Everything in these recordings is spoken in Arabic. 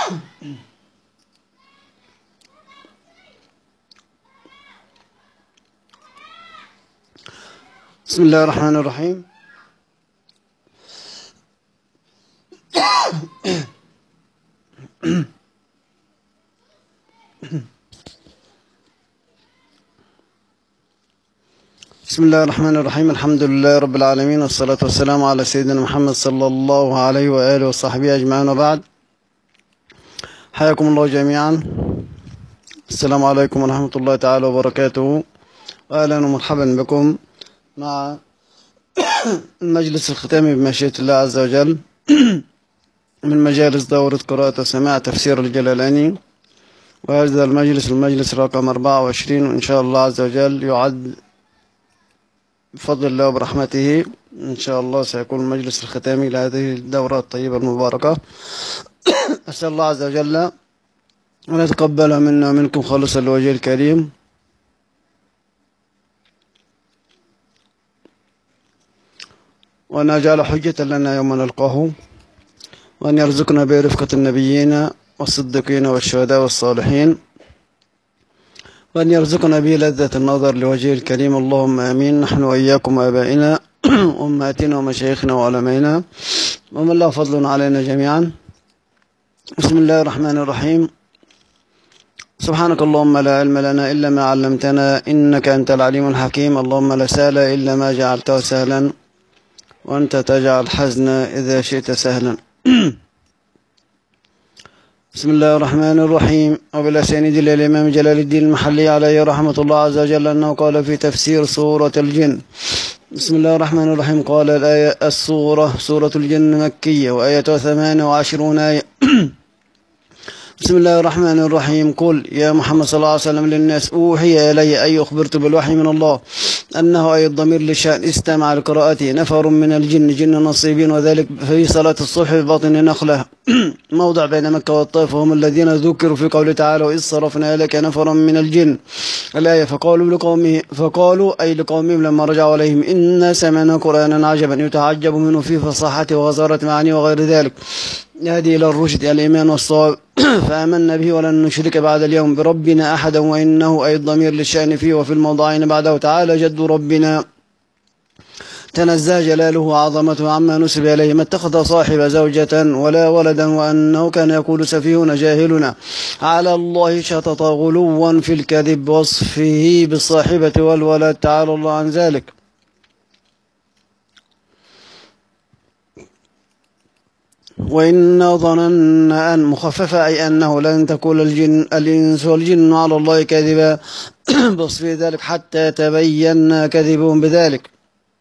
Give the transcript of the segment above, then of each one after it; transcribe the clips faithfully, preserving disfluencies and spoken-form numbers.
بسم الله الرحمن الرحيم. بسم الله الرحمن الرحيم. الحمد لله رب العالمين، والصلاة والسلام على سيدنا محمد صلى الله عليه وآله وصحبه أجمعين، وبعد. حياكم الله جميعا. السلام عليكم ورحمة الله تعالى وبركاته، وأهلا ومرحبا بكم مع المجلس الختامي بمشيئة الله عز وجل من مجالس دورة قراءة وسماع تفسير الجلالاني، وهذا المجلس المجلس رقم أربعة وعشرين، وإن شاء الله عز وجل يعد بفضل الله وبرحمته إن شاء الله سيكون المجلس الختامي لهذه الدورة الطيبة المباركة. أسأل الله عز وجل أن يتقبلها منا ومنكم خالصا لوجهه الكريم، وأن يجعل حجة لنا يوم نلقاه، وأن يرزقنا برفقة النبيين والصديقين والشهداء والصالحين، وأن يرزقنا به لذة النظر لوجهه الكريم، اللهم آمين. نحن وإياكم وآبائنا وأمهاتنا ومشايخنا وعلمائنا ومن له فضل علينا جميعا. بسم الله الرحمن الرحيم. سبحانك اللهم لا علم لنا إلا ما علمتنا، إنك أنت العليم الحكيم. اللهم لا سهل إلا ما جعلته سهلا، وأنت تجعل الحزن إذا شئت سهلا. بسم الله الرحمن الرحيم. وبالأسانيد إلى الإمام جلال الدين المحلي عليه رحمة الله عز وجل أنه قال في تفسير سورة الجن: بسم الله الرحمن الرحيم. قال الآية السورة سورة الجن مكية، وآيتها ثمان وعشرون آية. بسم الله الرحمن الرحيم. قل يا محمد صلى الله عليه وسلم للناس أوحي إلي أي أخبرت بالوحي من الله أنه أي الضمير للشأن استمع لقراءته نفر من الجن جن نصيبين، وذلك في صلاة الصبح بباطن نخلة موضع بين مكة والطائف، وهم الذين ذكروا في قوله تعالى: وإذ صرفنا إليك نفرا من الجن الآية. فقالوا لقومه فقالوا أي لقومهم لما رجعوا عليهم: إنا سمعنا قرآنا عجبا يتعجب منه في فصاحته وغزارة معانيه وغير ذلك، يهدي إلى الرشد الإيمان والصواب، فآمنا به ولن نشرك بعد اليوم بربنا أحدا. وإنه أي الضمير للشأن فيه وفي الموضعين بعده تعالى جد ربنا تنزه جلاله وعظمته عما نسب إليه، ما اتخذ صاحب زوجة ولا ولدا، وأنه كان يقول سفيهنا جاهلنا على الله شطط غلوا في الكذب وصفه بالصاحبة والولد، تعالى الله عن ذلك. وإنا ظننا أن مخففة أي أنه لن تكون الجن الإنس والجن على الله كذبا بصف ذلك حتى تبين كذبهم بذلك.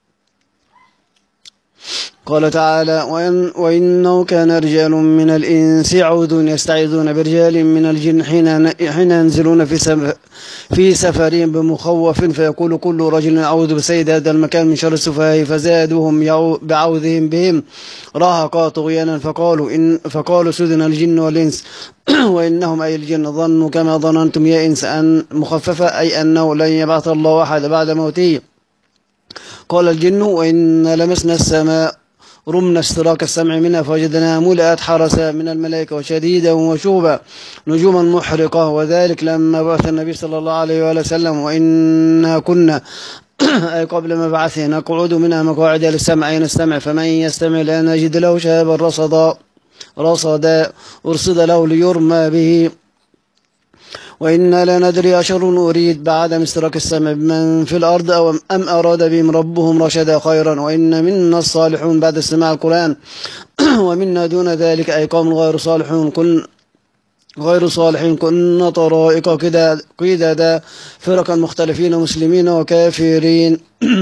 قال تعالى: وإن وإنه كان رجال من الإنس يعوذون يستعيذون برجال من الجن حين حين ينزلون في سفر في سفرهم بمخوف، فيقول كل رجل أعوذ بسيد هذا المكان من شر السفهاء، فزادوهم بعوذهم بهم رهقا طغيانا، فقالوا إن فقالوا سدنا الجن والإنس وإنهم أي الجن ظنوا كما ظننتم يا إنس أن مخففة أي أنه لن يبعث الله أحد بعد موته. قال الجن: وإن لمسنا السماء رمنا اشتراك السمع منها فوجدناها ملأت حرسا من الملائكة وشديدا وشوبا نجوما محرقة، وذلك لما بعث النبي صلى الله عليه وآله وسلم. وإنا كنا أي قبل ما بعثه نقعد منها مقاعد للسمع أي نستمع، فمن يستمع لا نجد له شهابا رصدا رصدا أرصد له ليرمى به. وإنا لا ندري أشر أريد بعدم اشتراك السمع بمن في الأرض أو أم أراد بهم ربهم رشدا خيرا. وإن منا الصالحون بعد استماع القرآن ومنا دون ذلك أي قوم غير صالحون كن غير صالحين كنا طرائق قددا فرقا مختلفين مسلمين وكافرين.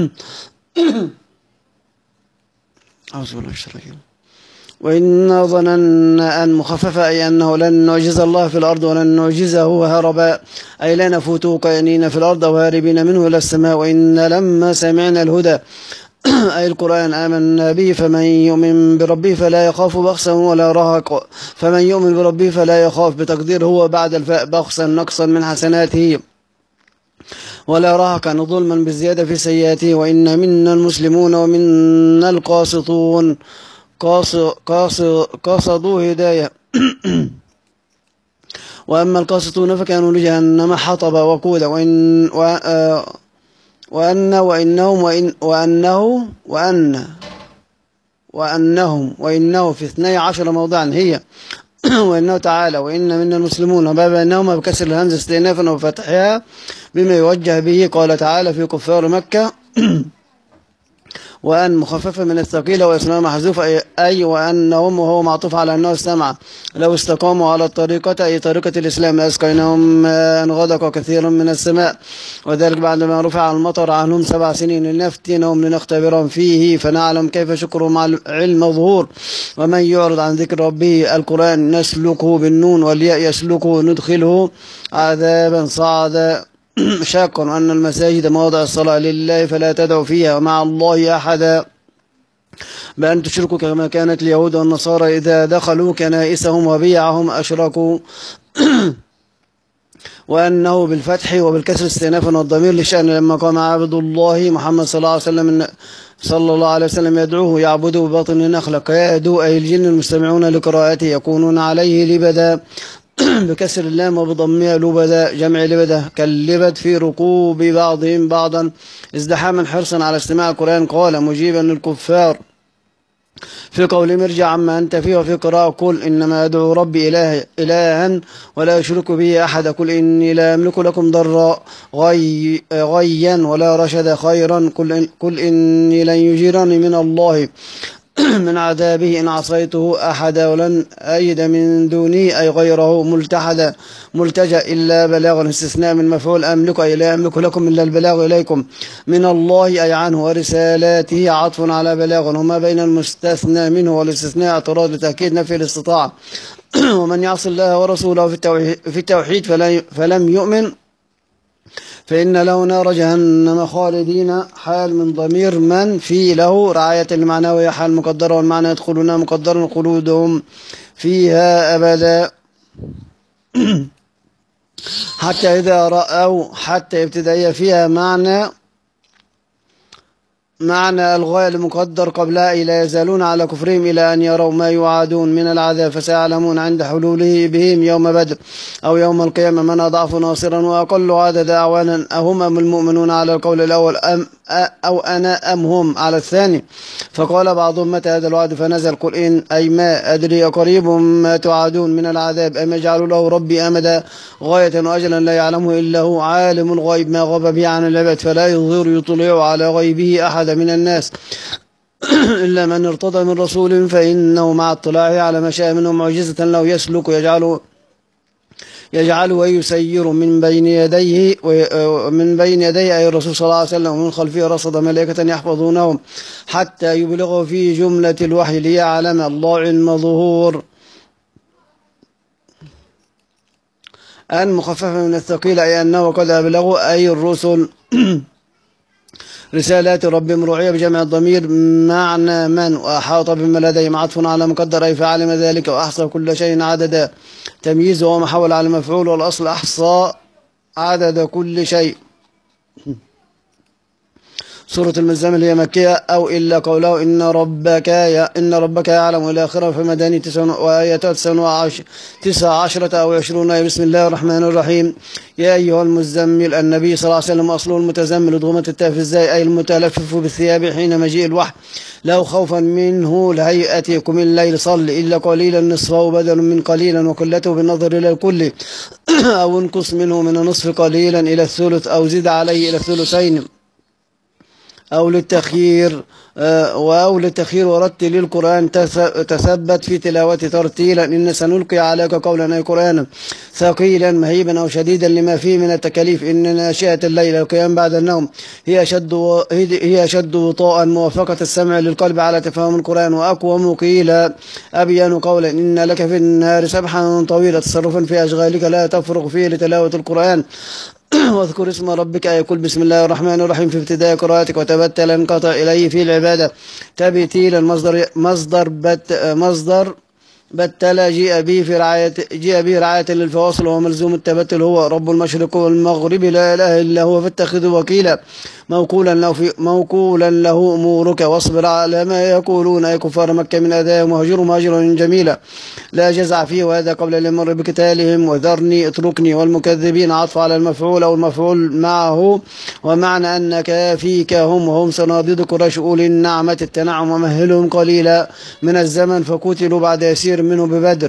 أعوذ بالله من الشيطان الرجيم. وإنا ظننا أن مخففة أي أنه لن نعجز الله في الأرض ولن نعجزه هربا أي لا نفوته قائنين في الأرض وهاربين منه إلى السماء. وإن لما سمعنا الهدى أي القرآن آمنا به، فمن يؤمن بربه فلا يخاف بخسا ولا رهق، فمن يؤمن بربه فلا يخاف بتقدير هو بعد الفاء بخسا نقصا من حسناته ولا رهقا ظلما بالزيادة في سيئاته. وإن منا المسلمون ومنا القاسطون قاصدوا هداية وأما القاسطون فكانوا لجهنم حطبا وقودا وإن و آه وأن وإنهم وإن وأنه وأن وأنهم وإنه في اثني عشر موضعا هي وإنه تعالى وإن منا المسلمون وما بينهما بكسر الهمزة استئنافا وفتحها بما يوجه به. قال تعالى في كفار مكة وأن مخففة من الثقيلة واسمها محذوف أي وأنهم وهو معطوف على أنه استمع لو استقاموا على الطريقة أي طريقة الإسلام أسقيناهم ماء غدق كثيرا من السماء وذلك بعدما رفع المطر عنهم سبع سنين لنفتنهم لنختبرهم فيه فنعلم كيف شكروا مع العلم مظهور. ومن يعرض عن ذكر ربه القرآن نسلكه بالنون والياء يسلكه ندخله عذابا صعدا شاق أن المساجد مواضع الصلاة لله فلا تدعوا فيها ومع الله أحدا بأن تشركوا كما كانت اليهود والنصارى إذا دخلوا كنائسهم وبيعهم أشركوا وأنه بالفتح وبالكسر استئنافا والضمير لشأن لما قام عبد الله محمد صلى الله عليه وسلم صلى الله عليه وسلم يدعوه يعبده بباطن النخلة كيادوا أي الجن المستمعون لقراءته يكونون عليه لبدا بكسر اللام وبضمها لبدا جمع لبدا كاللبد في ركوب بعضهم بعضا ازدحاما حرصا على استماع القرآن. قال مجيبا للكفار في قول مرجع عما أنت فيه وفي قراءة قل إنما أدعو ربي إله إلها ولا يشرك به أحد قل إني لا أملك لكم ضرا غي غيا ولا رشد خيرا قل, إن قل إني لن يجيرني من الله من عذابه إن عصيته أحدا ولن أيد من دوني أي غيره ملتحدا ملتجأ إلا بلاغ استثناء من مفعول أملك أي لا أملك لكم إلا البلاغ إليكم من الله أي عنه ورسالاته عطف على بلاغ وما بين المستثنى منه والاستثناء اعتراض لتأكيد نفي الاستطاعة ومن يعص الله ورسوله في التوحيد فلم يؤمن فإن له نار جهنم خالدين حال من ضمير من في له رعاية لمعناه وهي حال مقدرة والمعنى يدخلون مقدرا خلودهم فيها أبدا حتى إذا رأوا حتى ابتدائية فيها معنى معنى الغاية المقدر قبلها لا يزالون على كفرهم إلى أن يروا ما يوعدون من العذاب فسيعلمون عند حلوله بهم يوم بدر أو يوم القيامة من أضعف ناصرا وأقل عدد أعوانا أهم أم المؤمنون على القول الأول أم أو أنا أم هم على الثاني. فقال بعضهم متى هذا الوعد فنزل قل إن أي ما أدري قريب ما توعدون من العذاب أم يجعل له ربي أمدا غاية وأجلا لا يعلمه إلا هو عالم الغيب ما غاب به عن العباد فلا يظهر يطلع على غيبه أحد من الناس إلا من ارتضى من رسول فإنه مع اطلاعه على ما شاء منه معجزة له يسلك يجعله يجعل ويسير من بين يديه ومن بين يديه أي الرسول صلى الله عليه وسلم ومن خلفه رصد ملائكة يحفظونهم حتى يبلغوا في جملة الوحي ليعلم الله علم ظهور. أن مخففة من الثقيل أي أنه قد أبلغوا أي الرسل رسالات ربهم رعية بجمع الضمير معنى من وأحاط بما لديهم عطف على مقدر أي فعلم ذلك وأحصى كل شيء عددا تمييز وهو محول على مفعول والأصل أحصى عدد كل شيء. سورة المزمل هي مكية أو إلا قوله إن ربك يا إن ربك يعلم إلى آخره فمدني تسع وآيات تسع عشرة أو عشرون. بسم الله الرحمن الرحيم. يا أيها المزمل النبي صلى الله عليه وسلم أصله المتزمل ضمة التاء في الزاي أي المتلفف بالثياب حين مجيء الوحي لو خوفا منه لهيئتكم الليل صل إلا قليلا نصفه بدل من قليلا وقلته بالنظر إلى الكل أو انقص منه من النصف قليلا إلى الثلث أو زد عليه إلى الثلثين أو للتخيير أو للتخيير ورتل القرآن تثبت في تلاوة ترتيلا إن سنلقي عليك قولا أي قرآنا ثقيلا مهيبا أو شديدا لما فيه من التكاليف إن ناشئة الليل القيام بعد النوم هي أشد هي أشد وطاء موافقة السمع للقلب على تفاهم القرآن وأقوم قيل أبين قولا إن لك في النهار سبحا طويلا تصرفا في أشغالك لا تفرغ فيه لتلاوة القرآن واذكر اسم ربك أي قل بسم الله الرحمن الرحيم في ابتداء قراءتك وتبتل انقطع إليه في العبادة تبتيلا مصدر مصدر بت مصدر بتل جيء به في رعاية جيء به رعاية للفواصل، وملزوم التبتل هو رب المشرق والمغرب لا إله إلا هو فاتخذه وكيلا موكولا له في موكولا له أمورك، واصبر على ما يقولون أي كفار مكة من أذاهم، وهجرهم هجرا جميلا لا جزع فيه، وهذا قبل أن يمر بقتالهم. وذرني اتركني والمكذبين عطف على المفعول أو المفعول معه، ومعنى أنك فيك هم وهم صناديد قريش أولي النعمة التنعم، ومهلهم قليلا من الزمن فقتلوا بعد يسير منه ببدر.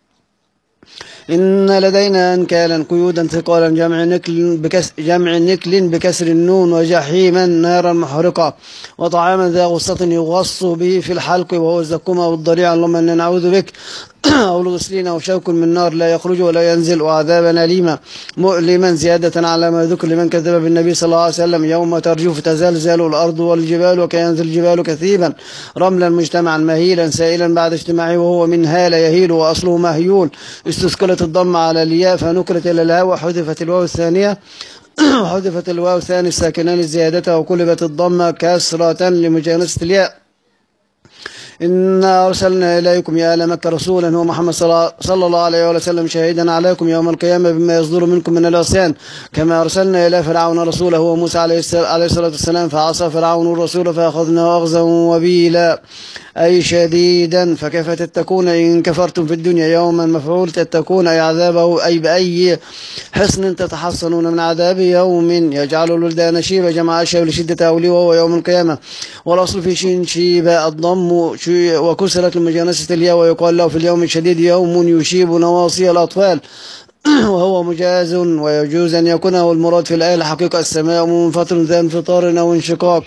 إن لدينا أنكالا قيودا ثقالا جمع نكل بكسر, جمع نكل بكسر النون، وجحيما نارا محرقة، وطعاما ذا غصة يغص به في الحلق وهو الزكوم أو الضريع، اللهم إنا نعوذ بك أو لغسلين أو شوك من نار لا يخرج ولا ينزل، وعذابا أليما مؤلما زيادة على ما ذكر لمن كذب بالنبي صلى الله عليه وسلم. يوم ترجف تزلزل الأرض والجبال وكينزل الجبال كثيبا رملا مجتمعا مهيلا سائلا بعد اجتماعه، وهو من هال يهيل وأصله مهيول، استثقلت الضم على الياء فنكرت إلى الهاء، وحذفت الواو الثانية وحذفت الواو الثاني الساكنان زيادة، وقلبت الضمة كسرة لمجانسة الياء. إنا أرسلنا إليكم يا أهل مكة رسولا هو محمد صلى الله عليه وسلم شهيدا عليكم يوم القيامة بما يصدر منكم من العصيان، كما أرسلنا إلى فرعون رسوله هو موسى عليه الصلاة والسلام، فعصى فرعون الرسول فأخذناه أخذا وبيلا أي شديدا، فكيف تتقون إن كفرتم في الدنيا يوما مفعول تتقون أي عذابه أي بأي حصن تتحصنون من عذاب يوم يجعل الولدان شيبا جمع الشيء لشدة أولي وهو يوم القيامة. والأصل في شين شيبا الضم وكسرت المجانسة الياء، ويقال له في اليوم الشديد يوم يشيب نواصي الأطفال وهو مجاز، ويجوز أن يكون هو المراد في الآية الحقيقة السماء منفطر ذا انفطار أو انشقاق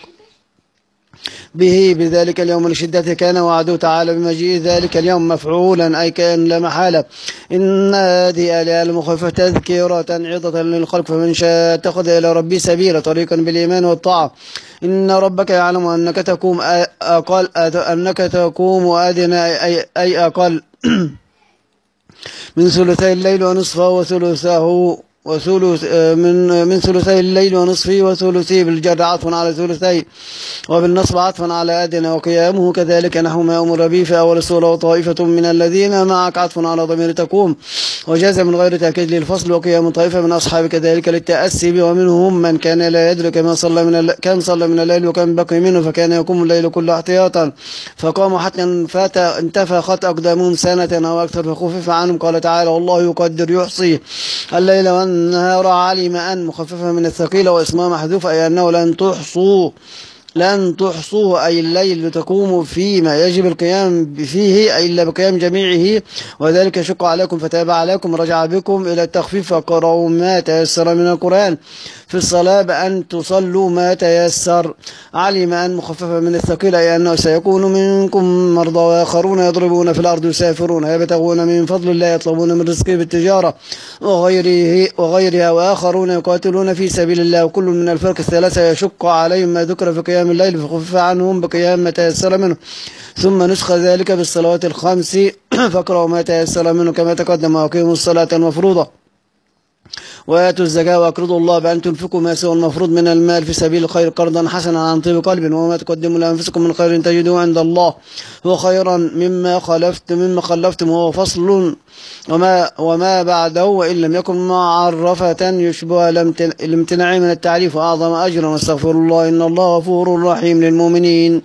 به بذلك اليوم لشدته، كان وعده تعالى بمجيء ذلك اليوم مفعولا أي كان لا محالة. إن هذه الآية المخففة تذكرة عظة للخلق، فمن شاء اتخذ إلى ربي سبيلا طريقا بالإيمان والطاعة. إن ربك يعلم أنك تقوم أقل أنك تقوم أدنى أي, أي أقل من ثلثي الليل ونصفه وثلثه وثلث من من ثلثي الليل ونصفه وثلثه بالجر عطفا على ثلثي، وبالنصب عطفا على أدنى، وقيامه كذلك نحو ما أمر به في أول السورة. وطائفة من الذين معك عطفا على ضمير تقوم، وجاز من غير تأكيد للفصل، وقيام طائفة من أصحاب كذلك للتأسي به، ومنهم من كان لا يدري كما صلى من كان صلى من الليل وكان بقي منه، فكان يقوم الليل كله احتياطا فقاموا حتى انتفخت أقدامهم سنة أو أكثر فخفف عنهم. قال تعالى والله يقدر يحصي الليل والنهار علم أن مخففة من الثقيلة واسمها محذوفة أي أنه لن تحصوا لن تحصوه أي الليل لتقوموا فيما يجب القيام فيه أي إلا بقيام جميعه، وذلك يشق عليكم فتاب عليكم رجع بكم إلى التخفيف، فقرأوا ما تيسر من القرآن في الصلاة بأن تصلوا ما تيسر. علم أن مخففة من الثقيل أي أنه سيكون منكم مرضى وآخرون يضربون في الأرض يسافرون يبتغون من فضل الله يطلبون من رزقه بالتجارة وغيره وغيرها، وآخرون يقاتلون في سبيل الله، وكل من الفرق الثلاثة يشق عليهم ما ذكر في قيام الليل فخفف عنهم بقيام ما تيسر منه، ثم نسخ ذلك بالصلوات الخمس فاقرأوا ما تيسر منه كما تقدم، وأقيموا الصلاة المفروضة وآتوا الزكاة وأقرضوا الله بأن تنفقوا ما سوى المفروض من المال في سبيل الخير قرضا حسنا عن طيب قلب، وما تقدموا لأنفسكم من خير تجدوه عند الله هو خيرا مما خلفت مما خلفتم، وهو فصل وما وما بعده وإن لم يكن معرفة يشبه الامتناع من التعريف وأعظم أجرا، واستغفر الله إن الله غفور رحيم للمؤمنين.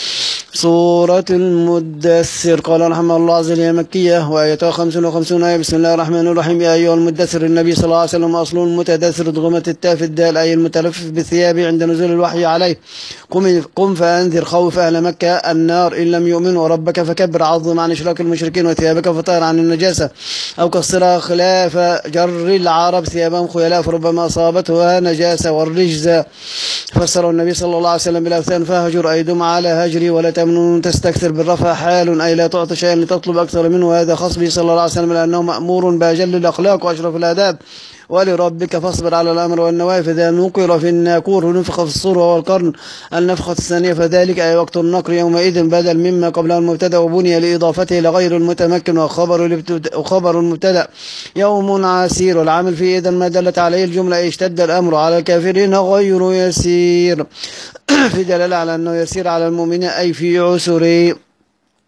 سورة المدثر. قال رحمه الله عز وجل مكية وآياتها خمس وخمسون آية. بسم الله الرحمن الرحيم. يا أيها المدثر النبي صلى الله عليه وسلم أصل المتدثر ضغمة التاء في الدال أي المتلفف بالثياب عند نزول الوحي عليه. قم, قم فأنذر خوف أهل مكة النار إن لم يؤمنوا، وربك فكبر عظم عن إشراك المشركين، وثيابك فطهر عن النجاسة أو كسرها خلاف جر العرب ثيابهم خيلاء فربما أصابتها نجاسة والرجز. فسر النبي صلى الله عليه وسلم بالأوثان فهجر أي دم على هجري ولا تمنن تستكثر بالرفع حال أي لا تعطي شيئا لتطلب أكثر منه، وهذا خاص به صلى الله عليه وسلم لأنه مأمور بأجل الأخلاق وأشرف الآداب. ولربك فاصبر على الأمر والنواهي، فإذا نقر في الناقور نفخ في الصور وهو القرن النفخة الثانية، فذلك أي وقت النقر يومئذ بدل مما قبله المبتدأ وبني لإضافته إلى غير المتمكن، وخبر وخبر المبتدأ يوم عسير، والعمل فيه إذا ما دلت عليه الجملة اشتد الأمر على الكافرين غير يسير في دلالة على أنه يسير على المؤمنين أي في عسره.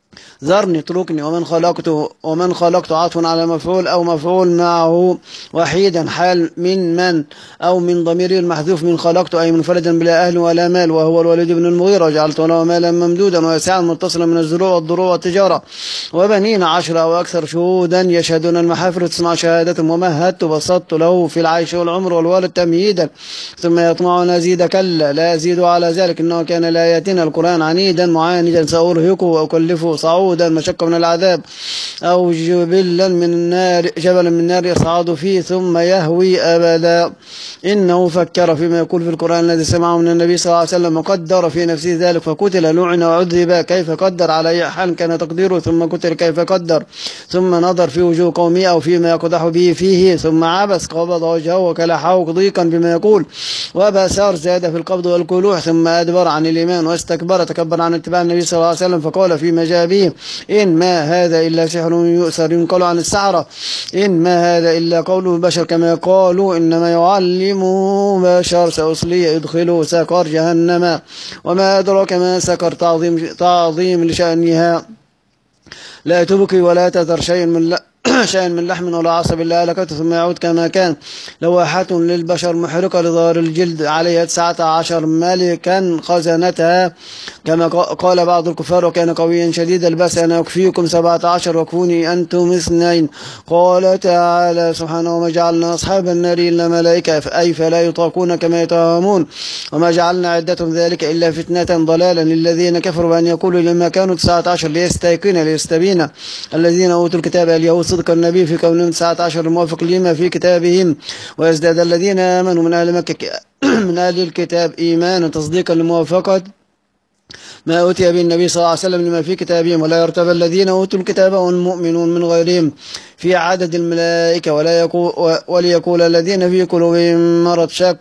ذرني اتركني. ومن خلقته ومن خلقته عطف على مفعول أو مفعول معه وحيدا حال من من أو من ضميره المحذوف من خلقته أي منفردا بلا أهل ولا مال، وهو الوليد بن المغيرة. وجعلت له مالا ممدودا ويسعا متصلا من الزروع والضروع والتجارة وبنين عشرة أو أكثر شهودا يشهدون المحافل تسمع شهادتهم. ومهدت بسطت له في العيش والعمر والولد تمهيدا ثم يطمع أن أزيد كلا لا أزيد على ذلك إنه كان لا يأتينا القرآن عنيدا معاندا سأرهقه وأكلفه صعودا مشقة من العذاب أو جبلا من النار جبلا من النار يصعد فيه ثم يهوي أبدا. إنه فكر فيما يقول في القرآن الذي سمعه من النبي صلى الله عليه وسلم وقدر في نفسه ذلك فقتل لعن وعذب. كيف قدر؟ على أي حال كان تقديره. ثم قتل كيف قدر؟ ثم نظر في وجوه قومه أو فيما يقدح به فيه ثم عبس قبض وجهه وكلحه ضيقا بما يقول وبسار زاد في القبض والكلوح ثم أدبر عن الإيمان واستكبر تكبر عن اتباع النبي صلى الله عليه وسلم فقال فيما جاء به إن ما هذا إلا سحر يؤثر. ينقل عن السحرة إن ما هذا إلا قول البشر كما قالوا إنما يعلمه بشر سأصليه يدخله سكر جهنم وما أدراك ما سكر تعظيم, تعظيم لشأنها لا تبكي ولا تذر شيء من لا شيء من لحم ولا عصب إلا هلكته ثم يعود كما كان. لواحة للبشر محرقة لظهر الجلد عليها تسعة عشر ملكا خزنتها كما قال بعض الكفار وكان قويا شديد البأس أنا أكفيكم سبعة عشر وكفوني أنتم اثنين. قال تعالى سبحانه وما جعلنا أصحاب النار إلا ملائكة أي فلا يطاقون كما يتوهمون وما جعلنا عدتهم ذلك إلا فتنة ضلالا للذين كفروا بأن يقولوا لما كانوا تسعة عشر ليستيقن ليستبين الذين أوتوا الكتاب اليهود صدق النبي في كونهم تسعة عشر الموافق لما في كتابهم ويزداد الذين آمنوا من أهل مكة من أهل الكتاب إيمانا تصديقا لموافقة ما أوتي به النبي صلى الله عليه وسلم لما في كتابهم ولا يرتب الذين أوتوا الكتاب والمؤمنون من غيرهم في عدد الملائكة ولا يقول وليقول الذين في قلوبهم مرض شك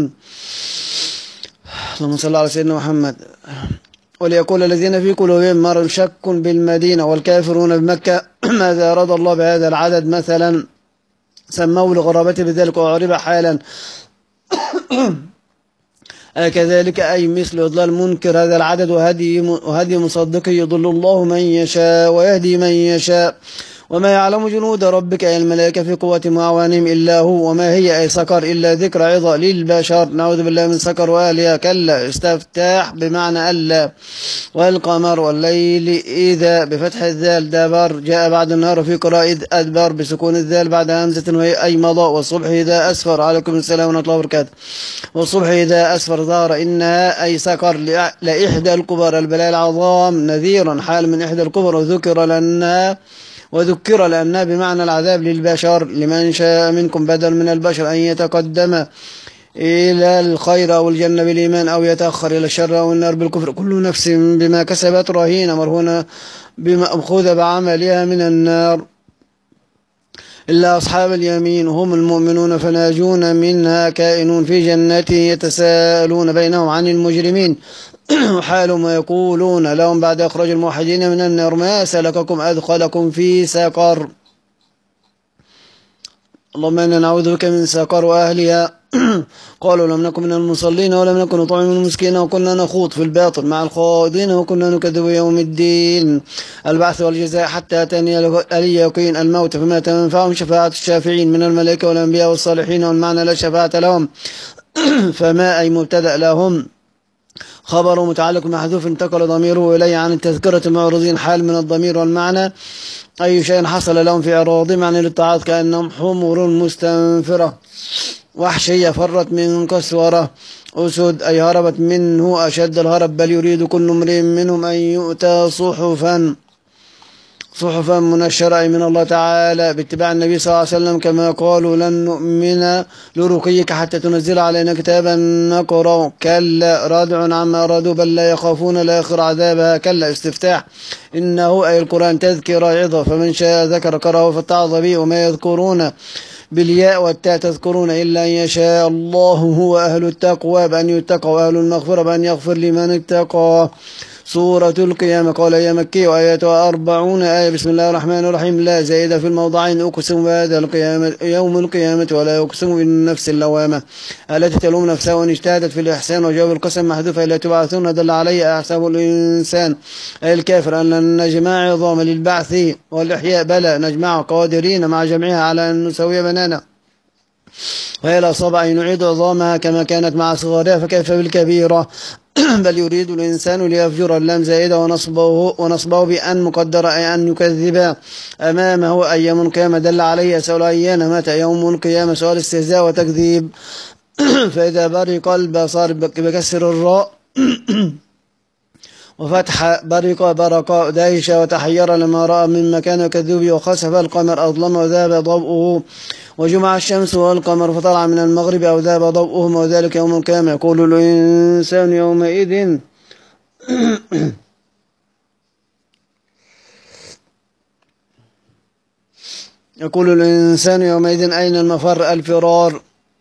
اللهم صل على سيدنا محمد وليقول الذين في قلوبهم مرض شك بالمدينة والكافرون بمكة ماذا أراد الله بهذا العدد مثلا سموه لغرابته بذلك وعرب حالا كذلك أي مثل إضلال منكر هذا العدد وهدي, وهدي مصدق يضل الله من يشاء ويهدي من يشاء وما يعلم جنود ربك أي الملائكة في قوة معوانهم إلا هو وما هي أي سكر إلا ذكر عظة للبشر نعوذ بالله من سكر وأهلها كلا استفتاح بمعنى ألا والقمر والليل إذا بفتح الذال دبر جاء بعد النهار في قراءة إذ أدبر بسكون الذال بعد همزة وهي أي مضى والصبح إذا أسفر عليكم السلام ورحمة الله وبركاته والصبح إذا أسفر ظهر إنها أي سكر لإحدى الكبر البلاء العظام نذيرا حال من إحدى الكبر وذكر لأنها وذكر لأنها بمعنى العذاب للبشر لمن شاء منكم بدل من البشر أن يتقدم إلى الخير أو الجنة بالإيمان أو يتأخر إلى الشر أو النار بالكفر كل نفس بما كسبت رهينة مرهونة بمأخوذة بعملها من النار إلا أصحاب اليمين هم المؤمنون فناجون منها كائنون في جنات يتساءلون بينهم عن المجرمين حال ما يقولون لهم بعد إخراج الموحدين من النار ما سلككم أدخلكم في سقر اللهم إنا نعوذ بك من سقر وأهلها قالوا لم نكن من المصلين ولم نكن نطعم المسكين وكنا نخوض في الباطل مع الخاضين وكنا نكذب يوم الدين البعث والجزاء حتى أتاني اليقين الموت فما تنفعهم شفاعة الشافعين من الملائكة والأنبياء والصالحين والمعنى لا شفاعة لهم فما أي مبتدأ لهم خبر متعلق محذوف انتقل ضميره إليه عن التذكرة المعرضين حال من الضمير والمعنى أي شيء حصل لهم في إعراضهم عن الاتعاظ كأنهم حمر مستنفرة وحشية فرت من كسورة أسد أي هربت منه أشد الهرب بل يريد كل امرئ منهم أن يؤتى صحفا صحفا منشرة أي من الله تعالى باتباع النبي صلى الله عليه وسلم كما قالوا لن نؤمن لرقيك حتى تنزل علينا كتابا نقرأ كلا رادع عما أرادوا بل لا يخافون الآخر عذابها كلا استفتاح إنه أي القرآن تذكر عظة فمن شاء ذكر قرأه فاتعظ به وما يذكرون بالياء والتاء تذكرون إلا أن يشاء الله هو أهل التقوى بأن يتقى وأهل المغفرة بأن يغفر لمن اتقى سورة القيامة. قال هي مكية وآياتها أربعون آية. بسم الله الرحمن الرحيم. لا زائد في الموضعين. أقسم بهذا القيامة يوم القيامة ولا يقسم بالنفس اللوامة التي تلوم نفسها وإن اجتهدت في الإحسان. وجواب القسم محذوفة لا تبعثون دل عليه أحسب الإنسان أي الكافر أن لن نجمع عظام للبعث والإحياء بلى نجمع قادرين مع جمعها على أن نسوي بنانا. وهي الأصابع أن نعيد عظامها كما كانت مع صغارها فكيف بالكبيرة. بل يريد الإنسان ليفجر. اللام زائدة ونصبه, ونصبه بأن مقدر أي أن يكذب أمامه أيام القيامة دل عليه يسأل أيان متى يوم القيامة سؤال استهزاء وتكذيب. فإذا برق البصر بكسر الراء وفتح برق برق دايش وتحير لما رأى من مكان يكذب. وخسف القمر أظلم وذهب ضوءه وجمع الشمس والقمر فطلع من المغرب أو ذهب ضوءهما وذلك يوم القيامة. يقول الإنسان يومئذ يقول الإنسان يومئذ أين المفر الفرار.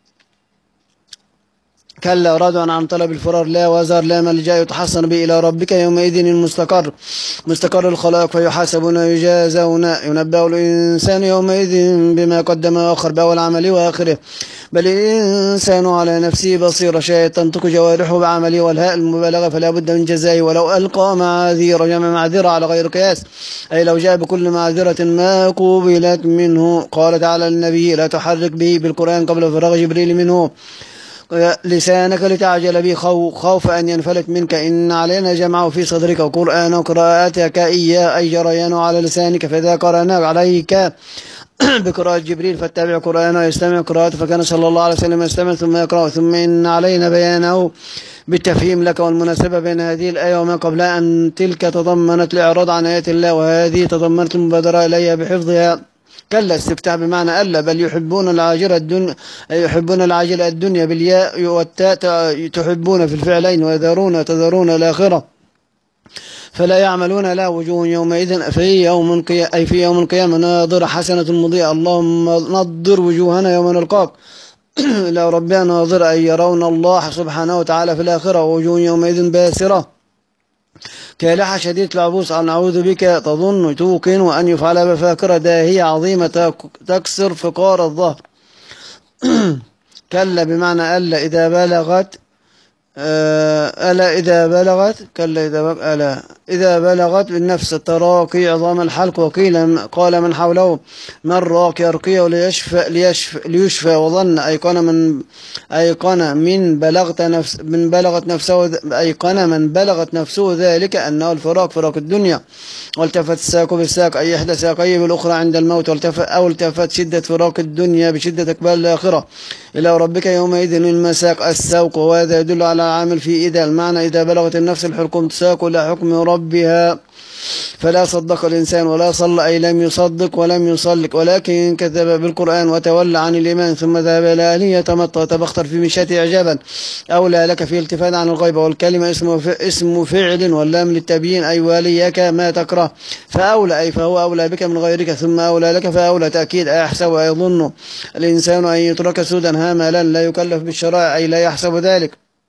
كلا ردعا عن طلب الفرار. لا وزر لا ملجأ يتحصن به إلى ربك يومئذ المستقر مستقر الخلائق فيحاسبون يجازون. ينبأ الإنسان يومئذ بما قدم وأخر بأول عمله وآخره. بل الإنسان على نفسه بصيرة شاهد تنطق جوارحه بعمله والهاء المبالغة فلا بد من جزائه. ولو ألقى معاذير جمع معذرة على غير قياس أي لو جاء بكل معذرة ما قبلت منه. قال تعالى للنبي لا تحرك به بالقرآن قبل فراغ جبريل منه لسانك لتعجل به خوف أن ينفلت منك. إن علينا جمعه في صدرك وقرآن وقراءتك إياه أي جريان على لسانك فإذا قرأناه عليك بقراءة جبريل فاتبع قرآنه ويستمع قراءته فكان صلى الله عليه وسلم يستمع ثم يقرأ. ثم إن علينا بيانه بالتفهيم لك والمناسبة بين هذه الآية وما قبلها أن تلك تضمنت الإعراض عن آيات الله وهذه تضمنت المبادرة إليها بحفظها. كلا استفتاح بمعنى ألا بل يحبون العاجلة الدنيا يحبون العاجلة الدنيا بالياء والتاء تحبون في الفعلين ويذرون تذرون الآخرة فلا يعملون لا وجوه يومئذ في يوم القيامة أي في يوم القيامة ناظرة حسنة مضيئة. اللهم نضر وجوهنا يوم نلقاك إلى ربنا ناظرة أي يرون الله سبحانه وتعالى في الآخرة. ووجوه يومئذ باسرة كالحة شديدة العبوس أن نعوذ بك تظن توقن أن يفعل بفاكرة داهية عظيمة تكسر فقار الظهر. كلا بمعنى ألا إذا بلغت ألا إذا بلغت كلا إذا بلغت ألا إذا بلغت بالنفس التراقي عظام الحلق. وقيل قال من حوله من راق يرقيه ليشفى, ليشفى, ليشفى وظن أيقن من أيقن من بلغت نفس من بلغت نفسه أيقن من بلغت نفسه ذلك أنه الفراق فراق الدنيا. والتفت الساق بالساق أي إحدى ساقيه بالأخرى عند الموت. والتفت أو التفت شدة فراق الدنيا بشدة إقبال الآخرة. إلى ربك يومئذ المساق السوق وهذا يدل على عامل في إذا المعنى إذا بلغت النفس الحكم تساق إلى حكم ربها. فلا صدق الإنسان ولا صلى أي لم يصدق ولم يصلك ولكن كذب بالقرآن وتولى عن الإيمان ثم ذهب إلى أهله يتمطى تبختر في مشاته إعجابا. أولى لك في التفات عن الغيبة. والكلمة اسم اسم فعل واللام للتبيين أي وليك ما تكره فأولى أي فهو أولى بك من غيرك. ثم أولى لك فأولى تأكيد أيحسب أيظن الإنسان أن يترك سودا هاملا لا يكلف بالشرائع أي لا يحسب ذلك.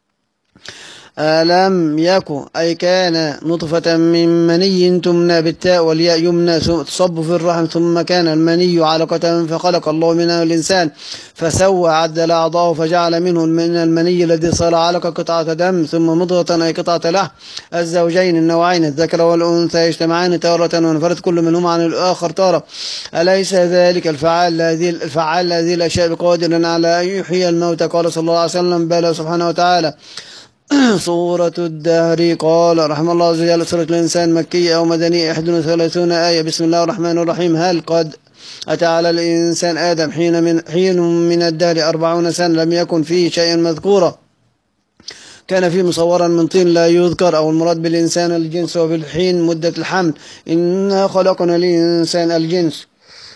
ألم يكن أي كان نطفة من مني تمنى بالتاء والياء يمنى تصب في الرحم ثم كان المني علقة فخلق الله منه الإنسان فسوى عدل أعضاءه فجعل منه من المني الذي صار علقة قطعة دم ثم مضغة أي قطعة لحم. الزوجين النوعين الذكر والأنثى يجتمعان تارة وينفرد كل منهما عن الآخر تارة. أليس ذلك الفعال هذه الفعال هذه الأشياء بقادر على أن يحيي الموتى. قال صلى الله عليه وسلم بلى سبحانه وتعالى. سورة الدهر. قال رحمه الله عز وجل سورة الإنسان مكية أو مدنية إحدى وثلاثون آية. بسم الله الرحمن الرحيم. هل قد أتى على الإنسان آدم حين من, حين من الدهر أربعون سنة لم يكن فيه شيء مذكورا كان فيه مصورا من طين لا يذكر أو المراد بالإنسان الجنس وبالحين مدة الحمل. إنا خلقنا الإنسان الجنس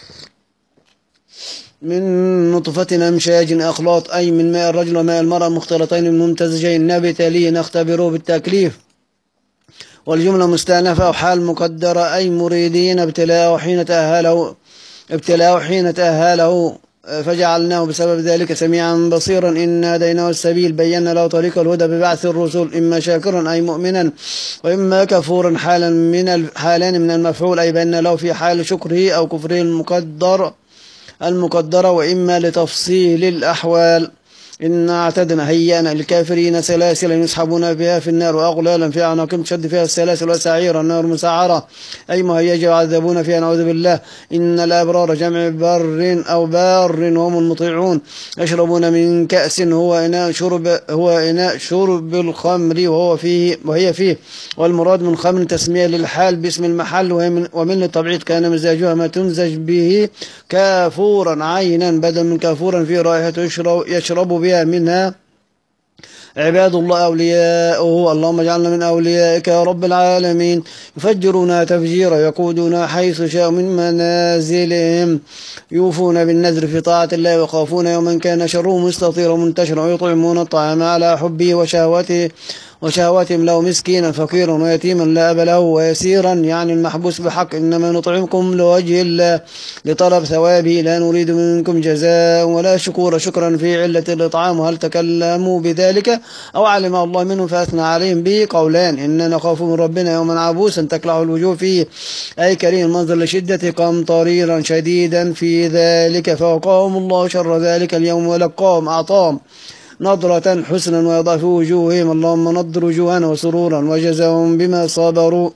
من نطفة أمشاج أخلاط أي من ماء الرجل وماء المرأة مختلطين ممتزجين نبتليه نختبره بالتكليف. والجملة مستأنفة وحال مقدرة أي مريدين ابتلاءه حين تأهله ابتلاءه حين تأهله فجعلناه بسبب ذلك سميعا بصيرا. إنا هديناه السبيل بينا له طريق الهدى ببعث الرسل إما شاكرا أي مؤمنا وإما كفورا حالا من الحالان من المفعول أي بينا له في حال شكره أو كفره المقدر المقدرة وإما لتفصيل الأحوال. إنا اعتدنا هيئنا للكافرين سلاسل يسحبون بها في النار وأغلالا في أعناقهم تشد فيها السلاسل وسعيرا النار مسعرة أي مهيجة وعذبون فيها نعوذ بالله. إن الأبرار جمع بر أو بار وهم المطيعون يشربون من كأس هو إناء شرب هو إناء شرب الخمر وهو فيه وهي فيه والمراد من خمر تسمية للحال باسم المحل ومن التبعيض كان مزاجها ما تمزج به كافورا عينا بدل من كافورا في رائحة يشرب, يشرب بها منها عباد الله أولياؤه. اللهم اجعلنا من أوليائك يا رب العالمين. يفجرون تفجيرا يقودون حيث شاءوا من منازلهم يوفون بالنذر في طاعة الله ويخافون يوما كان شره مستطيرا منتشرا ويطعمون الطعام على حبه وشهوته وشهواتهم له مسكينا فقيرا ويتيما لا أب له ويسيرا يعني المحبوس بحق. إنما نطعمكم لوجه الله لطلب ثوابه لا نريد منكم جزاء ولا شكور. شكرا في علة الإطعام هل تكلموا بذلك أو علم الله منهم فأثنى عليهم به قولان. إننا نخاف من ربنا يوما عبوسا تكلع الوجوه فيه أي كريم المنظر لشدة قمطريرا شديدا في ذلك فوقاهم الله شر ذلك اليوم ولقاهم أعطاهم نظرة حسنا ويضع في وجوههم اللهم نضر وجوهنا وسرورا وجزاهم بما صبروا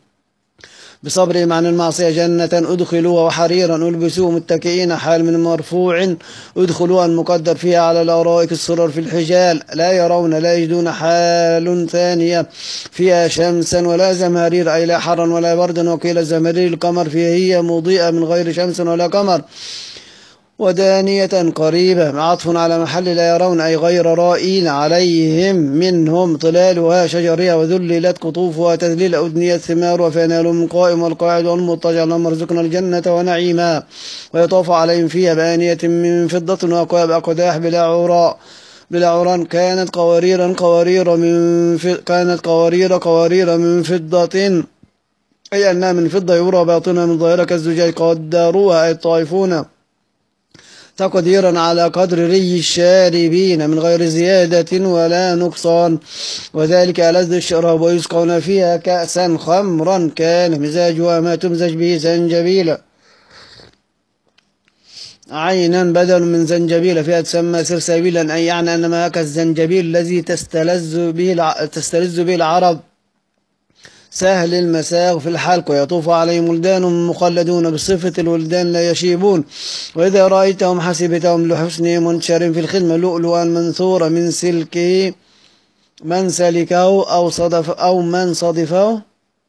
بصبرهم عن المعصية جنة أدخلوها وحريرا ألبسوه متكئين حال من مرفوع أدخلوها المقدر فيها على الأرائك السرر في الحجال لا يرون لا يجدون حال ثانية فيها شمسا ولا زمهرير أي لا حرا ولا بردا. وقيل زمهرير القمر فيها هي مضيئة من غير شمس ولا قمر ودانية قريبة عطف على محل لا يرون أي غير رائين عليهم منهم ظلالها شجرها وذللت قطوفها تذليل أدنية ثمار وفنال قائم والقاعد والمضطجع اللهم ارزقنا الجنة ونعيما. ويطاف عليهم فيها بآنية من فضة وأكواب أقداح بلا عراء بلا عران كانت قواريرا قوارير من ف... كانت قوارير قوارير من فضة أي أنها من فضة يرى باطنها من ظاهرها كالزجاج قدروها أي الطائفون تقديرا على قدر ري الشاربين من غير زيادة ولا نقصان وذلك ألذ الشراب. ويسقون فيها كأسا خمرا كان مزاجها ما تمزج به زنجبيلا عينا بدل من زنجبيل فيها تسمى سرسبيلا أي يعني أنما كالزنجبيل الذي تستلذ به تستلذ به العرب سهل المساغ في الحلق. ويطوف عليهم ولدان مخلدون بصفة الولدان لا يشيبون. وإذا رأيتهم حسبتهم لحسنهم منشر في الخدمة لؤلؤا منثورا من سلكه من سلكه أو صدف أو من صدفه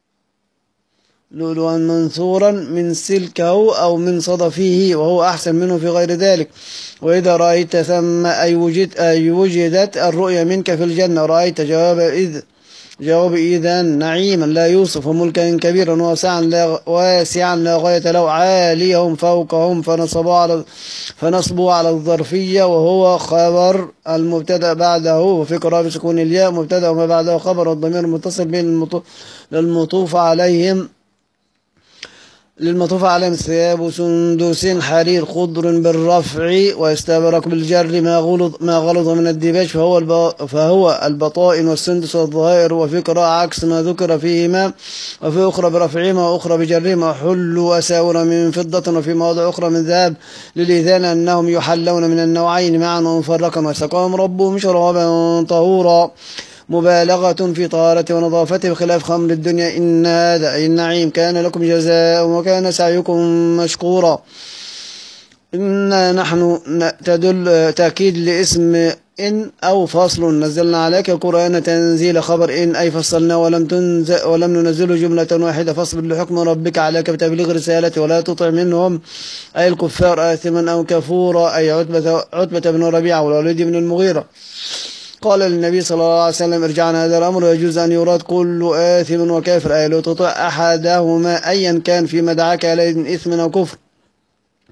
لؤلؤا منثورا من سلكه أو من صدفه وهو أحسن منه في غير ذلك. وإذا رأيت ثم أي, وجد أي وجدت الرؤيا منك في الجنة رأيت جواب إذ جواب إذا نعيما لا يوصف وملكا كبيرا واسعا لا, واسعا لا غاية له عاليهم فوقهم فنصبوا على فنصبوا على الظرفية وهو خبر المبتدأ بعده وفي قراءة بسكون الياء مبتدأ وما بعده خبر والضمير المتصل بين للمطوف عليهم للمطوف عليهم ثياب سندس حرير خضر بالرفع ويستبرك بالجر ما غلظ ما غلظ من الديباج فهو الب... فهو البطائن والسندس والظهائر. وفي قراءة عكس ما ذكر فيهما وفي أخرى برفعهما وأخرى بجرهما حلوا أساور من فضة وفي مواضع أخرى من ذهب للإذان أنهم يحلون من النوعين معا ومفرقا وسقاهم ربهم شرابا طهورا مبالغة في طهارته ونظافته بخلاف خمر الدنيا. إن هذا أي النعيم كان لكم جزاء وكان سعيكم مشكورا. إنا نحن تدل تأكيد لاسم إن أو فصل نزلنا عليك القرآن تنزيل خبر إن أي فصلنا ولم تنزل ولم ننزله جملة واحدة فاصبر لحكم ربك عليك بتبليغ رسالته ولا تطع منهم أي الكفار آثما أو كفورا أي عتبة عتبة بن ربيعة والوليد بن المغيرة. قال للنبي صلى الله عليه وسلم ارجعنا هذا الأمر يجوز أن يراد كل آثم وكافر أي لو تطع أحدهما أيا كان فيما دعاك إليه من إثم أو كفر.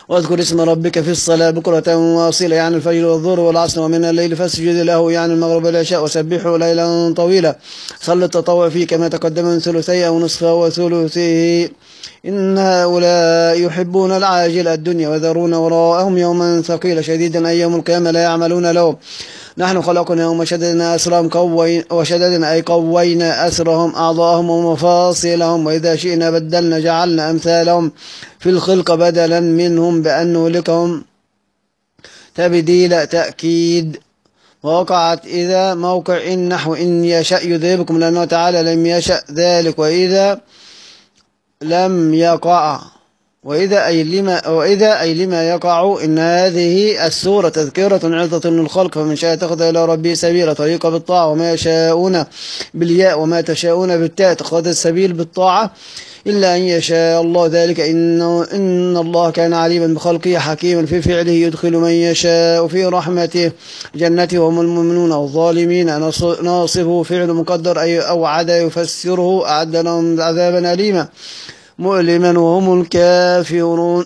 واذكر اسم ربك في الصلاة بكرة واصيلا، يعني الفجر والظهر والعصر، ومن الليل فاسجد له، يعني المغرب والعشاء، وسبحه ليلا طويلا. صل التطوع فيه كما تقدم من ثلثي أو نصفه وثلثه. إن هؤلاء يحبون العاجل الدنيا ويذرون وراءهم يوما ثقيلا شديدا أي يوم القيامة لا يعملون له. نحن خلقناهم وشددنا أسرهم كوين وشددنا أي قوينا أسرهم أعضاءهم ومفاصلهم، وإذا شئنا بدلنا جعلنا أمثالهم في الخلق بدلا منهم بأن نهلكهم تبديل تأكيد. ووقعت إذا موقع إن نحو إن يشأ يذهبكم لأنه تعالى لم يشأ ذلك، وإذا لم يقع، وإذا أي لما وإذا أي لما يقع. إن هذه السورة تذكرة عظة للخلق، فمن شاء اتخذ إلى ربه سبيلا. طريق بالطاعة، وما يشاءون بالياء وما تشاءون بالتاء تأخذ السبيل بالطاعة إلا أن يشاء الله ذلك. إن إن الله كان عليما بخلقه حكيما في فعله، يدخل من يشاء في رحمته جنته وهم المؤمنون. والظالمين ناصبه فعل مقدر أي أوعد يفسره أعد لهم عذابا أليما مؤلما وهم الكافرون.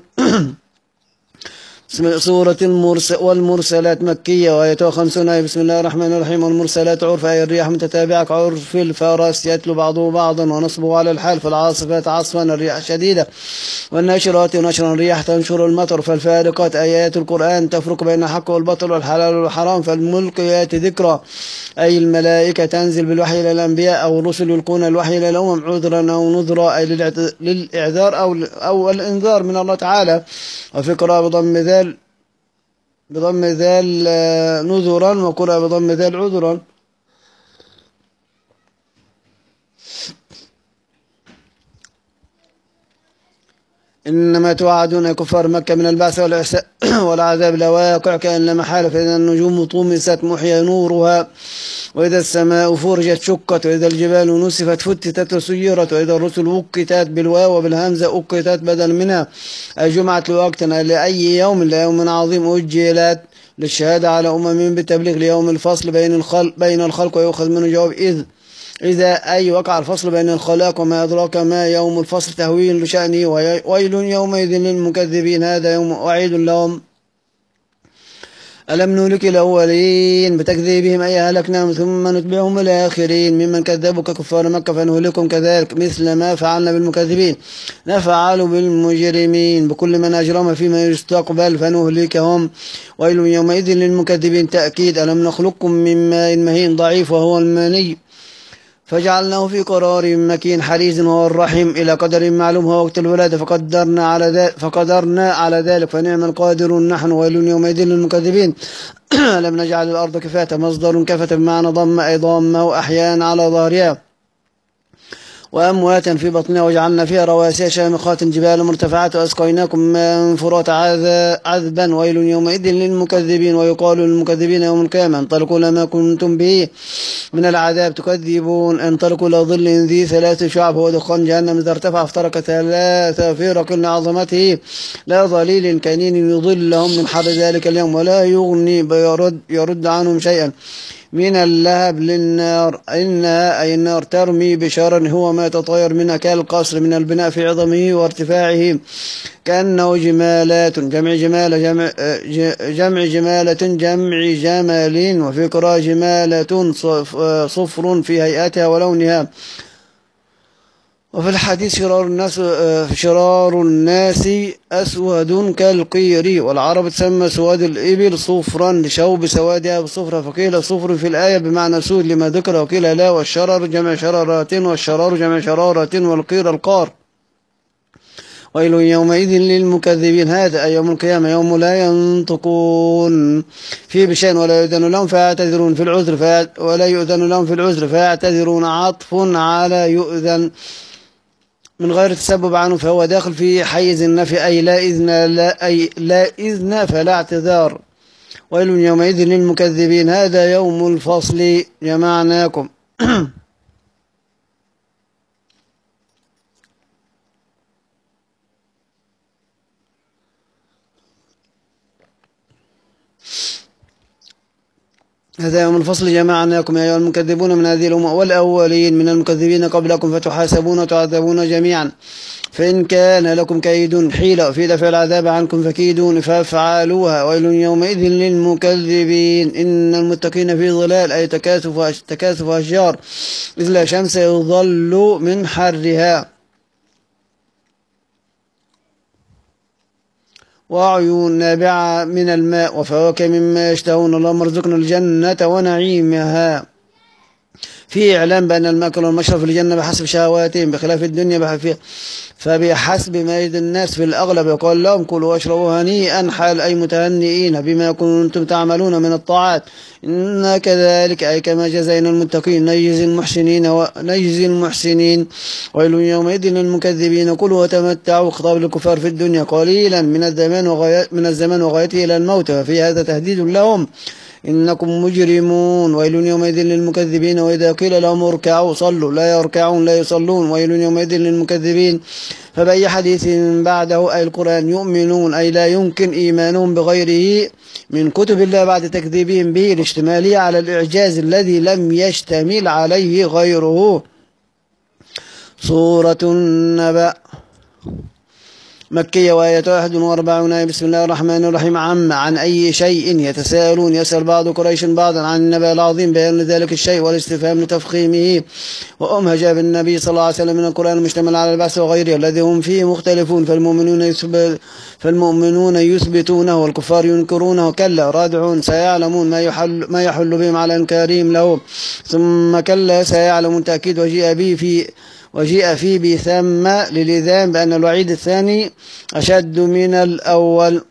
سورة المرسل والمرسلات مكية وآياتها خمسون آية. بسم الله الرحمن الرحيم. والمرسلات عرفا أي الرياح متتابعة كعرف الفرس يتلو بعضه بعضا ونصبه على الحال. فالعاصفات عصفا الرياح شديدة، والناشرات نشرا الرياح تنشر المطر. فالفارقات آيات القرآن تفرق بين الحق والباطل والحلال والحرام. فالملقيات ذكرى أي الملائكة تنزل بالوحي إلى الأنبياء أو الرسل يلقون الوحي إلى الأمم عذرا أو نذرا أي للإعذار أو أو الإنذار من الله تعالى. وفي قراءة بضم ذال بضم ذال نذرا، وقراءة بضم ذال عذرا. إنما توعدون كفار مكة من البعث والعذاب لواقع كأن لا محالة. فإذا النجوم طمست محيا نورها، وإذا السماء فرجت شقت، وإذا الجبال نسفت فتتت وسيرت، وإذا الرسل وقتت بالواو وبالهمزة أقتت بدل منها أي جمعت لوقتا لأي يوم ليوم عظيم أجلت للشهادة على أمم بالتبليغ ليوم الفصل بين الخلق بين الخلق ويؤخذ منه جواب إذ إذا أي وقع الفصل بين الخلاق. وما أدراك ما يوم الفصل تهويل لشأنه. ويل يومئذ للمكذبين هذا يوم وعيد لهم. ألم نهلك الأولين بتكذيبهم أي هلكناهم ثم نتبعهم الآخرين ممن كذبوا ككفار مكة فنهلكهم كذلك مثل ما فعلنا بالمكذبين نفعل بالمجرمين بكل من أجرم فيما يستقبل فنهلكهم. ويل يومئذ للمكذبين تأكيد. ألم نخلقكم من ماء مهين ضعيف وهو المني فجعلناه في قرار مكين حريز وهو الرحم إلى قدر معلوم هو وقت الولادة فقدرنا على ذلك فقدرنا على ذلك فنعم القادرون نحن. ويل يومئذ للمكذبين. لم نجعل الأرض كفاة مصدر كفة بمعنى ضم أي ضامة وأحيان على ظهرها وأمواتا في بطنها وجعلنا فيها رواسي شامخات جبال مرتفعات وأسقيناكم ماء فرات عذبا. ويل يومئذ للمكذبين. ويقال للمكذبين يوم القيامة انطلقوا لما كنتم به من العذاب تكذبون انطلقوا إلى ظل ذي ثلاث شعب هو دخان جهنم إذا ارتفع افترق ثلاث فرق لعظمته لا ظليل كنين يضلهم من حر ذلك اليوم ولا يغني يرد, يرد عنهم شيئا من اللهب للنار. إنها أي النار ترمي بشرر هو ما تطير منها كالقصر من البناء في عظمه وارتفاعه كأنه جمالات جمع جمال جمع, جمع جمالة جمع جمال. وفي قراءة جمالة صفر في هيئتها ولونها. وفي الحديث شرار الناس شرار الناس أسود كالقير. والعرب تسمى سواد الإبل صفرا لشوب سوادها بصفرة فقيل صفر في الآية بمعنى سود لما ذكر وقيل لا. والشرر جمع شرارات والشرار جمع شرارة والقير القار. ويل يومئذ للمكذبين هذا أي يوم القيامة يوم لا ينطقون فيه بشأن ولا يؤذن لهم فيعتذرون في العذر ولا يؤذن لهم في العذر فيعتذرون عطف على يؤذن من غير تسبب عنه فهو داخل في حيز النفي أي لا إذن لا أي لا إذن فلا اعتذار. ويل يومئذ للمكذبين هذا يوم الفصل جمعناكم. هذا يوم الفصل جمعناكم يا أيها المكذبون من هذه الأمة والأولين من المكذبين قبلكم فتحاسبون وتعذبون جميعا فإن كان لكم كيد حيلة في دفع العذاب عنكم فكيدون فافعلوها ويل يومئذ للمكذبين. إن المتقين في ظلال أي تكاثف تكاثف أشجار إذ لا شمس يظل من حرها وعيون نابعة من الماء وفواكه مما يشتهون اللهم ارزقنا الجنة ونعيمها. في إعلام بأن المأكل والمشرب في الجنة بحسب شهواتهم بخلاف الدنيا بحفيها فبحسب ما يجد الناس في الأغلب يقول لهم كلوا واشربوا هنيئا حال أي متهنئين بما كنتم تعملون من الطاعات إن كذلك أي كما جزينا المتقين نجزي المحسنين ونجزي المحسنين. ويل يومئذ للمكذبين كلوا وتمتعوا خطاب للكفار في الدنيا قليلا من الزمان وغاية من الزمان وغايته إلى الموت ففي هذا تهديد لهم إنكم مجرمون. ويل يومئذ للمكذبين وإذا قيل لهم اركعوا صلوا لا يركعون لا يصلون. ويل يومئذ للمكذبين فبأي حديث بعده أي القرآن يؤمنون أي لا يمكن إيمانهم بغيره من كتب الله بعد تكذيبهم به الاشتمالية على الإعجاز الذي لم يشتمل عليه غيره. سورة النبأ مكية وآية واحد وأربعون. بسم الله الرحمن الرحيم. عم عن أي شيء يتساءلون يسأل بعض قريش بعضا عن النبأ العظيم بيان ذلك الشيء والاستفهام لتفخيمه. وأمهج بالنبي صلى الله عليه وسلم من القرآن المشتمل على البعث وغيره الذي هم فيه مختلفون فالمؤمنون يثبت فالمؤمنون يثبتونه والكفار ينكرونه كلا رادعون سيعلمون ما يحل ما يحل بهم على إنكارهم له ثم كلا سيعلمون تأكيد وجيء به في وجيء فيه بثم للإذان بأن الوعيد الثاني أشد من الأول.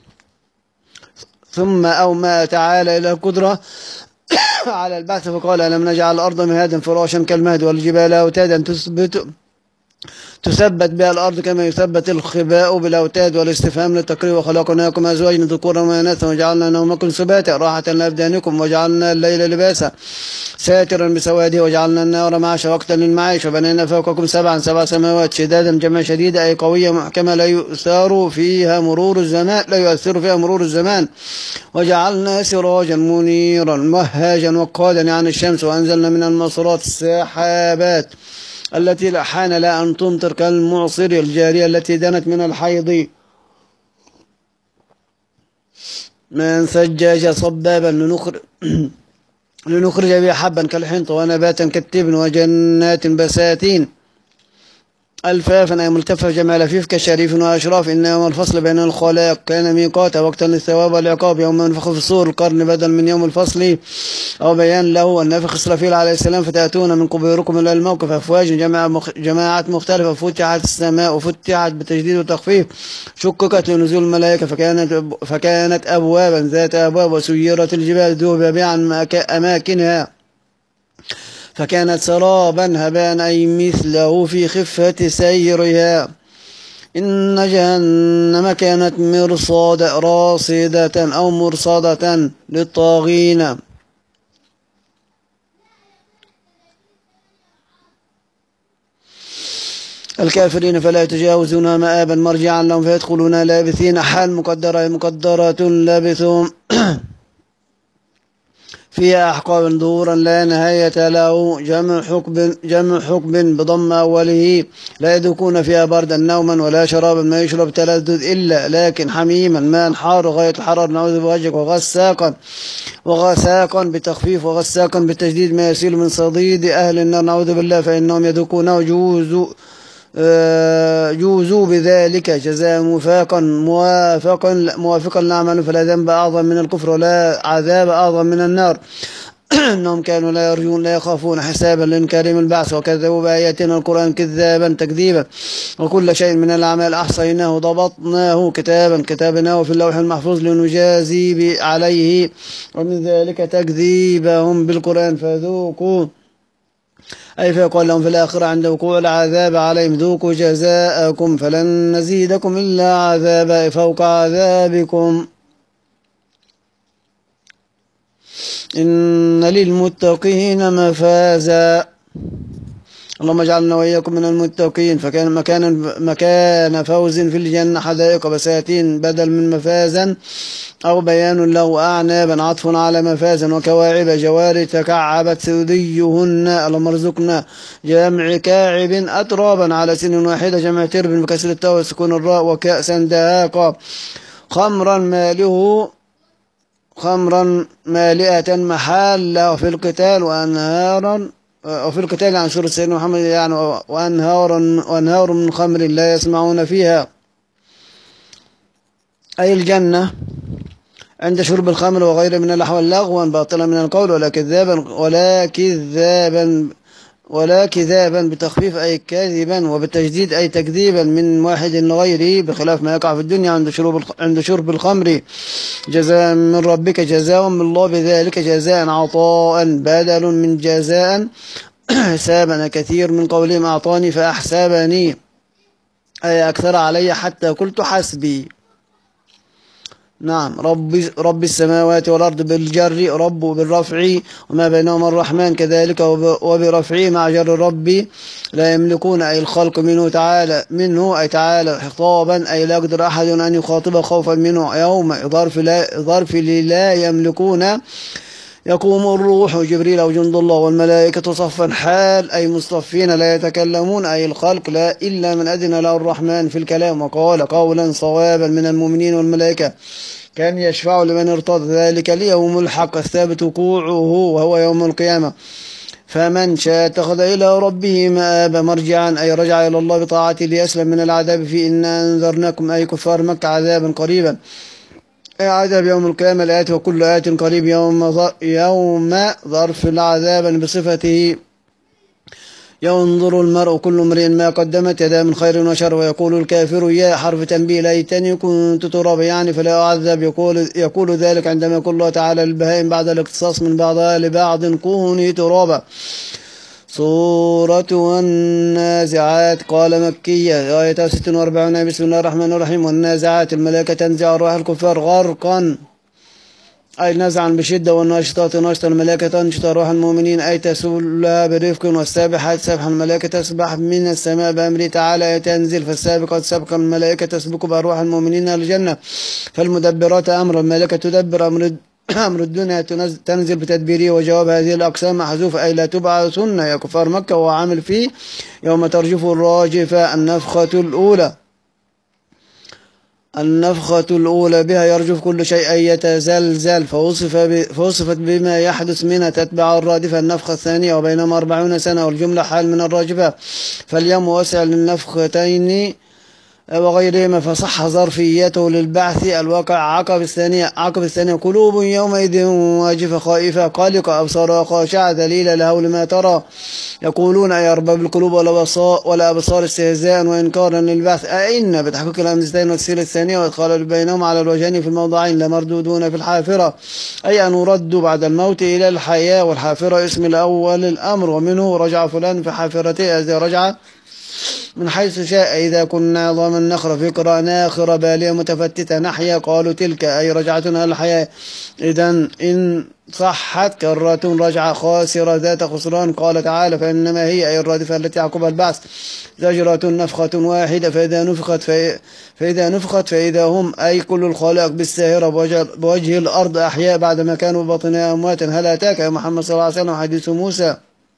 ثم أومى تعالى إلى القدرة على البعث فقال ألم نجعل الأرض مهادا فراشا كالمهد والجبال أوتادا تثبت تثبت بها الأرض كما يثبت الخباء بالأوتاد والاستفهام للتقرير وخلقناكم أزواجا ذكورا وإناثا وجعلنا نومكم سباتا راحة لأبدانكم وجعلنا الليل لباسا ساترا بسواده وجعلنا النار معاشا وقتا للمعايش وبنينا فوقكم سبعا سبع سماوات شدادا جمع شديدة أي قوية محكمة لا يؤثر فيها مرور الزمان لا يؤثر فيها مرور الزمان وجعلنا سراجا منيرا مهاجا وقادا عن الشمس وأنزلنا من المصرات السحابات التي لا حان لا أن تمطر كالمعصر الجارية التي دنت من الحيض من ثجاج صبابا لنخرج لنخرج به حبا كالحنط ونباتا كالتبن وجنات بساتين ألفافا أي ملتفة جمع لفيف كشريف وأشراف إن يوم الفصل بين الخلائق كان ميقاتا وقتا للثواب والعقاب يوم ينفخ في الصور القرن بدل من يوم الفصل أو بيان له النافخ إسرافيل عليه السلام فتأتون من قبوركم إلى الموقف أفواج جماعة مخ... جماعات مختلفة فتحت السماء وفتحت بتجديد وتخفيف شققت لنزول الملائكة فكانت فكانت أبوابا ذات أبواب وسيرت الجبال ذهب عن أماكنها فكانت سرابا هباء أي مثله في خفة سيرها. إن جهنم كانت مرصادة راصدة أو مرصادة للطاغين الكافرين فلا يتجاوزون مآبا مرجعا لهم فيدخلون لابثين حال مقدرة مقدرة لابثهم فيها أحقاب ظهورا لا نهاية له جمع حقب جمع حقب بضم أوله لا يذوقون فيها بردا نوما ولا شرابا ما يشرب تلذذ إلا لكن حميما ماء حار غاية الحرار نعوذ بوجهك وغساقا وغساقا بتخفيف وغساقا بالتجديد ما يسيل من صديد أهل النار نعوذ بالله فإنهم يذوقونه جوز جوزوا بذلك جزاء موافقا موافقا موافقا لعمل فلا ذنب أعظم من الكفر ولا عذاب أعظم من النار إنهم كانوا لا يرجون لا يخافون حسابا لإنكارهم البعث وكذبوا بآياتنا القرآن كذابا تكذيبا وكل شيء من الأعمال أحصيناه ضبطناه كتابا كتابناه في اللوح المحفوظ لنجازي عليه ومن ذلك تكذيبهم بالقرآن فذوقوا أي فيقول لهم في الآخرة عند وقوع العذاب عليهم ذوقوا جزاءكم فلن نزيدكم إلا عذابا فوق عذابكم إن للمتقين مفازا اللهم اجعلنا وإياكم من المتقين. فكان مكان مكان فوز في الجنة حدائق بساتين بدل من مفازا أو بيان له أعنابا عطف على مفازا وكواعب جواري تكعبت ثديهن. اللهم ارزقنا جمع كاعب أترابا على سن واحدة جمع ترب بكسر التاء وسكون الراء وكأسا دهاقا خمرا ماله خمرا مالئة محالة وفي القتال وأنهارا وفي القتال عن سورة سيدنا محمد يعني وأنهار وأنهار من خمر لا يسمعون فيها، أي الجنة عند شرب الخمر وغيره من الأحوال لغوا باطلا من القول ولا كذابا ولا كذابا ولا كذابا بتخفيف أي كاذبا وبالتجديد أي تكذيبا من واحد لغيره بخلاف ما يقع في الدنيا عند شرب عند شرب الخمر. جزاء من ربك جزاء من الله بذلك جزاء عطاء بدل من جزاء حسابا كثير من قولهم أعطاني فأحسبني أي أكثر علي حتى قلت حسبي. نعم رب, رب السماوات والأرض بالجر رب بالرفع وما بينهما الرحمن كذلك وبرفعه مع جر ربي لا يملكون أي الخلق منه تعالى منه أي تعالى خطابا أي لا يقدر أحد أن يخاطب خوفا منه يوم ظرف لا, ظرف لا يملكون يقوم الروح وجبريل وجند الله والملائكة صفا حال أي مصطفين لا يتكلمون أي الخلق لا إلا من أذن له الرحمن في الكلام وقال قولا صوابا من المؤمنين والملائكة كان يشفع لمن ارتضى ذلك اليوم الحق الثابت وقوعه وهو يوم القيامة. فمن شاء اتخذ إلى ربه مآب مرجعا أي رجع إلى الله بطاعته ليسلم من العذاب في إنا أنذرناكم أي كفار مكة عذابا قريبا أي عذاب يوم القيامة الآية وكل آية قريب يوم يوم ظرف العذاب بصفته ينظر المرء كل امرئ ما قدمت يداه من خير وشر ويقول الكافر يا حرف تنبيه ليتني كنت ترابا يعني فلا أعذب. يقول, يقول ذلك عندما يقول الله تعالى للبهائم بعد الاقتصاص من بعضها لبعض كوني ترابا. سورة والنازعات قال مكية آية ست وأربعين بسم الله الرحمن الرحيم. والنازعات الملائكة تنزع أرواح الكفار غرقا أي نزعا بشدة والناشطات نشطا الملائكة تنشط أرواح المؤمنين أي تسولها برفق والسابحات سبحا الملائكة تسبح من السماء بأمره تعالى تنزل فالسابقات سبقا الملائكة تسبق بأرواح المؤمنين الجنة فالمدبرات أمر الملائكة تدبر أمر أمر الدنيا تنزل بتدبيره. وجواب هذه الأقسام محذوفة أي لا تبعثن يا كفار مكة وهو عامل فيه يوم ترجف الراجفة النفخة الأولى النفخة الأولى بها يرجف كل شيء أي يتزلزل فوصف ب... فوصفت بما يحدث منها تتبع الرادفة النفخة الثانية وبينما أربعون سنة والجملة حال من الراجفة فاليوم واسع للنفختين وغيرهما فصح ظرفيته للبعث الواقع. عقب الثانية عقب الثانية قلوب يومئذ واجفة خائفة قلقة أبصارها خاشعة ذليلة لهول ما ترى يقولون أي أرباب القلوب ولا أبصار استهزاء وإنكارا للبعث أئن بتحقيق الأمزتين والسيرة الثانية وإدخال بينهم على الوجهين في الموضعين لمردودون في الحافرة أي أن يردوا بعد الموت إلى الحياة والحافرة اسم الأول الأمر ومنه رجع فلان في حافرته إذا رجع من حيث شاء إذا كنا عظاما نخرة في قراءة ناخرة بالية متفتتة نحيا قالوا تلك أي رجعتنا الحياة إذن إن صحت كرة رجعة خاسرة ذات خسران. قال تعالى فإنما هي أي الرادفة التي عقبها البعث زجرة نفخة واحدة فإذا نفخت فإذا نفخت فإذا هم أي كل الخلائق بالساهرة بوجه, بوجه الأرض أحياء بعدما كانوا ببطنها أمواتا. هل أتاك يا محمد صلى الله عليه وسلم حديث موسى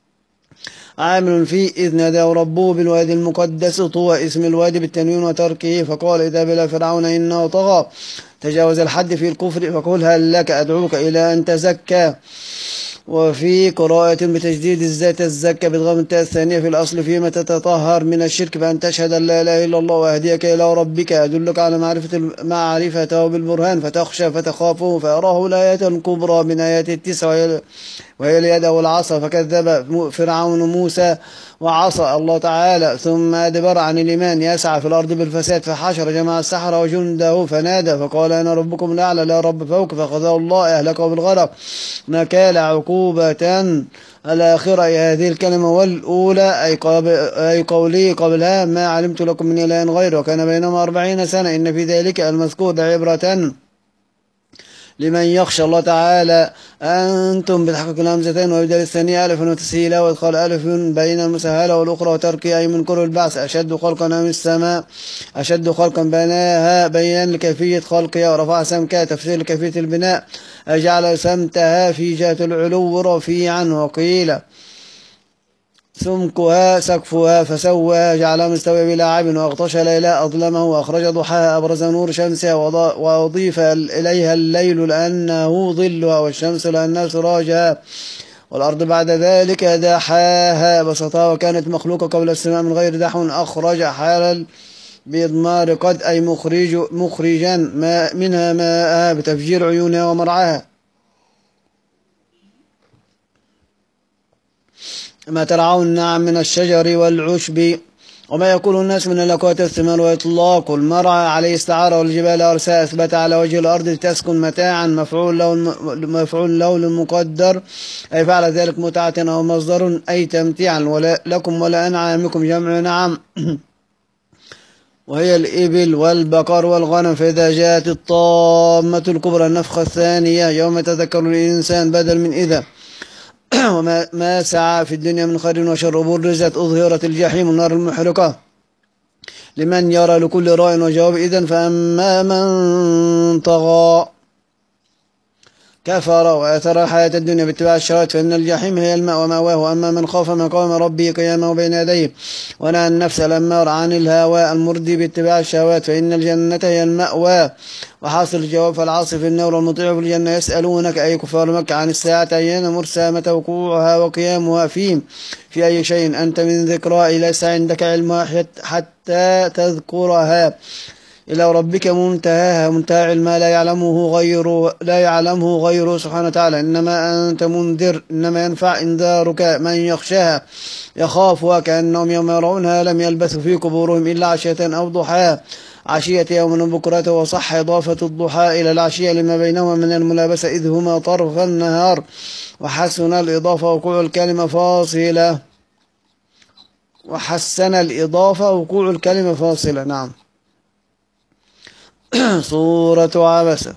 عامل فيه إذ ناداه ربه بالوادي المقدس طوى اسم الوادي بالتنوين وتركه فقال إذا بلا فرعون إنه طغى تجاوز الحد في الكفر فقل هل لك أدعوك إلى أن تزكى. وفي قراءة بتجديد الذات الزكى بضغم التاء الثانية في الأصل فيما تتطهر من الشرك بأن تشهد أن لا إله إلا الله وأهديك إلى ربك أدلك على معرفة معرفته بالبرهان فتخشى فتخافه فأراه الآيات الكبرى من آيات التسع وهي اليد والعصا فكذب فرعون موسى وعصى الله تعالى ثم أدبر عن الإيمان يسعى في الأرض بالفساد فحشر جمع السحرة وجنده فنادى فقال أنا ربكم الأعلى لا رب فوق فأخذه الله أهلكه بالغرق نكال عقوبة الآخرة. هذه الكلمة والأولى أي, أي قولي قبلها ما علمت لكم من إله غيره وكان بينما أربعين سنة إن في ذلك المذكور عبرة لمن يخشى الله تعالى. أنتم بتحقيق الهمزتين ويبدل الثانية ألف وتسهيلها وإدخال ألف بين المسهلة والأخرى وتركها أي من كل البعث. أشد خلقا من السماء، أشد خلقا بناها بيان لكيفية خلقها ورفع سمكها تفسير لكيفية البناء. أجعل سمتها في جهة العلو رفيعا. وقيل سمكها سقفها فسواها جعلها مستوى بلا عيب. وأغطش ليلها أظلمه وأخرج ضحاها أبرز نور شمسها وأضيف إليها الليل لأنه ظلها والشمس لأنها سراجها. والأرض بعد ذلك دحاها بسطها وكانت مخلوقة قبل السماء من غير دحو. أخرج حال بإضمار قد أي مخرج مخرجا ما منها ماءها بتفجير عيونها ومرعاها ما ترعون النعم من الشجر والعشب. وما يقول الناس من الأكوات الثمار وإطلاق المرعى عليه استعارة. والجبال أرساء أثبت على وجه الأرض تسكن متاعا مفعول له مفعول له المقدر أي فعل ذلك متعة أو مصدر أي تمتيعا. ولا لكم ولا أنعامكم جمع نعم وهي الإبل والبقر والغنم. فإذا جاءت الطامة الكبرى النفخة الثانية يوم تذكر الإنسان بدل من إذا وما ما سعى في الدنيا من خير وشر برزت أظهرت الجحيم النار المحرقة لمن يرى لكل راء وجواب. إذن فأما من طغى كفر وآثر الحياة الدنيا باتباع الشهوات فإن الجحيم هي المأوى ومأواه. وأما من خاف مقام ربه قيامه بين يديه ونهى النفس الأمارة عن الهوى المردي باتباع الشهوات فإن الجنة هي المأوى. وحاصل الجواب فالعاصي في النار والمطيع في الجنة. يسألونك أي كفار مكة عن الساعة أيان مرساة متى وقوعها وقيامها فيه في أي شيء أنت من ذكرى ليس عندك علمها حتى تذكرها إلى ربك منتهاها. منتهى علمها لا يعلمه غيره لا يعلمه غيره سبحانه وتعالى. إنما أنت منذر إنما ينفع إنذارك من يخشاها يخافها كأنهم يوم يرونها لم يلبثوا في قبورهم إلا عشية أو ضحاها. عشية يوم بكرة. وصح إضافة الضحى إلى العشية لما بينهما من الملابسة إذ هما طرف النهار. وحسن الإضافة وقوع الكلمة فاصلة وحسن الإضافة وقوع الكلمة فاصلة. نعم. سورة عبسة.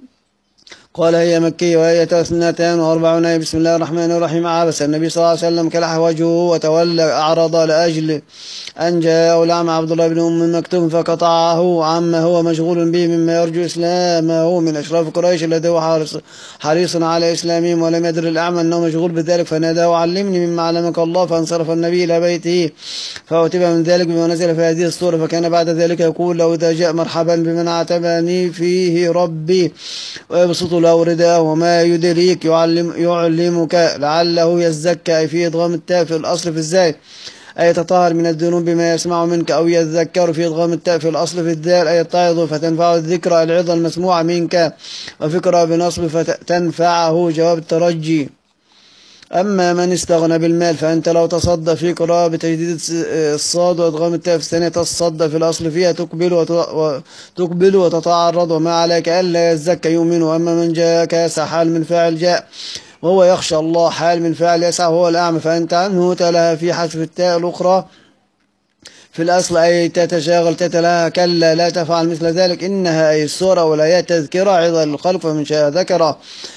قال هي مكية وهي اثنتان وأربعون. بسم الله الرحمن الرحيم. عبس النبي صلى الله عليه وسلم كلح وجهه وتولى أعرض لأجل أن جاءه الأعمى عبد الله بن أم مكتوم فقطعه عما هو مشغول به مما يرجو إسلامه من أشراف قريش الذي هو حريص, حريص على إسلامهم. ولم يدر الأعمى أنه مشغول بذلك فناداه علمني مما علمك الله. فانصرف النبي إلى بيته فأتبع من ذلك بما نزل في هذه السورة. فكان بعد ذلك يقول له إذا جاء مرحبا بمن اعتبني فيه ربي ويبسط له رداءه. وما يدريك يعلم يعلمك لعله يزكى أي في إدغام التاء في الأصل في الزاي أي يتطهر من الذنوب بما يسمع منك. أو يذكر في إدغام التاء في الأصل في الذال أي يتعظ فتنفعه الذكرى العظة المسموعة منك. وفكرة بنصب فتنفعه جواب الترجي. أما من استغنى بالمال فأنت لو تصدى في قراءة بتجديد الصاد وإدغام التاء في الثانية تصدى في الأصل فيها تقبل وتقبل وتتعرض وما عليك ألا يزكى يؤمن. وأما من جاءك يسعى حال من فاعل جاء وهو يخشى الله حال من فاعل يسعى وهو الأعمى فأنت عنه تلها في حذف التاء الأخرى في الأصل أي تتشاغل تتلها كلا لا تفعل مثل ذلك. إنها أي السورة والآيات تذكرة عظة للخلق فمن شاء ذكر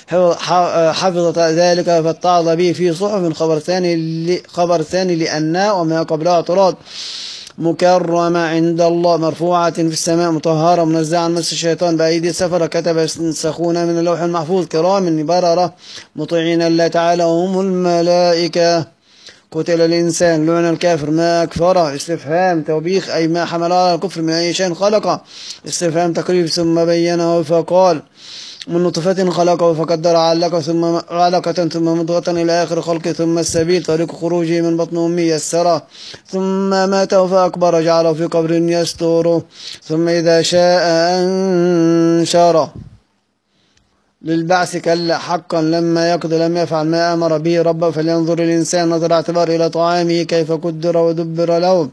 حفظ ذلك فاتعظ به في صحف. خبر ثاني خبر ثاني لأنها وما قبلها اعتراض. مكرمة عند الله مرفوعة في السماء مطهرة منزعة عن مس الشيطان بأيدي السفرة كتب ينسخون من اللوح المحفوظ كرام بررة مطيعين الله تعالى وهم الملائكة. قتل الإنسان لعن الكافر ما أكفره استفهام توبيخ أي ما حمل على الكفر من أي شيء خلقه استفهام تقريب ثم بينه فقال من نطفة خلقه فقدر علقه ثم علقة ثم مضغة إلى آخر خلقه ثم السبيل طريق خروجه من بطن أمه يسره ثم ماته فأكبر جعله في قبر يستوره ثم إذا شاء أنشره للبعث كلا حقا لما يقضي لم يفعل ما أمر به ربه. فلينظر الإنسان نظر اعتبار إلى طعامه كيف قدر ودبر له.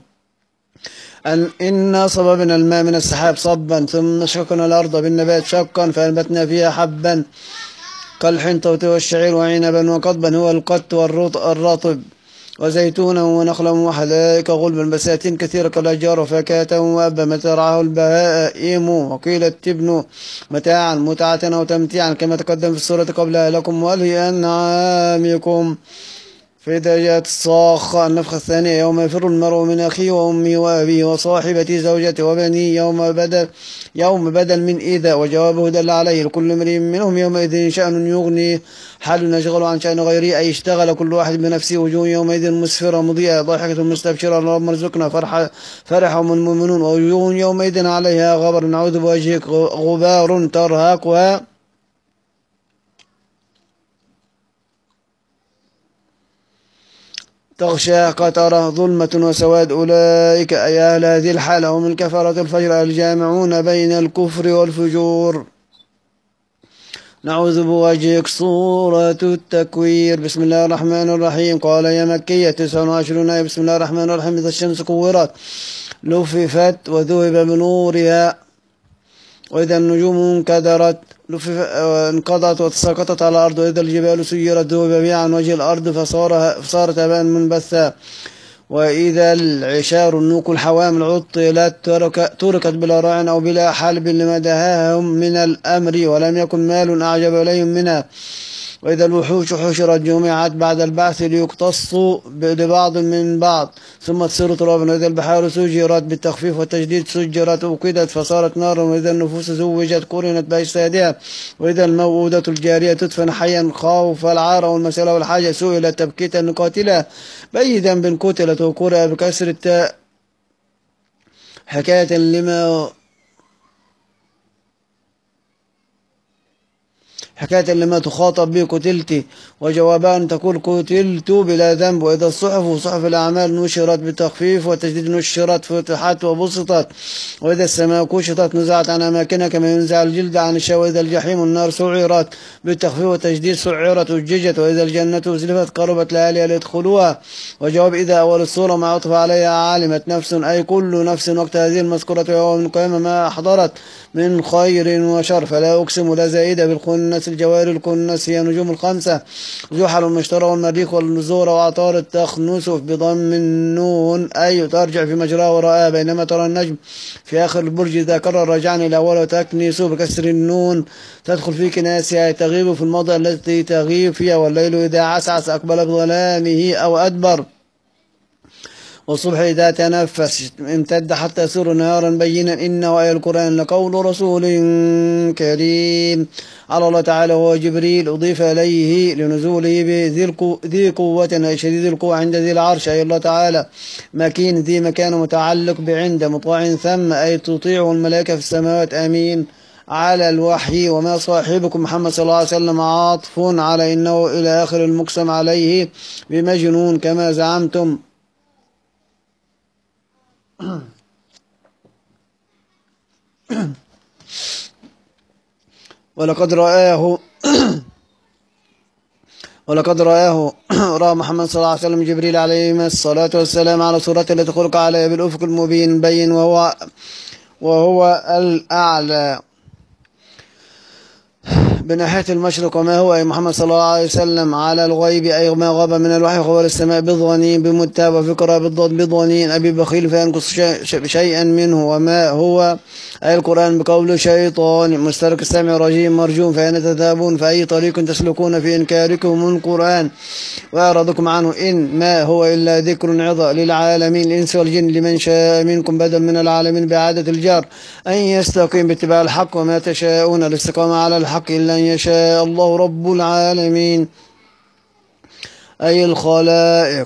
أن إنا صببنا الماء من السحاب صبا ثم شقنا الأرض بالنبات شقا فأنبتنا فيها حبا كالحنطة والشعير وعنبا وقضبا هو القط والرطب وزيتونا ونخلا وحدائق غلبا بساتين كثيرة كالأشجار وفاكهة وأبا مترعه البهائم وقيل التبن متاعا متعة أو تمتيعا كما تقدم في السورة قبلها لكم ولأنعامكم. في درجات الصاخة النفخة الثانية يوم يفر المرء من أخيه وأمه وأبيه وصاحبته زوجته وبنيه يوم بدل يوم بدل من إذا وجوابه دل عليه لكل امرئ منهم يومئذ شأن يغني حال نشغل عن شأن غيره أي اشتغل كل واحد بنفسه وجوه يومئذ مسفرة مضيئة ضاحكة مستبشرة اللهم ارزقنا فرح فرحهم المؤمنون ووجوه يومئذ عليها غبر نعوذ بوجهك غبار ترهقها تغشى قطرة ظلمة وسواد أولئك أي أهل هذه الحالة هم الكفرة الفجر الجامعون بين الكفر والفجور. نعوذ بوجهك سورة التكوير. بسم الله الرحمن الرحيم. قال يا مكية تسع وعشرون. بسم الله الرحمن الرحيم. إذا الشمس كورت لففت وذهب بنورها وإذا النجوم انكدرت انقضت وتساقطت على الأرض وإذا الجبال سيرت ذهب بها عن وجه الأرض فصار فصارت هباء منبثا وإذا العشار النوق الحوامل عطلت ترك تركت بلا راع أو بلا حلب لما دهاهم من الأمر ولم يكن مال أعجب إليهم منها وإذا الوحوش حشرت جمعت بعد البعث ليقتصوا لبعض من بعض ثم تصير ترابا وإذا البحار سجرت بالتخفيف والتجديد سجرت وقدت فصارت نارا وإذا النفوس زوجت قرنت بأجسادها وإذا الموءودة الجارية تدفن حيا خوف العار والمسألة والحاجة سئلت تبكيتا قاتلة بأي ذنب قتلت وقرأ بكسر التاء حكاية لما حكاية لما تخاطب به قتلت وجوابها أن تقول قتلت بلا ذنب وإذا الصحف وصحف الأعمال نشرت بالتخفيف والتجديد نشرت فتحت وبسطت وإذا السماء كشطت نزعت عن أماكنها كما ينزع الجلد عن الشوى وإذا الجحيم النار سعرت بالتخفيف والتجديد سعرت وججت وإذا الجنة أزلفت قربت لأهلها ليدخلوها. وجواب إذا أول الصورة ما عطف عليها علمت نفس أي كل نفس وقت هذه المذكورة يوم القيامة ما أحضرت من خير وشر فلا أقسم لا زائدة بالخنس الجوار الكنس هي نجوم الخمسة زحل والمشتري والمريخ والنزور وعطارد تخنس بضم النون أي ترجع في مجرى وراءها بينما ترى النجم في آخر البرج إذا كرر رجعني الأول وتكنس بكسر النون تدخل في كناسها تغيب في الموضع التي تغيب فيها والليل إذا عسعس أقبل بظلامه أو أدبر والصبح إذا تنفس امتد حتى يصير نهارا بينا إنه أي القرآن لقول رسول كريم على الله تعالى هو جبريل أضيف إليه لنزوله بذي قوة أي شديد القوة عند ذي العرش أي الله تعالى مكين ذي مكان متعلق بعند مطاع ثم أي تطيعه الملائكة في السماوات آمين على الوحي وما صاحبكم محمد صلى الله عليه وسلم عاطف على إنه إلى آخر المقسم عليه بمجنون كما زعمتم ولقد رآه ولقد رآه رأى محمد صلى الله عليه وسلم جبريل عليه الصلاة والسلام على صورته التي خلق عليها بالأفق المبين بين وهو وهو الأعلى بناحية المشرق وما هو أي محمد صلى الله عليه وسلم على الغيب أي ما غاب من الوحي خبر السماء بضغنين بمتاب وفكرة بالضاد بضغنين أبي بخيل فينقص شيئا منه وما هو أي القرآن بقول شيطان مسترك السمع رجيم مرجوم فأين تذهبون فأي طريق تسلكون في إنكاركم القرآن وأعرضكم عنه إن ما هو إلا ذكر عظة للعالمين الإنس والجن لمن شاء منكم بدل من العالمين بإعادة الجار أن يستقيم باتباع الحق وما تشاءون الاستقامة على الحق إلا أن يشاء الله رب العالمين أي الخلائق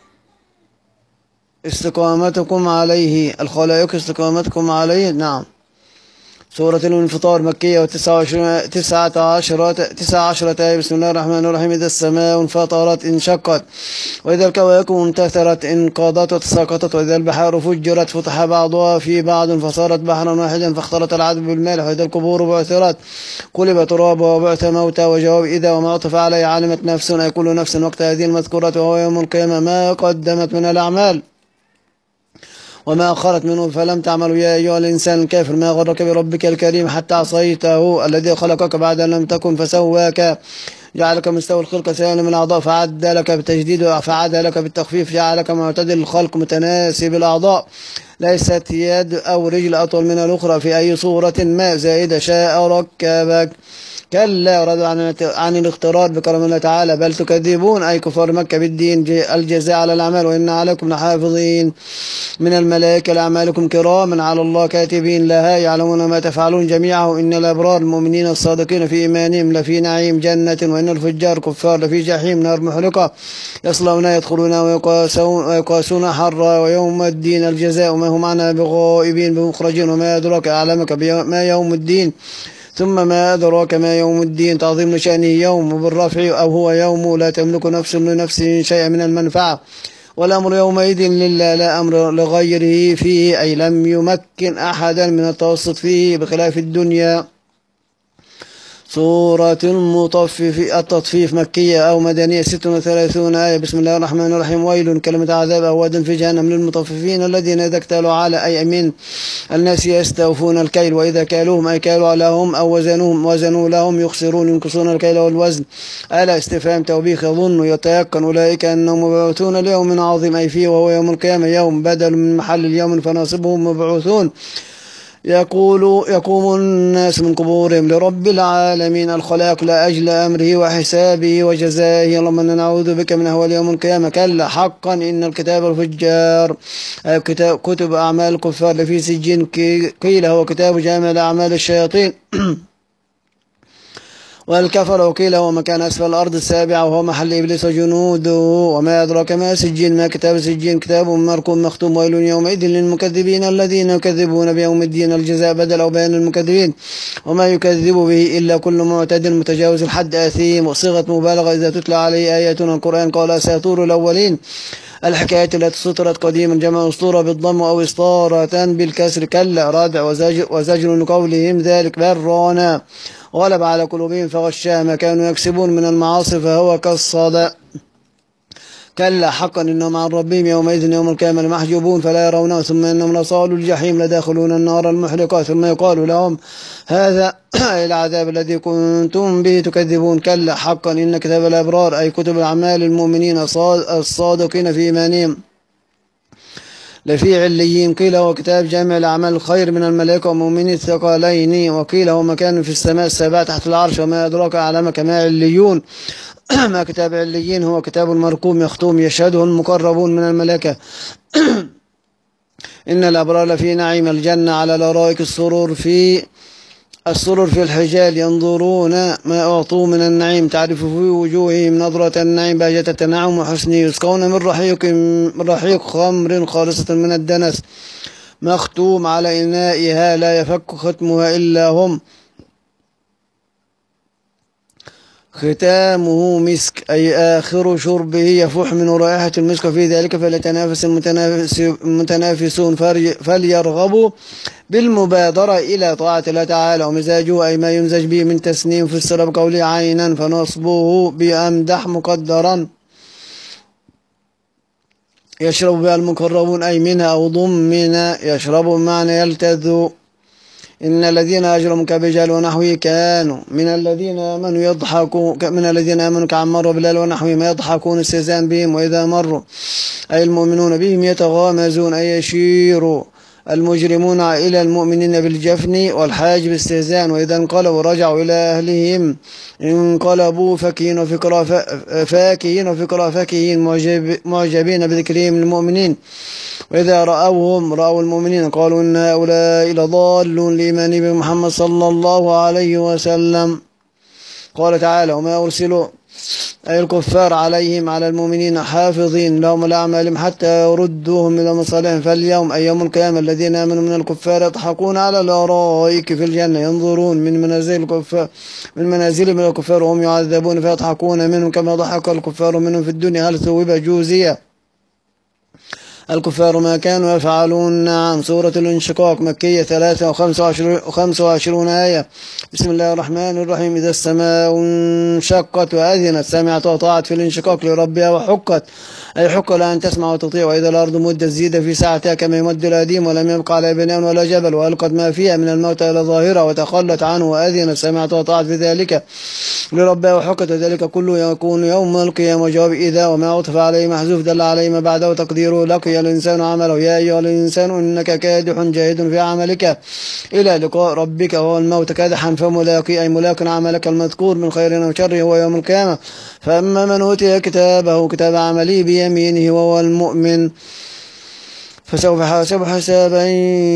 استقامتكم عليه الخلائق استقامتكم عليه. نعم. سورة الانفطار مكية وتسعة وعشرين تسعة عشرة تسعة عشرة آية. بسم الله الرحمن الرحيم. إذا السماء انفطرت انشقت وإذا الكواكب انتثرت انقضت وتساقطت وإذا البحار فجرت فتح بعضها في بعض فصارت بحرا واحدا فاختلط العذب بالمالح وإذا القبور بعثرت قلب ترابا وبعث موتى. وجواب إذا وما عطف عليه علمت نفس أي كل نفس وقت هذه المذكورة وهو يوم القيامة ما قدمت من الأعمال وما أخرت منه فلم تعملوا يا أيها الإنسان الكافر ما غرك بربك الكريم حتى عصيته الذي خلقك بعد لم تكن فسواك جعلك مستوى الخلق سالم الأعضاء فعد لك بالتجديد فعاد لك بالتخفيف، جعلك معتدل الخلق متناسب الأعضاء، ليست يد أو رجل أطول من الأخرى في أي صورة ما، زائدة شاء ركبك. كلا رد عن عن الاغترار بكرم الله تعالى، بل تكذبون أي كفار مكة بالدين الجزاء على الأعمال، وإن عليكم لحافظين من الملائكة لأعمالكم كراما على الله كاتبين لها يعلمون ما تفعلون جميعه. إن الأبرار المؤمنين الصادقين في إيمانهم لفي نعيم جنة، وإن الفجار كفار لفي جحيم نار محرقة يصلونها يدخلونها ويقاسون حرا، ويوم الدين الجزاء ما هم عنها بغائبين بمخرجين. وما أدراك أعلمك ما يوم الدين، ثم ما أدراك ما يوم الدين، تعظيم شأنه يوم بالرفع أو هو يوم لا تملك نفس لنفس شيئا من المنفعة، والأمر يومئذ لله لا أمر لغيره فيه، أي لم يمكن أحدا من التوسط فيه بخلاف الدنيا. سورة المطفف التطفيف مكية أو مدنية ست وثلاثون آية. بسم الله الرحمن الرحيم. ويل كلمة عذاب أواد في جهنم للمطففين الذين إذا اكتالوا على أي من الناس يستوفون الكيل، وإذا كالوهم أي كالوا لهم أو وزنوهم وزنوا لهم يخسرون ينقصون الكيل والوزن. ألا استفهام توبيخ يظن يتيقن أولئك أنهم مبعوثون ليوم عظيم، أي فيه وهو يوم القيامة، يوم بدل من محل اليوم فناصبهم مبعوثون. يقول يقوم الناس من قبورهم لرب العالمين الخلاق لأجل أمره وحسابه وجزائه. اللهم إنا نعوذ بك من أهوال يوم القيامة. كلا حقا إن الكتاب الفجار أي كتاب كتب أعمال الكفار لفي سجين، قيل هو كتاب جامع أعمال الشياطين والكفر، وقيل هو مكان أسفل الأرض السابعة وهو محل إبليس وجنوده. وما أدراك ما سجين، ما كتاب سجين، كتاب مرقوم مختوم. ويل يومئذ للمكذبين الذين يكذبون بيوم الدين الجزاء بدل أو بيان المكذبين، وما يكذب به إلا كل معتد متجاوز الحد آثيم. وصيغة مبالغة إذا تتلى عليه آياتنا القرآن قال أساطير الأولين، الحكاية التي سطرت قديما جمع أسطورة بالضم أو إسطارة بالكسر. كلا رادع وزجر, وزجر لقولهم ذلك بل رانا غلب على قلوبهم فغشاها ما كانوا يكسبون من المعاصي فهو كالصدى. كلا حقا إنهم عن ربهم يومئذ يوم القيامة لمحجوبون فلا يرونه، ثم إنهم لصالوا الجحيم لداخلون النار المحرقة، ثم يقال لهم هذا العذاب الذي كنتم به تكذبون. كلا حقا إن كتاب الأبرار أي كتب أعمال المؤمنين الصادقين في إيمانهم لفي عليين، قيل هو كتاب جامع الأعمال الخير من الملائكة ومؤمنين الثقلين، وقيل هو مكان في السماء السابعة تحت العرش. وما أدراك أعلمك ما عليون ما كتاب عليين هو كتاب مرقوم مختوم يشهده المقربون من الملائكة. إن الأبرار لفي نعيم الجنة على الأرائك السرور في السرور في الحجال ينظرون ما أعطوا من النعيم، تعرف في وجوههم نظرة النعيم بهجة التنعم وحسن، يسقون من رحيق من رحيق خمر خالصة من الدنس مختوم على إنائها لا يفك ختمها إلا هم، ختامه مسك أي آخر شربه يفوح من رائحة المسك، في ذلك فليتنافس المتنافسون فليرغبوا بالمبادرة إلى طاعة الله تعالى. ومزاجه أي ما يمزج به من تسنيم في السرب قولي عينا فنصبه بأمدح مقدرا يشرب بها المقربون أي منها أو ضمن يشرب بمعنى يلتذ. إن الذين أجرموا كبجال ونحوه كانوا من الذين آمنوا يضحكوا من الذين آمنوا كعمار وبلال ونحوه ما يضحكون استهزاء بهم، وإذا مروا أي المؤمنون بهم يتغامزون أي يشيروا المجرمون إلى المؤمنين بالجفن والحاج باستهزاء، وإذا انقلبوا رجعوا إلى أهلهم انقلبوا فاكهين وفكرا فاكهين وفكرا فاكهين معجب معجبين بذكرهم المؤمنين، وإذا رأوهم رأوا المؤمنين قالوا إن هؤلاء لضالون لإيمان بمحمد صلى الله عليه وسلم. قال تعالى وما أرسلوا أي الكفار عليهم على المؤمنين حافظين لهم الأعمالهم حتى يردوهم إلى مصالحهم. فاليوم أي يوم القيامة الذين آمنوا من الكفار يضحكون على الأرائك في الجنة ينظرون من منازل الكفار من منازل من الكفار وهم يعذبون فيضحكون منهم كما ضحك الكفار منهم في الدنيا. هل ثوب جوزية الكفار ما كانوا يفعلون. نعم. سورة الانشقاق مكية ثلاثة وخمسة وعشرون آية. بسم الله الرحمن الرحيم. إذا السماء انشقت وأذنت سمعت وطاعت في الانشقاق لربها وحقت، أي حق لها أن تسمع وتطيع. وإذا الأرض مدت زيد في ساعتها كما يمد الأديم ولم يبق على بناء ولا جبل، وألقت ما فيها من الموت إلى ظاهرة وتخلت عنه وأذنت سمعت وطاعت في ذلك لربها وحقت، وذلك كله يكون يوم القيامة. وجواب إذا وما عطف عليه محذوف دل عليه ما بعده تقديره لقي الإنسان عمله. يا أيها الإنسان إنك كادح جاهد في عملك إلى لقاء ربك وهو الموت كادحا فملاقي، أي ملاق عملك المذكور من خير أو شر هو يوم القيامة. فأما من أوتي كتابه كتاب عمله بيمينه وهو المؤمن فسوف يحاسب حسابا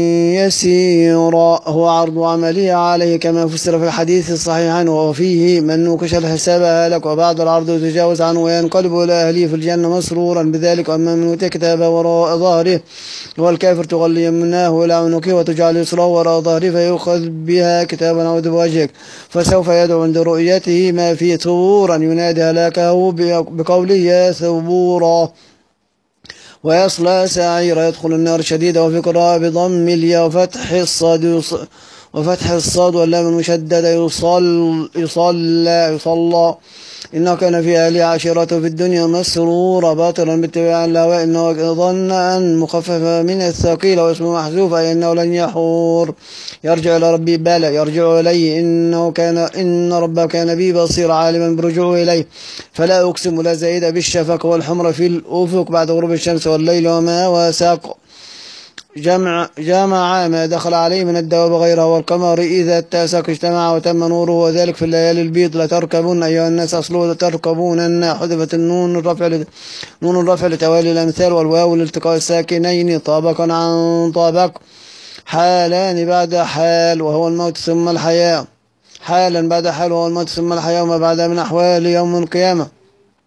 يسيرا، هو عرض عمله عليه كما فسر في الحديث الصحيح عنه، وفيه من نوكش الحساب هلك وبعد العرض يتجاوز عنه وينقلب إلى أهله في الجنة مسرورا بذلك. وأما من أوتي كتابه وراء ظهره والكافر تغلي يمناه إلى عنقه وتجعل يسره وراء ظهره فيؤخذ بها كتابا عود بوجهك فسوف يدعو عند رؤيته ما فيه ثبورا ينادي هلاكه بقوله يا ثبورا ويصلى سعيرا يدخل النار شديدة. وفي قراءة بضم الياء وفتح الصاد وفتح الصاد واللام المشددة يصل يصلى يصلى إنه كان في أهله عشيرته في الدنيا مسرورا باطلا باتباع الهواء إنه ظن أن مخففة من الثقيل واسمه محذوف أي إنه لن يحور. يرجع إلى ربي بلى يرجع إليه إنه كان إن ربه كان بي بصير عالما برجوعه إليه. فلا أقسم لا زائد بالشفق والحمر في الأفق بعد غروب الشمس والليل وما وساق جمع جمع ما دخل عليه من الدواب غيره والقمر إذا اتسق اجتمع وتم نوره وذلك في الليالي البيض. لتركبون أيها الناس أصله لتركبون حذفت النون الرفع نون الرفع لتوالي الأمثال والواو لالتقاء الساكنين طابقا عن طابق حالان بعد حال وهو الموت ثم الحياة حالا بعد حال وهو الموت ثم الحياة وما بعد من أحوال يوم القيامة.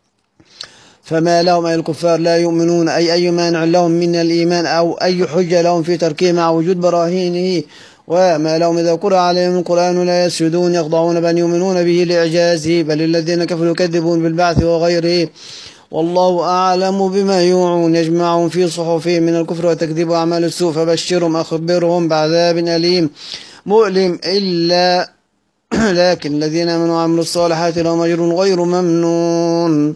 فما لهم أي الكفار لا يؤمنون أي أي مانع لهم من الإيمان أو أي حجة لهم في تركه مع وجود براهينه. وما لهم إذا قرأ عليهم القرآن لا يسجدون يخضعون بأن يؤمنون به لإعجازه بل الذين كفروا يكذبون بالبعث وغيره. والله أعلم بما يوعون يجمعون في صحفهم من الكفر وتكذيب أعمال السوء فبشرهم أخبرهم بعذاب أليم مؤلم إلا لكن الذين آمنوا وعملوا الصالحات لهم أجر غير ممنون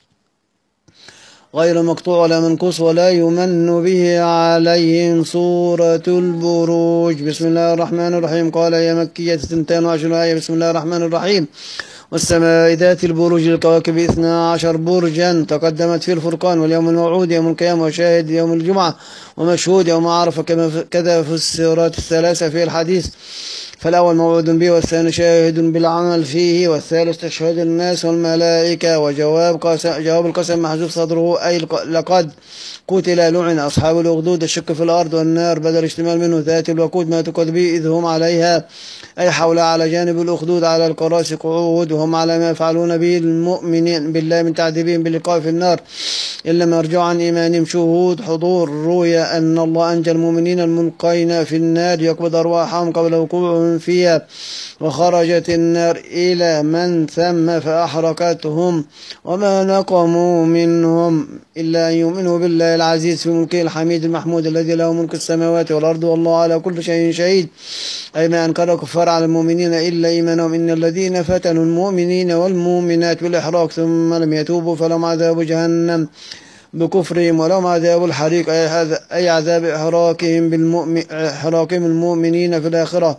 غير مقطوع ولا منقوص ولا يمن به عليهم. سورة البروج. بسم الله الرحمن الرحيم. قال يا مكية اثنتان وعشرون آية. بسم الله الرحمن الرحيم. والسماء ذات البروج الكواكب اثنا عشر برجا تقدمت في الفرقان واليوم الموعود يوم القيامة وشاهد يوم الجمعة ومشهود يوم عرفة كذا في السورات الثلاثة في الحديث. فالأول موعود به والثاني شاهد بالعمل فيه والثالث تشهد الناس والملائكة. وجواب قسم جواب القسم محذوف صدره أي لقد قتل لعن أصحاب الأخدود الشك في الأرض والنار بدل اشتمال منه ذات الوقود ما تقد به إذ هم عليها أي حولها على جانب الأخدود على الكراسي قعود وهم على ما يفعلون به المؤمنين بالله من تعذيبهم باللقاء في النار إلا ما يرجع عن إيمانهم شهود حضور. روي أن الله أنجى المؤمنين الملقين في النار يقبض أرواحهم قبل وقوعهم فيها وخرجت النار إلى من ثم فأحرقتهم وما نقموا منهم إلا أن يؤمنوا بالله العزيز في ملكه الحميد المحمود الذي له ملك السماوات والأرض والله على كل شيء شهيد. أي ما أنكر الكفار على المؤمنين إلا إيمانهم. إن الذين فتنوا المؤمنين والمؤمنات بالإحراق ثم لم يتوبوا فلهم عذاب جهنم بكفرهم ولهم عذاب الحريق أي عذاب إحراقهم بالمؤمن إحراقهم المؤمنين في الآخرة.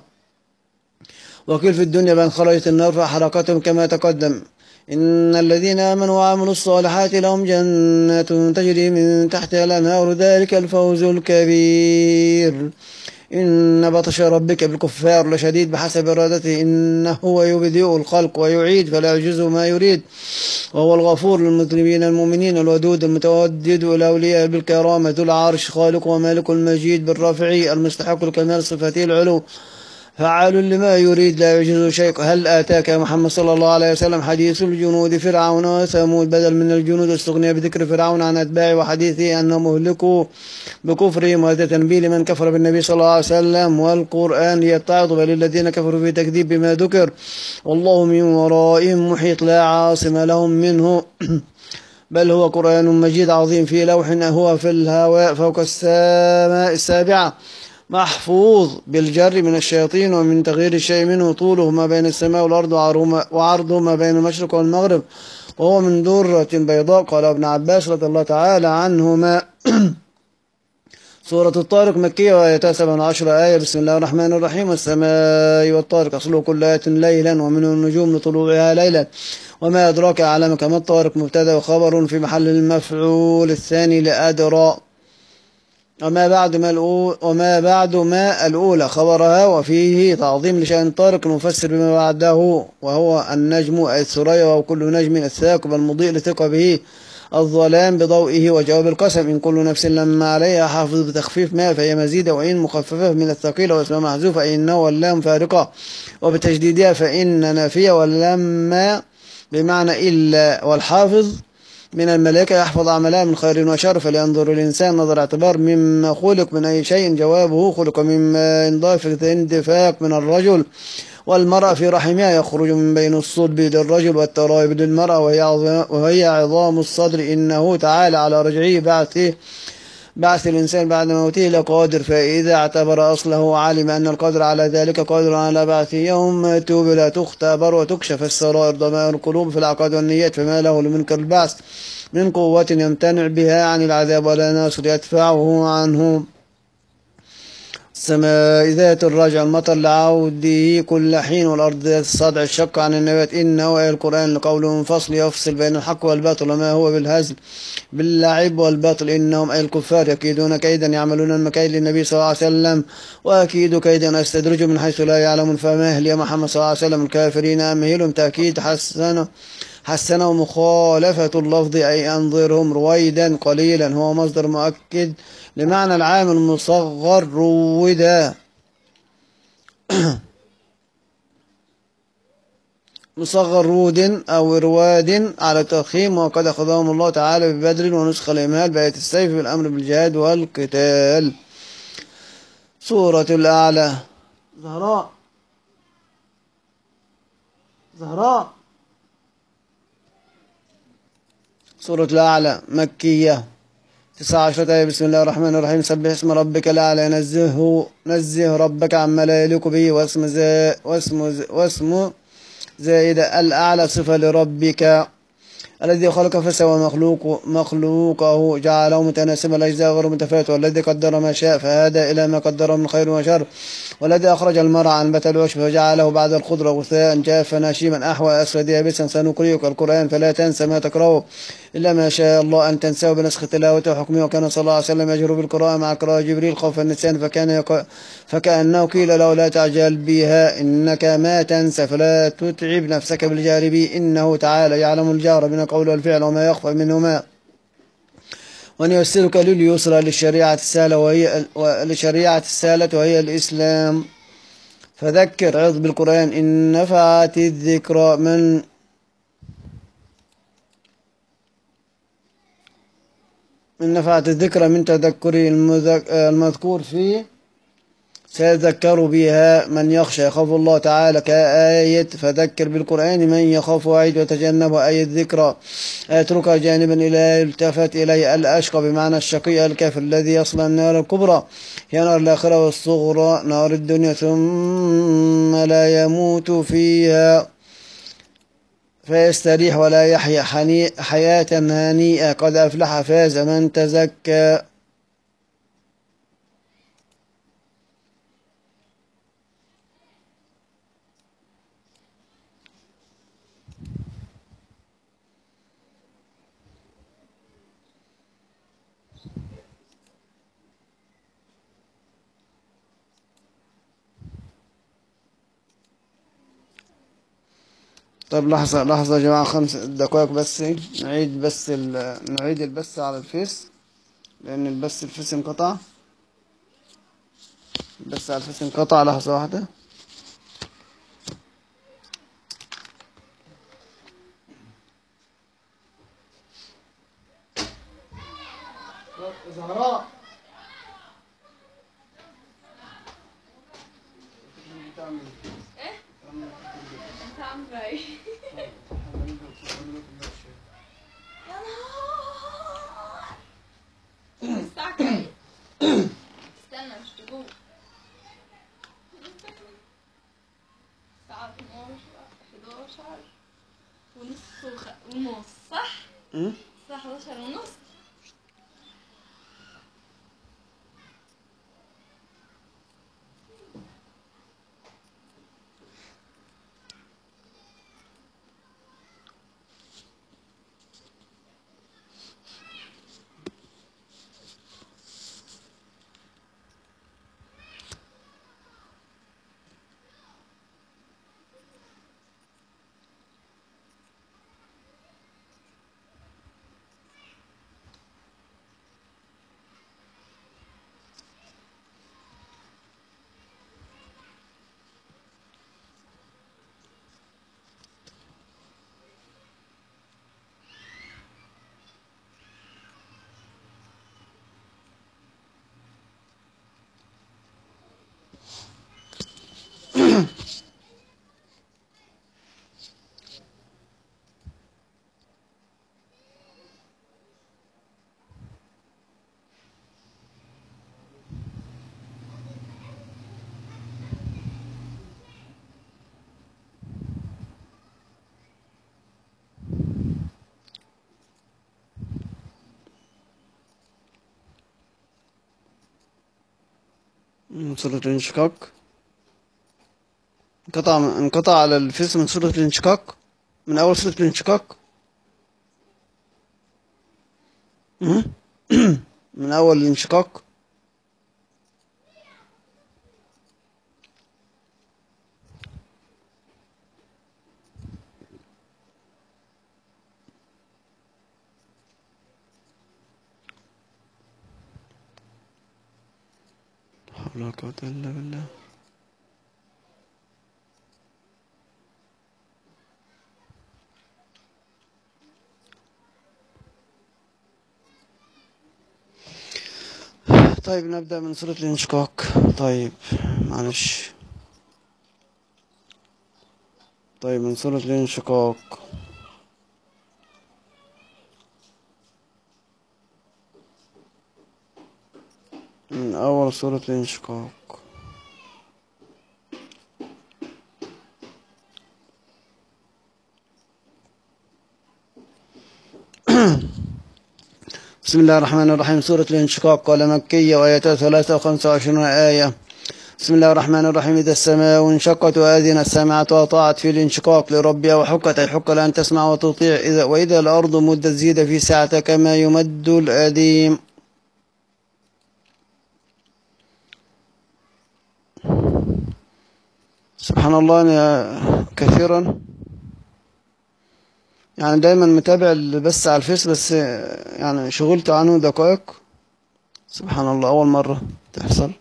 وقيل في الدنيا بأن خرجت النار فأحرقتهم كما تقدم. إن الذين آمنوا وعملوا الصالحات لهم جنات تجري من تحتها الأنهار ذلك الفوز الكبير. إن بطش ربك بالكفار لشديد بحسب إرادته إنه هو يبدئ الخلق ويعيد فلا يعجزه ما يريد وهو الغفور للمذنبين المؤمنين الودود المتودد الأولياء بالكرامة ذو العرش خالق ومالك المجيد بالرفع المستحق الكمال صفته العلو فعال لما يريد لا يعجزه شيء. هل آتاك محمد صلى الله عليه وسلم حديث الجنود فرعون وثمود بدل من الجنود استغني بذكر فرعون عن أتباعه وحديثه أنهم أهلكوا بكفرهم وهذا تنبيه لمن كفر بالنبي صلى الله عليه وسلم والقرآن ليتعظ بل الذين كفروا في تكذيب بما ذكر والله من ورائهم محيط لا عاصم لهم منه بل هو قرآن مجيد عظيم في لوح هو في الهواء فوق السماء السابعة، محفوظ بالجر من الشياطين ومن تغيير الشيء منه، طوله ما بين السماء والأرض وعرضه ما بين المشرق والمغرب، وهو من درة بيضاء. قال ابن عباس رضي الله تعالى عنهما: سورة الطارق مكية وآياتها سبع وعشر آية. بسم الله الرحمن الرحيم. والسماء والطارق أصله كل آية ليلا، ومنه النجوم لطلوعها ليلا، وما أدراك أعلمك ما الطارق. مبتدأ وخبر في محل المفعول الثاني لأدرى. وما بعد ما الأولى وما بعد ما الأولى خبرها، وفيه تعظيم لشأن الطارق المفسر بما بعده، وهو النجم أي الثريا، وكل نجم الثاقب المضيء لثق به الظلام بضوئه. وجواب القسم: إن كل نفس لما عليها حافظ، بتخفيف ما فهي مزيدة، وإن مخففة من الثقيلة واسمها محذوف أي النو واللام فارقة، وبتجديدها فإن نافية، واللام بمعنى إلا، والحافظ من الملائكة يحفظ عملها من خير وشر. فلينظر الإنسان نظر اعتبار مما خلق من أي شيء. جوابه: خلق مما انضاف اندفاق من الرجل والمرأة في رحمها، يخرج من بين الصلب للرجل والترائب للمرأة، وهي وهي عظام الصدر. إنه تعالى على رجعه بعثه بعث الإنسان بعد موته لقادر، فإذا اعتبر أصله وعلم أن القادر على ذلك قادر على بعثه يوم تبلى تختبر وتكشف السرائر ضمائر القلوب في العقائد والنيات، فما له لمنكر البعث من قوة يمتنع بها عن العذاب، ولا ناصر يدفعه عنه. السماء ذات الرجع، المطر لعوده كل حين، والأرض ذات الصدع الشق عن النبات. إنه أي القرآن لقوله فصل يفصل بين الحق والباطل، وما هو بالهزل باللعب والباطل. إنهم أي الكفار يكيدون كيدا، يعملون المكيد للنبي صلى الله عليه وسلم، وأكيد كيدا أستدرج من حيث لا يعلمون. فمهل يا محمد صلى الله عليه وسلم الكافرين أمهلهم. تأكيد حسن حسن ومخالفة اللفظ أي أنظرهم رويدا قليلا، هو مصدر مؤكد لمعنى العام المصغر رودا مصغر رود أو رواد على التضخيم. وقد أخذهم الله تعالى ببدر ونسخ الإمهال بآية السيف بالأمر بالجهاد والقتال. سورة الأعلى. زهراء زهراء سورة الأعلى مكية تسعة عشرة آية. بسم الله الرحمن الرحيم. سبح اسم ربك الأعلى. نزهه نزه ربك عما لا يليق به. واسم زا واسم واسم زائد الأعلى صفة لربك الذي خلق فسوى مخلوق مخلوقه جعله متناسبا الأجزاء غير متفاوتة، والذي قدر ما شاء فهذا إلى ما قدره من خير وشر، والذي أخرج المرعى أنبت العشب فجعله بعد الخضرة غثاء جافا نشيما أحوى أسود يابسا. سنقرئك القرآن فلا تنسى ما تقرأه إلا ما شاء الله أن تنساه بنسخ تلاوته وحكمه. وكان صلى الله عليه وسلم يجهر بالقراءة مع قراءة جبريل خوف النسيان، فكان يق... فكأنه قيل له لا تعجل بها إنك ما تنسى، فلا تتعب نفسك بالجهر به، إنه تعالى يعلم الجهر من القول والفعل وما يخفى منهما. ونيسرك لليسرى للشريعة السهلة وهي للشريعة السهلة وهي الإسلام. فذكر عظ بالقرآن إن نفعت الذكرى من من نفعت الذكرى من تذكر المذكور فيه سيذكر بها من يخشى يخاف الله تعالى، كآية فذكر بالقرآن من يخاف وعيد وتجنب أي الذكرى يتركها جانبا إلى التفت إليه الأشقى بمعنى الشقي الكافر الذي يصل النار الكبرى هي نار الآخرة، والصغرى نار الدنيا ثم لا يموت فيها فيستريح ولا يحيا حياة هنيئة. قد أفلح فاز من تزكى. طب لحظة لحظة يا جماعة، خمس دقائق بس، نعيد بس نعيد البث على الفيس لأن البث الفيس انقطع. البث على الفيس انقطع. لحظة واحدة. زهراء ايه؟ انت عامل ايه؟ يا نهار الساعة كام؟ استنى مش تجوع. الساعة اتناشر حداشر ونص وخ... ونص صح؟ أمم؟ الساعة حداشر ونص. من سورة الانشقاق. انقطع انقطع على الفيس من سورة الانشقاق، من أول سورة الانشقاق. أمم؟ من أول الانشقاق. لا حول ولا قوة إلا بالله. طيب نبدأ من سورة الانشقاق. طيب معلش. طيب من سورة الانشقاق، من أول سورة الانشقاق. بسم الله الرحمن الرحيم. سورة الانشقاق قال مكية وآياتها ثلاثة وخمسة وعشرون آية. بسم الله الرحمن الرحيم. إذا السماء انشقت وآذنت سمعت وأطاعت في الانشقاق لربها وحكت، أي حك لأن تسمع وتطيع. إذا وإذا الأرض مدت زيد في سعة كما يمد الأديم. سبحان الله، أنا كثيرا يعني دايما متابع بس على الفيس، بس يعني شغلت عنه دقائق. سبحان الله، أول مرة تحصل.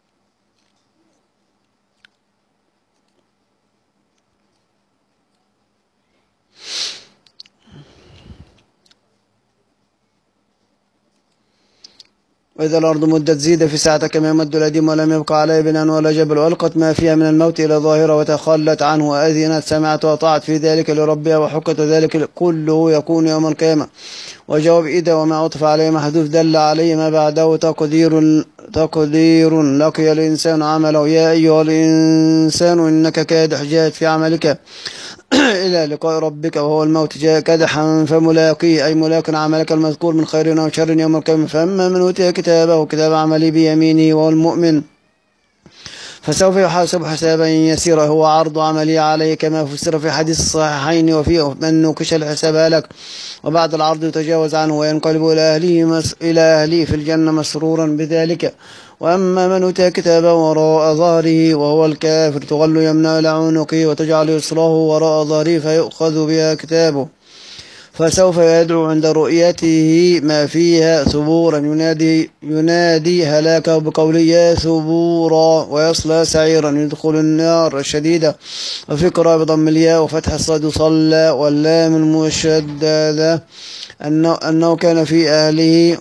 وإذا الأرض مدت زيد في سعة كما يمد الأديم ولم يبق عليه بناء ولا جبل، وألقت ما فيها من الموت إلى ظاهرة وتخلت عنه، وأذنت سمعت وأطاعت في ذلك لربها وحكت، ذلك كله يكون يوم القيامة. وجواب إذا وما عطف عليه محذوف دل عليه ما بعده تقدير تقدير لقي الإنسان عمله. يا أيها الإنسان إنك كادح جاهد في عملك إلى لقاء ربك وهو الموت جاء كدحا فملاقيه، أي ملاق عملك المذكور من خير أو شر يوم القيامة. فأما من أوتي كتابه كتاب عمله بيمينه وهو المؤمن فسوف يحاسب حسابا يسيرا، هو عرض عملي عليه كما فسر في حديث الصحيحين وفيه من نوكش الحساب لك، وبعد العرض يتجاوز عنه وينقلب إلى أهله, مس... إلى أهله في الجنة مسرورا بذلك. وأما من أوتي كتابه وراء ظهره وهو الكافر تغل يمنع إلى عنقه وتجعل يسره وراء ظهره فيؤخذ بها كتابه، فسوف يدعو عند رؤيته ما فيها ثبورا ينادي, ينادي هلاكه بقوله يا ثبورا، ويصلى سعيرا يدخل النار الشديدة. وفي قراءة بضم الياء وفتح الصاد صلى واللام المشددة أنه, أنه كان في أهله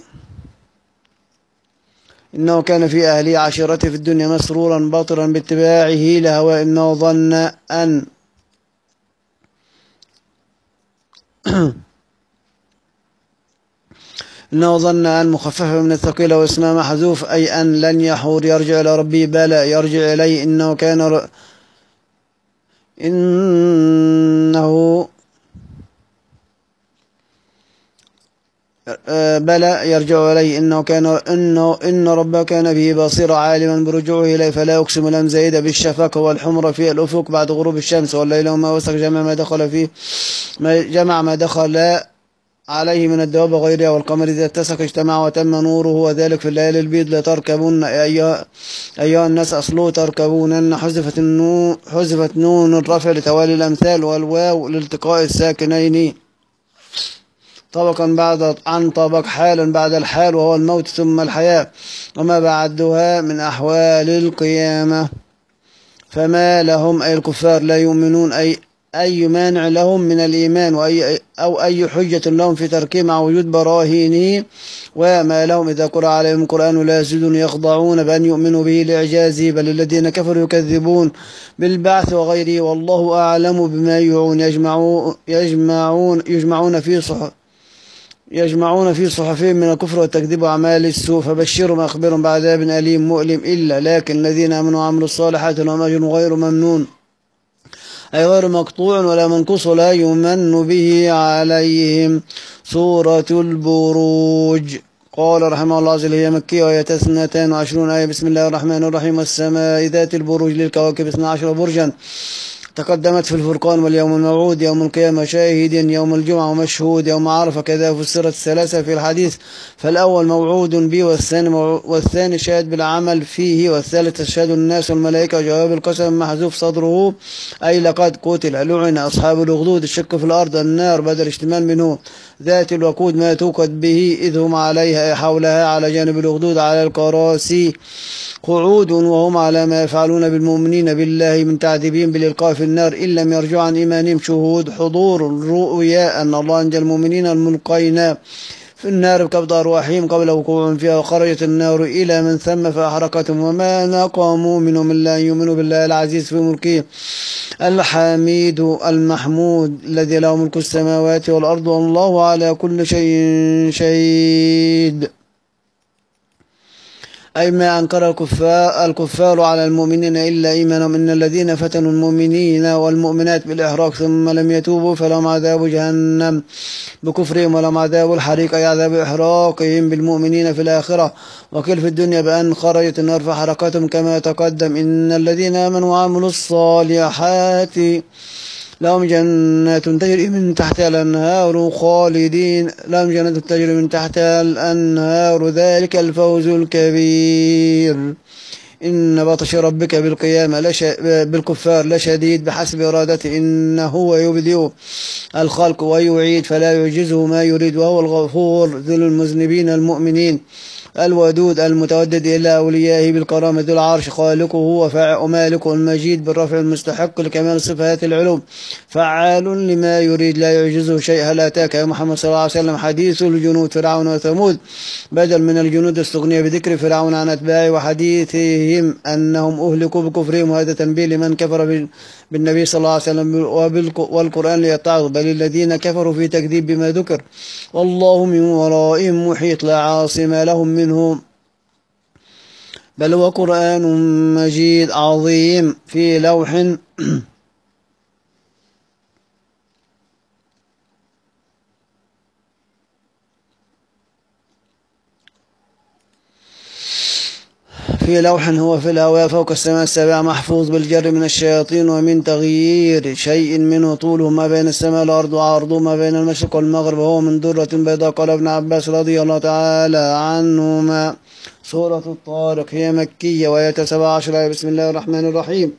إنه كان في أهله عشيرته في الدنيا مسرورا باطرا باتباعه لهوى، إنه ظن أن إنه ظن أن مخففة من الثقيلة واسمها محذوف أي أن لن يحور يرجع إلى ربه بلى يرجع إليه إنه كان ر... إنه بلى يرجع إليه إنه كان إنه إن ربك كان به بصيرا عالما برجوعه إليه فلا يقسم لم زيد بالشفق والحمر في الأفق بعد غروب الشمس والليل وما وسق جمع ما دخل فيه ما جمع ما دخل عليه من الدواب وغيرها والقمر إذا اتسق اجتمع وتم نوره وذلك في الليالي البيض لتركبون أيها, أيها الناس أصله تركبون حذفت النون حذفت نون الرفع لتوالي الأمثال والواو لالتقاء الساكنين طبقا بعد عن طبق حالا بعد الحال وهو الموت ثم الحياة وما بعدها من أحوال القيامة فما لهم أي الكفار لا يؤمنون أي أي مانع لهم من الإيمان وأي أو أي حجة لهم في تركهم مع وجود براهينه وما لهم إذا قرأ عليهم القرآن لا يزيدون يخضعون بأن يؤمنوا به لإعجازه بل الذين كفروا يكذبون بالبعث وغيره والله أعلم بما يوعون يجمعون يجمعون يجمعون في صحف يجمعون في صحفهم من الكفر والتكذيب وأعمال السوء فبشرهم أخبرهم بعذاب أليم مؤلم إلا لكن الذين آمنوا وعملوا الصالحات لهم أجر غير ممنون أي غير مقطوع ولا منقوص ولا يمن به عليهم. سورة البروج قال رحمه الله عز وجل هي مكية وهي اثنتان وعشرون آية. بسم الله الرحمن الرحيم. والسماء ذات البروج للكواكب اثنا عشر برجا تقدمت في الفرقان واليوم الموعود يوم القيامة شاهد يوم الجمعة ومشهود يوم عرفة كذا فسرت الثلاثة في الحديث فالأول موعود به والثاني, والثاني شاهد بالعمل فيه والثالث تشهد الناس والملائكة وجواب القسم محذوف صدره أي لقد قتل لعن أصحاب الأخدود الشك في الأرض النار بدل اشتمال منه ذات الوقود ما توقد به إذ هم عليها حولها على جانب الأخدود على الكراسي قعود وهم على ما يفعلون بالمؤمنين بالله من تعذيبهم بالإلقاء في النار إن لم يرجعوا عن إيمانهم شهود حضور الرؤيا أن الله أنجى المؤمنين الملقين في النار بقبض أرواحهم قبل وقوعهم فيها وخرجت النار إلى من ثم فأحرقتهم وما نقموا منهم إلا أن يؤمنوا بالله العزيز في ملكه الحميد المحمود الذي له ملك السماوات والأرض والله على كل شيء شهيد. أي ما أنكر الكفار, الكفار على المؤمنين إلا إيمانهم إن الذين فتنوا المؤمنين والمؤمنات بالإحراق ثم لم يتوبوا فلهم عذاب جهنم بكفرهم ولهم عذاب الحريق أي عذاب إحراقهم بالمؤمنين في الآخرة وقيل في الدنيا بأن خرجت النار فحرقتهم كما تقدم. إن الذين آمنوا وعملوا الصالحات لهم جنات تجري من تحتها الأنهار خالدين لهم جنات تجري من تحتها الأنهار ذلك الفوز الكبير. إن بطش ربك بالقيامة لش... بالكفار لشديد بحسب إرادته إنه هو يبدئ الخلق ويعيد فلا يعجزه ما يريد وهو الغفور ذو المذنبين المؤمنين الودود المتودد إلى أوليائه بالكرامة ذو العرش خالقه ومالكه المجيد بالرفع المستحق لكمال صفات العلوم فعال لما يريد لا يعجزه شيء. هل أتاك يا محمد صلى الله عليه وسلم حديث الجنود فرعون وثمود بدل من الجنود استغني بذكر فرعون عن أتباعه وحديثهم أنهم أهلكوا بكفرهم وهذا تنبيه لمن كفر بالنبي صلى الله عليه وسلم والقرآن ليتعظ بل الذين كفروا في تكذيب بما ذكر والله من ورائهم محيط لا عاصم لهم منهم بل هو قرآن مجيد عظيم في لوح في لوح هو في الهواء فوق السماء السابعة محفوظ بالجر من الشياطين ومن تغيير شيء منه طوله ما بين السماء والأرض وعرضه ما بين المشرق والمغرب وهو من درة بيضاء. قال ابن عباس رضي الله تعالى عنهما. سورة الطارق هي مكية وهي سبع عشر. بسم الله الرحمن الرحيم.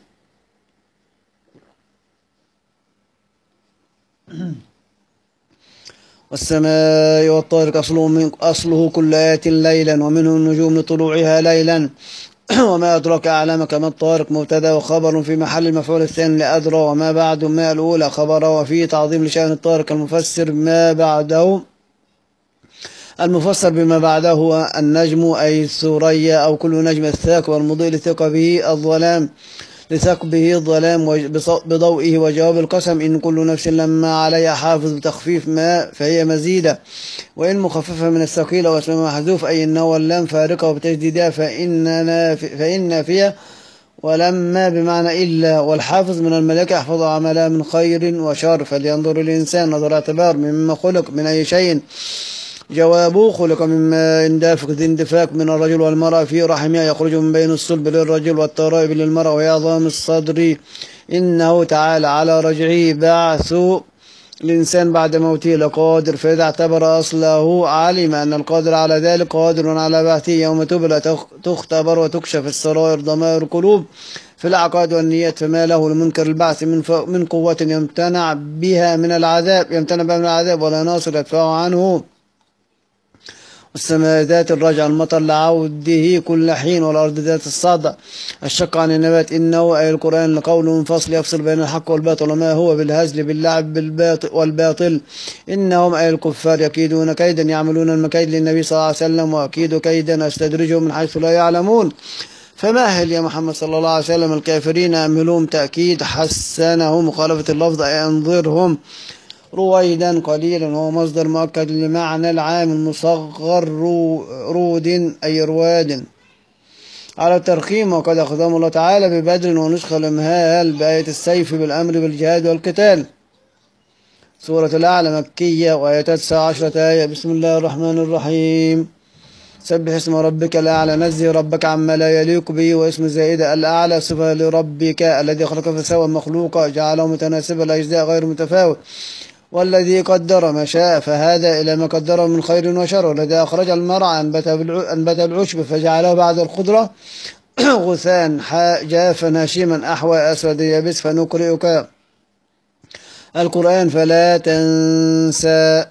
والسماء والطارق أصله, من أصله كل آية ليلا ومنه النجوم لطلوعها ليلا وما أدرك أعلمك ما الطارق مبتدا وخبر في محل المفعول الثاني لأدرى وما بعد ما الأولى خبر وفيه تعظيم لشأن الطارق المفسر ما بعده المفسر بما بعده هو النجم أي الثريا أو كل نجم الثاق والمضيء لثق به الظلام لثقبه الظلام بضوئه. وجواب القسم إن كل نفس لما عليها حافظ بتخفيف ما فهي مزيدة، وإن مخففة من الثقيلة واسمها محذوف أي النون واللام فارقة وبتجديدها فإننا فإن نافية، ولما بمعنى إلا. والحافظ من الملائكة يحفظ عملا من خير وشر. فلينظر الإنسان نظر اعتبار مما خلق من أي شيء. جوابه خلق مما اندفق ذي اندفاق من الرجل والمرأة في رحمها يخرج من بين الصلب للرجل والترائب للمرأة وهي عظام الصدر. إنه تعالى على رجعه بعث الإنسان بعد موته لقادر، فإذا اعتبر أصله علم أن القادر على ذلك قادر على بعثه يوم تبلى تختبر وتكشف السرائر ضمائر القلوب في العقائد والنيات. فما له لمنكر البعث من من قوة يمتنع بها من العذاب يمتنع بها من العذاب ولا ناصر يدفع عنه. والسماء ذات الرجع المطر لعوده كل حين، والأرض ذات الصدع الشق عن النبات. إنه أي القرآن لقول منفصل يفصل بين الحق والباطل وما هو بالهزل باللعب بالباطل والباطل. إنهم أي الكفار يكيدون كيدا يعملون المكيد للنبي صلى الله عليه وسلم وأكيد كيدا أستدرجهم من حيث لا يعلمون. فمهل يا محمد صلى الله عليه وسلم الكافرين أمهلهم تأكيد حسنه مخالفة اللفظ أي أنظرهم رويدا قليلا، وهو مصدر مؤكد لمعنى العام المصغر رود أي رواد على الترخيم. وقد أخذهم الله تعالى ببدر ونسخ الإمهال بآية السيف بالأمر بالجهاد والقتال. سورة الأعلى مكية وآيات تسعة عشرة آية. بسم الله الرحمن الرحيم. سبح اسم ربك الأعلى نزه ربك عما لا يليق به. واسم زائدة الأعلى صفة لربك الذي خلق فسوى المخلوق جعله متناسب الأجزاء غير متفاوت. والذي قدر ما شاء فهذا إلى ما قدره من خير وشر. والذي أخرج المرعى أنبت العشب فجعله بعد الخضرة غثان جافا هشيما أحوى أسود يابس. فنقرئك القرآن فلا تنسى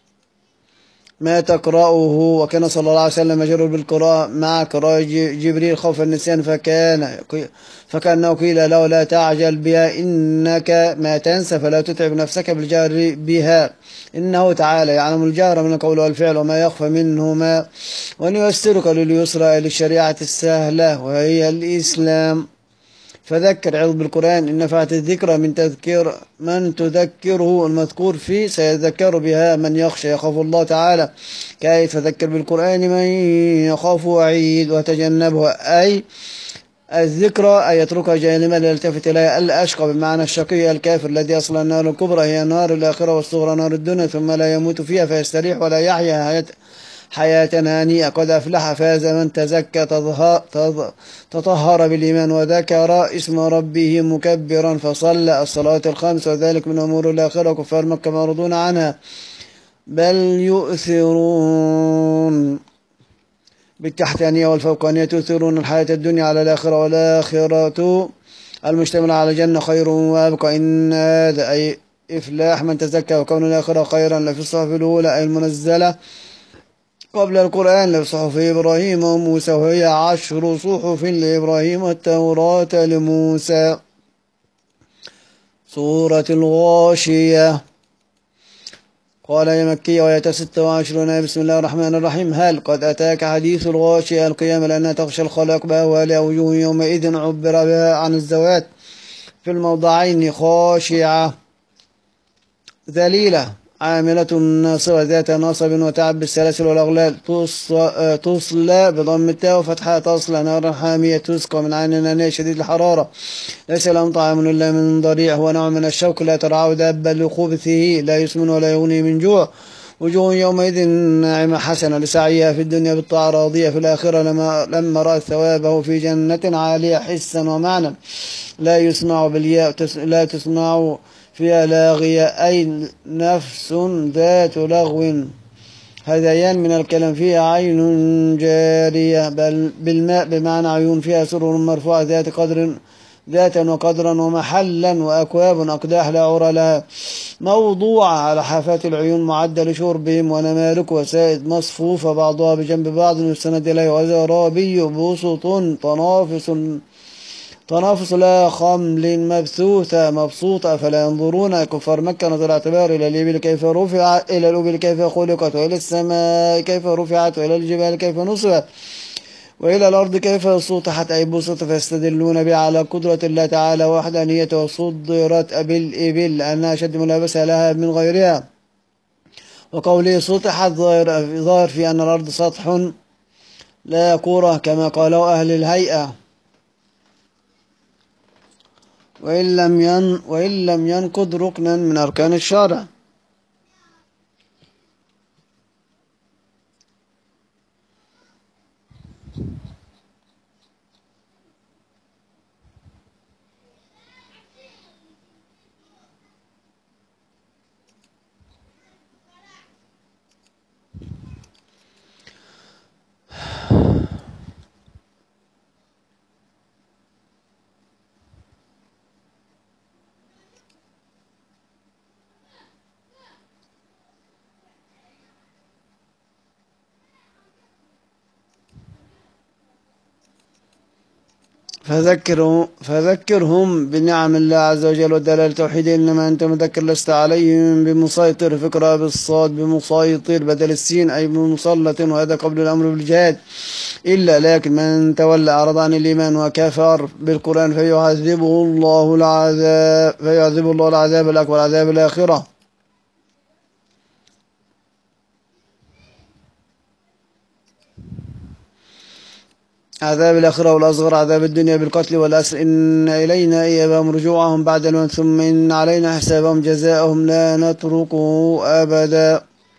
ما تقرأه. وكان صلى الله عليه وسلم مجرور بالقراءة مع قراءة جبريل خوف النسيان، فكان فكأنه قيل له لا تعجل بها إنك ما تنسى فلا تتعب نفسك بالجهر بها. إنه تعالى يعلم الجهر من القول والفعل وما يخفى منهما. وأن ييسرك لليسرى للشريعة السهلة وهي الإسلام. فذكر عظ بالقرآن إن نفعت الذكرى من تذكير من تذكره المذكور فيه سيذكر بها من يخشى يخاف الله تعالى. كأي فذكر بالقرآن من يخاف وعيد وتجنبه أي الذكرى أي يتركها جانبا يلتفت إليها. الأشقى بمعنى الشقي الكافر الذي أصل النار الكبرى هي نار الآخرة والصغرى نار الدنيا ثم لا يموت فيها فيستريح ولا يحيا حياة حياة هانية. قد أفلح فاز من تزكى تطهر بالإيمان وذكر اسم ربه مكبرا فصلى الصلاة الخمس وذلك من أمور الآخرة. كفار مكة معرضون عنها بل يؤثرون بالتحتانية والفوقانية يؤثرون الحياة الدنيا على الآخرة والآخرة المشتملة على الجنة خير وأبقى. إن هذا أي إفلاح من تزكى وكون الآخرة خيرا لفي الصحف الأولى أي المنزلة قبل القرآن لصحف إبراهيم وموسى وهي عشر صحف لإبراهيم والتوراة لموسى. سورة الغاشية قال يا مكية وهي ستة وعشرون. بسم الله الرحمن الرحيم. هل قد أتاك حديث الغاشية القيامة لأنها تغشى الخلق بأهوالها وجوه يومئذ عبر بها عن الزوات في الموضعين خاشعة ذليلة عاملة ناصبة ذات نصب وتعب بالسلاسل والأغلال تصلى بضم التاء وفتحها تصلى نارا حامية تسقى من عين آنية شديد الحرارة ليس لهم طعام إلا من ضريع هو نوع من الشوك لا ترعاه دابة لخبثه لا يسمن ولا يغني من جوع. وجوه يومئذ ناعمة حسنة لسعيها في الدنيا بالطاعة راضية في الآخرة لما, لما رأت ثوابه في جنة عالية حسا ومعنى. لا يسمع بالياء لا تسمع فيها لاغية أي نفس ذات لغو هذيان من الكلام فيها عين جارية بل بالماء بمعنى عيون فيها سرر مرفوعة ذات قدر ذاتا وقدرا ومحلا وأكواب أقداح لا عرى لها موضوعة على حافات العيون معدة لشربهم ونمارك وسائد مصفوفة بعضها بجنب بعض يستند إليه وزرابي بسط تنافس تنافس لا خمل مبثوثة مبسوطة. فلا ينظرون كفار مكة نظر اعتبار إلى الإبل كيف رفعت إلى الإبل كيف خلقت وإلى السماء كيف رفعت وإلى الجبال كيف نصبت وإلى الأرض كيف سطحت أي بسطت، فيستدلون بها على قدرة الله تعالى ووحدانيته، وصدرت بالإبل لأنها أشد ملابسة لها من غيرها. وقوله سطحت ظاهر ظاهر في أن الأرض سطح لا كرة كما قالوا أهل الهيئة، وإن لم ين وإن لم ينقض ركنا من أركان الشرع. فذكرهم, فذكرهم بنعم الله عز وجل ودلالة توحيده، إنما أنت مذكر لست عليهم بمسيطر. فكرة بالصاد بمسيطر بدل السين أي بمسلط، وهذا قبل الأمر بالجهاد. إلا لكن من تولى أعرض عن الإيمان وكفر بالقرآن فيعذبه الله العذاب فيعذبه الله العذاب الأكبر عذاب الآخرة. عذاب الآخرة والأصغر عذاب الدنيا بالقتل والأسر. إن إلينا إيابهم رجوعهم بعد الموت، ثم إن علينا حسابهم جزاءهم لا نتركه أبدا.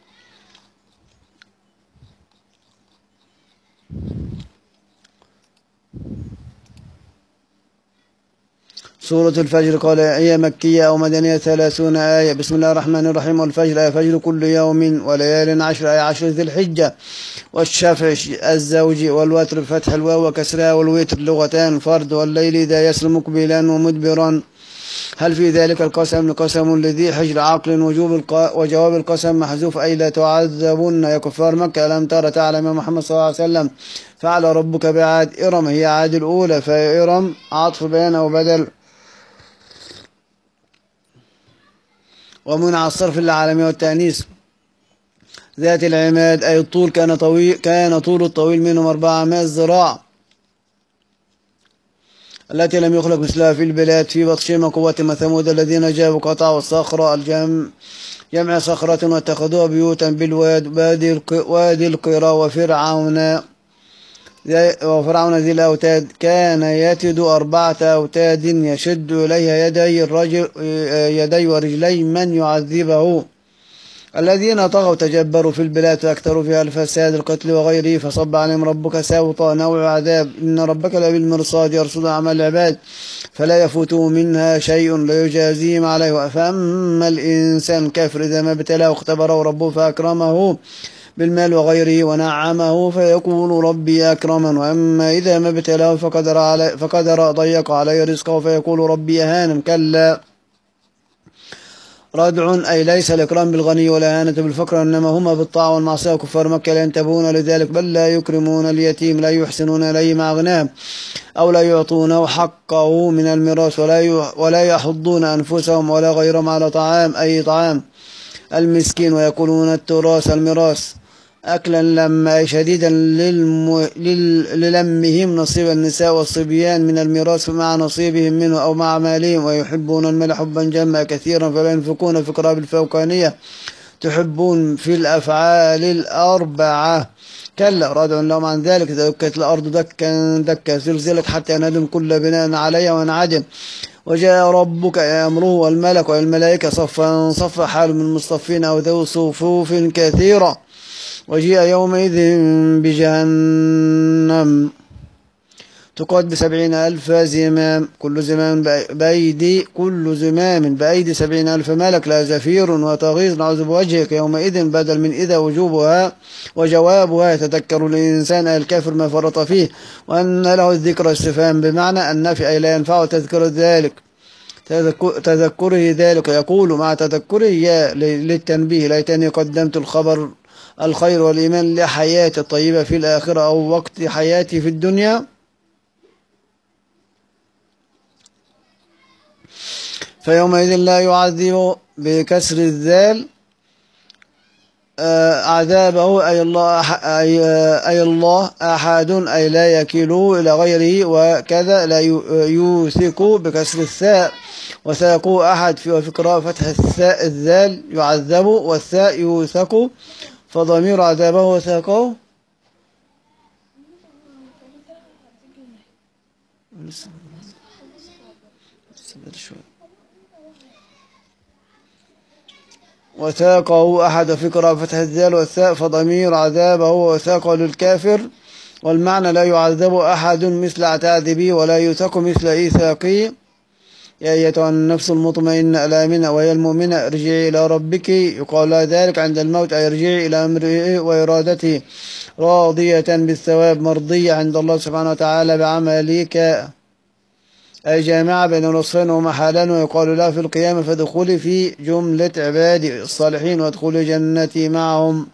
سورة الفجر قال هي مكية أو مدنية ثلاثون آية. بسم الله الرحمن الرحيم. والفجر أي فجر كل يوم، وليال عشر أي عشر ذي الحجة. والشفع الزوج، والوتر بفتح الواو وكسرها، والوتر لغتان فرد، والليل إذا يسر مقبلا ومدبرا. هل في ذلك القسم لقسم لذي حجر عقل وجوب الق... وجواب القسم محذوف أي لا تعذبن يا كفار مكة. ألم ترى تعلم يا محمد صلى الله عليه وسلم فعل ربك بعاد إرم هي عاد الأولى، فإرم عطف بيان أو بدل. ومنع الصرف للعالمية والتأنيث. ذات العماد أي الطول، كان طويل كان طول الطويل منهم أربعمائة ذراع، التي لم يخلق مثلها في البلاد. في بطشهم قوة ثمود الذين جابوا قطعوا الصخرة الجمع جمع صخرة واتخذوها بيوتا بالواد وادي القرى. وفرعون وفرعون ذي الأوتاد كان يتد أربعة أوتاد يشد إليها يدي الرجل يدي ورجلي من يعذبه. الذين طغوا تجبروا في البلاد وأكثروا فيها الفساد القتل وغيره، فصب عليهم ربك سوط نوع عذاب. إن ربك لبالمرصاد يرصد أعمال العباد فلا يفوتوا منها شيء ليجازيهم عليه. فأما الإنسان كافر إذا ما ابتلاه اختبره ربه فأكرمه بالمال وغيره ونعمه فيقول ربي أكرمن. وأما إذا ما ابتلاه فقدر, علي فقدر ضيق عليه رزقه فيقول ربي أهانن. كلا ردع أي ليس الإكرام بالغني ولا إهانة بالفقر، إنما هما بالطاعة والمعصية. وكفار مكة لا ينتبهون لذلك، بل لا يكرمون اليتيم، لا يحسنون إليه مع غناه، أو لا يعطونه حقه من الميراث، ولا ولا يحضون أنفسهم ولا غيرهم على طعام أي طعام المسكين، ويأكلون التراث الميراث أكلا لما أي شديدا للم... لل... للمهم نصيب النساء والصبيان من الميراث مع نصيبهم منه أو مع مالهم. ويحبون المال حبا جما كثيرا فلا ينفقون في قراب الفوقانية تحبون في الأفعال الأربعة. كلا ردع لهم عن ذلك دكت الأرض دكا دكا زلزلت حتى ينهدم كل بناء عليها وانعدم. وجاء ربك يأمره والملك والملائكة صفا صفا حال من مصطفين أو ذو صفوف كثيرة. وجيء يومئذ بجهنم تقاد بسبعين ألف زمام، كل زمام بأيدي كل زمام بأيدي سبعين ألف ملك لا زفير وتغيظ. نعوذ بوجهك يومئذ بدل من إذا وجوبها وجوابها يتذكر الإنسان الكافر ما فرط فيه. وأن له الذكر استفهام بمعنى النفي أي لا ينفع تذكر ذلك تذكره ذلك. يقول مع تذكره يا للتنبيه ليتني قدمت الخبر الخير والإيمان لحياتي الطيبة في الآخرة أو وقت حياتي في الدنيا. فيومئذ لا يعذب بكسر الذال آه، عذابه أي الله أح- أي, آه، أي الله أحد أي لا يكيله إلى غيره، وكذا لا يو- يوثق بكسر الثاء، وثاقه أحد في وفي قراءة فتح الثاء الذال يعذب والثاء يوثق، فضمير عذابه وثاقه. لسه لسه بدري شوية. وثاقه أحد في قراءة فتح الذال والثاء، فضمير عذابه وثاقه للكافر، والمعنى لا يعذب أحد مثل اعتاذبي ولا يثق مثل إيثاقي. يا أيتها النفس المطمئنة الآمنة وهي المؤمنة ارجعي إلى ربك، يقال لها ذلك عند الموت، أي ارجعي إلى أمره وإرادته راضية بالثواب مرضية عند الله سبحانه وتعالى بعملك، أي جامعة بين الوصفين ومحالا، ويقال لها في القيامة فادخلي في جملة عبادي الصالحين وادخلي جنتي معهم.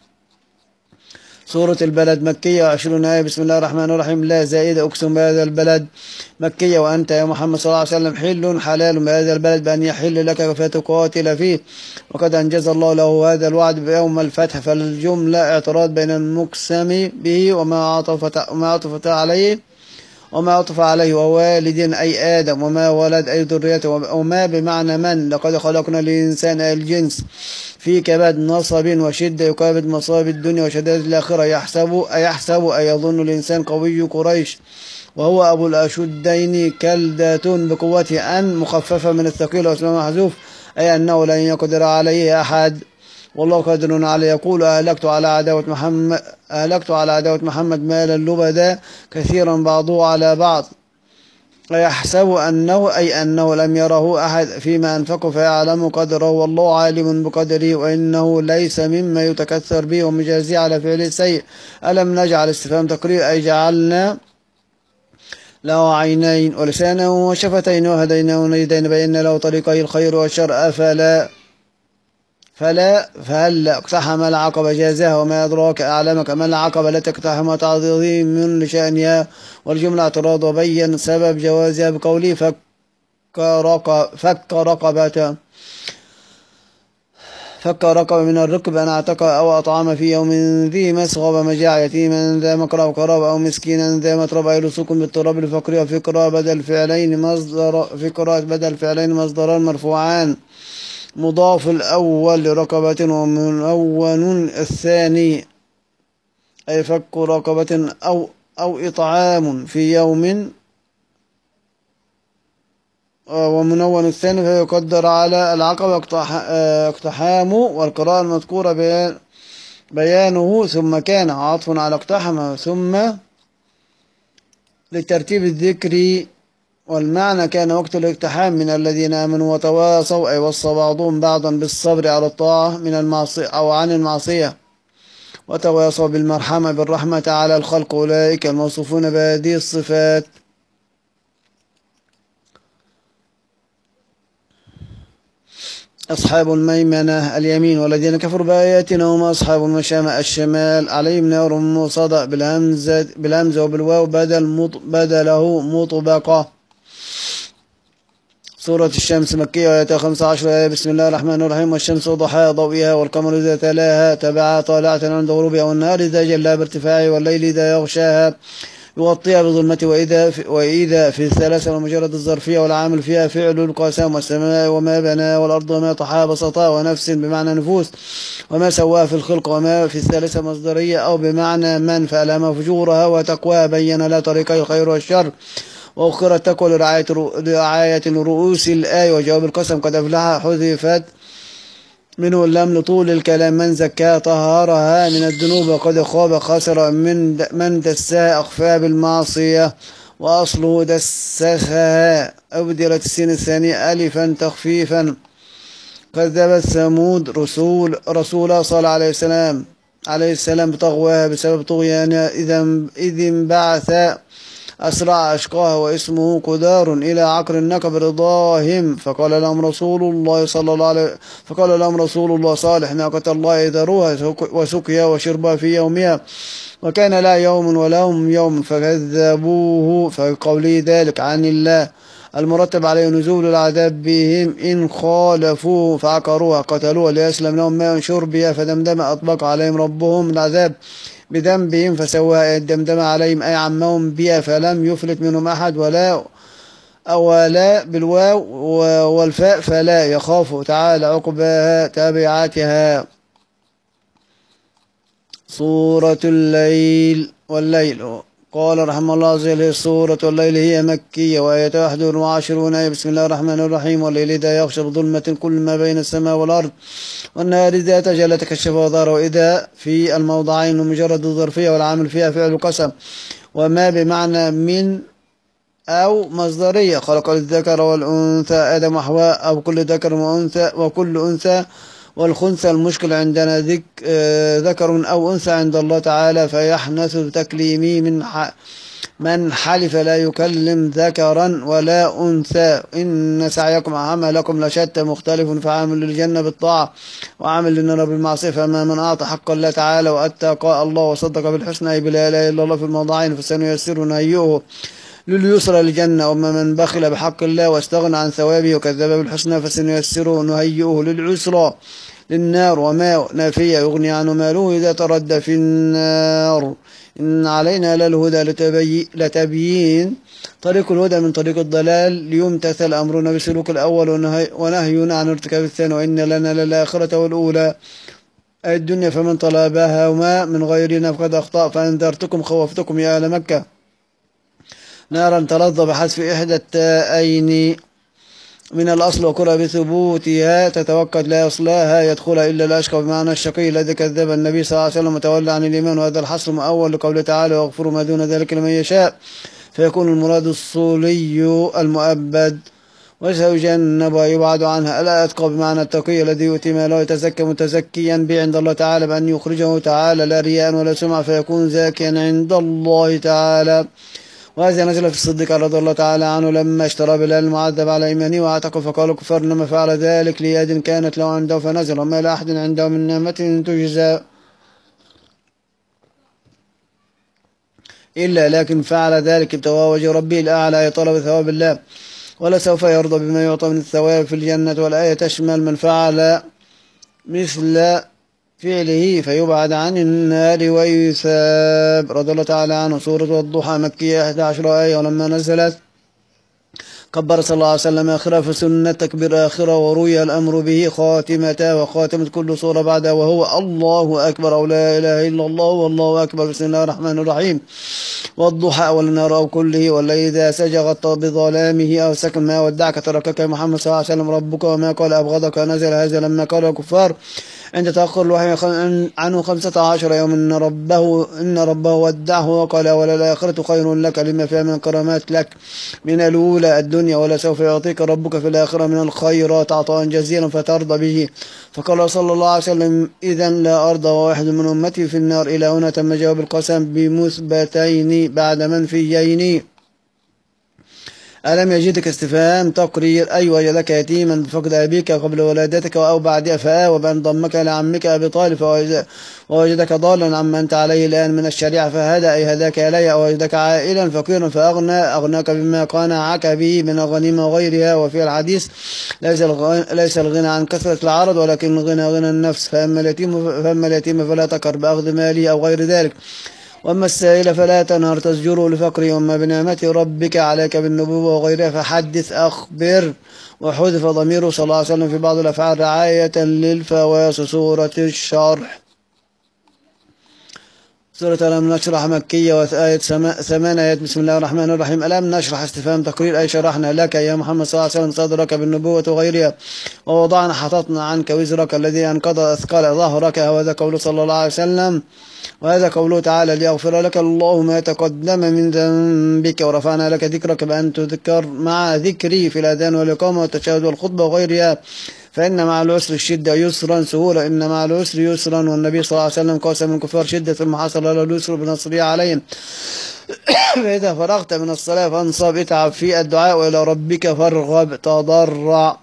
سورة البلد مكية وعشرون آية. بسم الله الرحمن الرحيم. لا زائدة أقسم بهذا البلد مكية، وأنت يا محمد صلى الله عليه وسلم حل حلال بهذا البلد بأن يحل لك فتقاتل فيه، وقد أنجز الله له هذا الوعد بيوم الفتح، فالجملة اعتراض بين المقسم به وما عطفت وما عطفت عليه وما عطف عليه، ووالد أي آدم، وما ولد أي ذريته، وما بمعنى من. لقد خلقنا الإنسان أي الجنس في كبد نصب وشدة، يكابد مصائب الدنيا وشدائد الآخرة. يحسب أيحسب أي يظن الإنسان قوي قريش، وهو أبو الأشدين كلدة بقوته، أن مخففة من الثقيل واسمه محذوف، أي أنه لن يقدر عليه أحد والله قادر عليه. يقول أهلكت على عداوة محمد أهلكت على عداوة محمد مالا لبدا كثيرا بعضه على بعض. يحسب أنه أي أنه لم يره أحد فيما أنفقه فيعلم قدره، والله عالم بقدره، وإنه ليس مما يتكثر به ومجازي على فعل السيء. ألم نجعل استفهام تقرير، أي جعلنا له عينين ولسانا وشفتين وهديناه النجدين بين له طريقي الخير والشر، أفلا فلا فهل اقتحم العقبة جازها، وما أدراك أعلمك ما العقبة التي اقتحم تعظيم لشأنها، والجملة اعتراض، وبين سبب جوازها بقوله فك رقبة فك رقبة فك رقبة من الركب أن اعتق أو أطعم في يوم ذي مسغب مجاع، يتيما ذا مقرأ وقراب، أو مسكينا ذا مترب، أي لصوق بالتراب الفقري. وفكرة بدل فعلين مصدر فكرة بدل فعلين مصدران مرفوعان، مضاف الأول لرقبة ومنون الثاني، أي فك رقبة أو أو إطعام في يوم، ومنون الثاني فيقدر على العقبة اقتحام، والقراءة المذكورة بيان بيانه ثم كان عطف على اقتحم ثم لترتيب الذكر، والمعنى كان وقت الاقتحام من الذين آمنوا وتواصوا، أي وصى بعضهم بعضا بالصبر على الطاعة من المعصية أو عن المعصية، وتواصوا بالمرحمة بالرحمة على الخلق، أولئك الموصوفون بهذه الصفات. أصحاب الميمنة اليمين، والذين كفروا بآياتنا هم أصحاب المشامة الشمال، عليهم نار مصدى بالهمزة بالهمزة وبالواو بدل مط بدله مطبقة. سورة الشمس مكية وآياتها خمسة عشر آية. بسم الله الرحمن الرحيم. والشمس وضحاها ضوئها، والقمر إذا تلاها تبعها طالعة عند غروبها، والنهار إذا جلاها بارتفاعها، والليل إذا يغشاها يغطيها بظلمة، وإذا في, وإذا في الثلاثة ومجرد الظرفية، والعامل فيها فعل القسم، والسماء وما بناها، والأرض وما طحاها بسطها، ونفس بمعنى نفوس وما سواها في الخلق، وما في الثالثة مصدرية أو بمعنى من، فألهم فجورها وتقواها، بين لا طريقي الخير والشر، وأخر التقوى لرعاية لرعاية رؤوس الآية، وجواب القسم قد أفلح حذفت منه اللام لطول الكلام، من زكاها طهرها من الذنوب، وقد خاب خسر من من دسها أخفاها بالمعصية، وأصله دسها. أبدلت السين الثانية ألفا تخفيفا. كذبت ثمود رسول رسول صلى الله عليه وسلم عليه السلام بطغواها بسبب طغيانها، إذا إذ انبعث أسرع أشقاها واسمه قدار إلى عقر الناقة برضاهم، فقال لهم رسول الله صلى الله عليه فقال لهم رسول الله صالح ناقة الله ذروها وسقيا وشربا في يومها، وكان لا يوم ولهم يوم، فكذبوه فقوله ذلك عن الله المرتب عليه نزول العذاب بهم إن خالفوه فعقروها قتلوها ليسلم لهم ماء شربها، فدمدم أطبق عليهم ربهم العذاب بذنبهم فسواها، دمدم عليهم أي عمهم بها، فلم يفلت منهم أحد، ولا أولا بالواو والفاء فلا يخاف تعالى عقباها تبعاتها. سورة الليل والليل. قال رحمه الله عز وجل سورة الليل هي مكية وآية واحد وعشرون آية. بسم الله الرحمن الرحيم. والليل إذا يغشى بظلمة كل ما بين السماء والأرض، والنهار إذا تجلى تكشف وظهر، وإذا في الموضعين مجرد الظرفية والعامل فيها فعل قسم، وما بمعنى من أو مصدرية. خلق الذكر والأنثى آدم وحواء، أو كل ذكر وأنثى وكل أنثى، والخنثى المشكل عندنا ذك ذكر أو أنثى عند الله تعالى، فيحنث تكليمي من من حلف لا يكلم ذكرا ولا أنثى. إن سعيكم عملكم لشتى مختلف، فعامل للجنة بالطاعة وعامل للنار بالمعصية. فما من أعطى حق الله تعالى وأتقى الله وصدق بالحسنى أي بلا إله إلا الله في الموضعين فسنيسره نهيئه لليسرى للجنة. وما من بخل بحق الله واستغنى عن ثوابه وكذب بالحسنى فسنيسره نهيئه للعسرى للنار. وما نافية يغني عنه ماله إذا تردى في النار. إن علينا للهدى لتبي... لتبيين طريق الهدى من طريق الضلال، ليمتثل أمرنا بسلوك الأول ونهي... ونهينا عن ارتكاب الثاني. وإن لنا للآخرة والأولى أي الدنيا، فمن طلبها وما من غيرنا فقد أخطأ. فأنذرتكم خوفتكم يا أهل مكة نارا تلظى بحذف إحدى التائين من الأصل، وكره بثبوتها تتوكد لا يصلاها يدخلها إلا الأشقى، بمعنى الشقي الذي كذب النبي صلى الله عليه وسلم وتولى عن الإيمان. وهذا الحصر مؤول لقوله تعالى ويغفر ما دون ذلك لمن يشاء، فيكون المراد الصولي المؤبد. وسيجنبها يبعد عنها ألا أتقى، بمعنى التقي الذي يؤتي ماله يتزكى متزكيا به عند الله تعالى بأن يخرجه تعالى لا رياء ولا سمعة، فيكون زاكيا عند الله تعالى. وهذا نزل في الصديق رضي الله تعالى عنه لما اشترى بلال المعذب على إيمانه وعتقه، فقال كفر إنما فعل ذلك ليد كانت له عنده فنزل، وما لأحد عنده من نعمة تجزى إلا لكن فعل ذلك ابتغاء وجه ربه الأعلى أي طلب ثواب الله، ولا سوف يرضى بما يعطى من الثواب في الجنة. والآية تشمل من فعل مثل فعله فيبعد عن النار ويثاب. رضي الله تعالى عنه. سورة الضحى مكية إحدى عشرة آية. ولما نزلت كبر صلى الله عليه وسلم آخرة، فسنة تكبير آخرة، وروي الأمر به خاتمته، وخاتمة كل سورة بعدها وهو الله أكبر أو لا إله إلا الله والله أكبر. بسم الله الرحمن الرحيم. والضحى والنهار أو كله، والليل إذا سجى غطى بظلامه أو سكن ما ودعك تركك محمد صلى الله عليه وسلم ربك وما قال أبغضك. نزل هذا لما قال الكفار عند تأخر الوحي عنه خمسة عشر يوم إن ربه إن ربه ودعه وقال وللآخرة خير لك لما فيها من كرامات لك من الأولى الدنيا، ولا سوف يعطيك ربك في الآخرة من الخيرات عطاء جزيلا فترضى به. فقال صلى الله عليه وسلم إذا لا أرضى واحد من أمتي في النار. إلى هنا تم جواب القسم بمثبتين بعد منفيين. ألم يجدك استفهام تقرير أي وجدك يتيما بفقد أبيك قبل ولادتك أو بعدها فآوى بأن ضمك لعمك أبي طالب ووجدك ضالا عما أنت عليه الآن من الشريعة فهدى أي هداك إلي، أو وجدك عائلا فقيرا فأغنى أغناك بما قانعك به من الغنيمة وغيرها. وفي الحديث ليس ليس الغنى عن كثرة العرض ولكن الغنى غنى النفس. فأما اليتيم فأما اليتيم فلا تقر بأخذ ماله أو غير ذلك، وأما السائل فلا تنهر تزجره لفقره، وأما بنعمة ربك عليك بالنبوة وغيرها فحدث أخبر. وحذف ضميره صلى الله عليه وسلم في بعض الأفعال رعاية للفواس. سورة الشرح. سورة ألم نشرح مكية وآية ثمان آيات. بسم الله الرحمن الرحيم. ألم نشرح استفهام تقرير أي شرحنا لك يا محمد صلى الله عليه وسلم صدرك بالنبوة وغيرها، ووضعنا حططنا عنك وزرك الذي أنقض أثقال ظهرك. وهذا قول صلى الله عليه وسلم. وهذا قوله تعالى ليغفر لك الله ما تقدم من ذنبك، ورفعنا لك ذكرك بأن تذكر مع ذكري في الأذان والإقامة والتشهد والخطبة وغيرها. فإن مع العسر الشدة يسرا سهولة، إن مع العسر يسرا. والنبي صلى الله عليه وسلم قاسم من الكفار شدة ثم حصل له اليسر بنصره عليهم. فإذا فرغت من الصلاة فانصب، اتعب في الدعاء، وإلى ربك فارغب تضرع.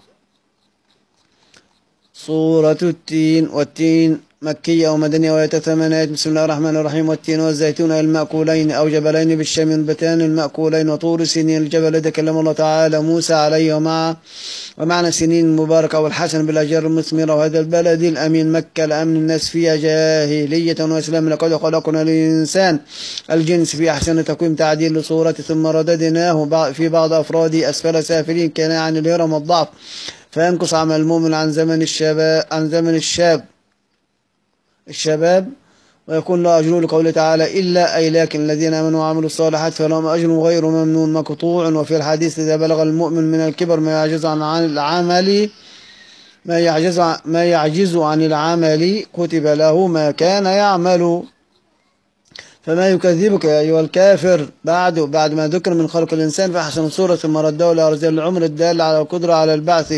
سورة التين. والتين مكية ومدنية وآية ثمانية. بسم الله الرحمن الرحيم. والتين والزيتون المأكولين أو جبلين بالشام ينبتان المأكولين. وطور سنين الجبل الذي كلم الله تعالى موسى عليه ومع ومعنى سنين مباركة. والحسن بالأجر المثمرة. وهذا البلد الأمين مكة لأمن الناس فيها جاهلية وإسلام. لقد خلقنا الإنسان الجنس في أحسن تقويم تعديل لصورة ثم رددناه في بعض أفراده أسفل سافلين كان عن الهرم والضعف فينقص عمل المؤمن عن زمن الشباب عن زمن الشاب الشباب ويكون له أجر لقوله تعالى إلا أي لكن الذين آمنوا وعملوا الصالحات فلهم أجر غير ممنون مقطوع. وفي الحديث إذا بلغ المؤمن من الكبر ما يعجز عن العمل ما يعجز عن ما يعجز عن العمل كتب له ما كان يعمل. فما يكذبك يا أيها الكافر بعد بعد ما ذكر من خلق الإنسان فأحسن صورة ثم رده إلى أرذل العمر الدال على القدرة على البعث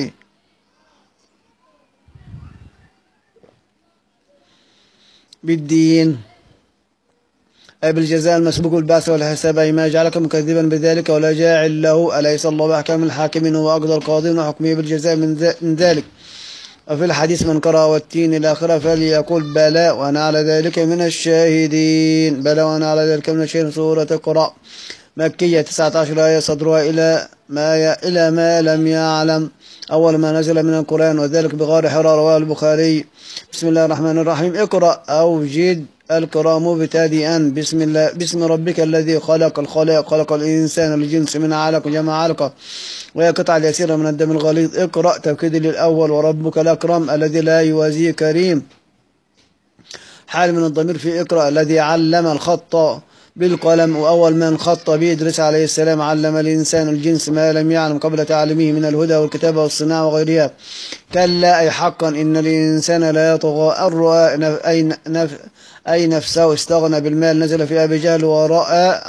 بالدين أي بالجزاء المسبوق البعث والحساب. أي ما جعلك مكذبا بذلك ولا جاعل له. أليس الله بأحكام الحاكمين هو أقدر القاضين وحكمه بالجزاء من ذلك. وفي الحديث من قرأ والتين إلى آخره فليقول بلى وأنا على ذلك من الشاهدين. بلى وأنا على ذلك من الشاهدين. سورة اقرأ مكية تسعة عشر آية صدرها إلى ما ي... إلى ما لم يعلم أول ما نزل من القرآن وذلك بغار حراء. رواه البخاري. بسم الله الرحمن الرحيم. اقرأ أو جد القراء مبتدئا بسم الله بسم ربك الذي خلق الخلق خلق الإنسان الجنس من علق جمع علقة وهي قطعة يسيرة من الدم الغليظ. اقرأ توكيد للأول وربك الأكرم الذي لا يوازيه كريم حال من الضمير في اقرأ الذي علم الخط بالقلم وأول من خط به إدريس عليه السلام علم الإنسان الجنس ما لم يعلم قبل تعليمه من الهدى والكتابة والصناعة وغيرها. كلا أي حقا إن الإنسان لا يطغى أن رأى نف أي, نف أي نفسه استغنى بالمال نزل في أبي جهل ورأى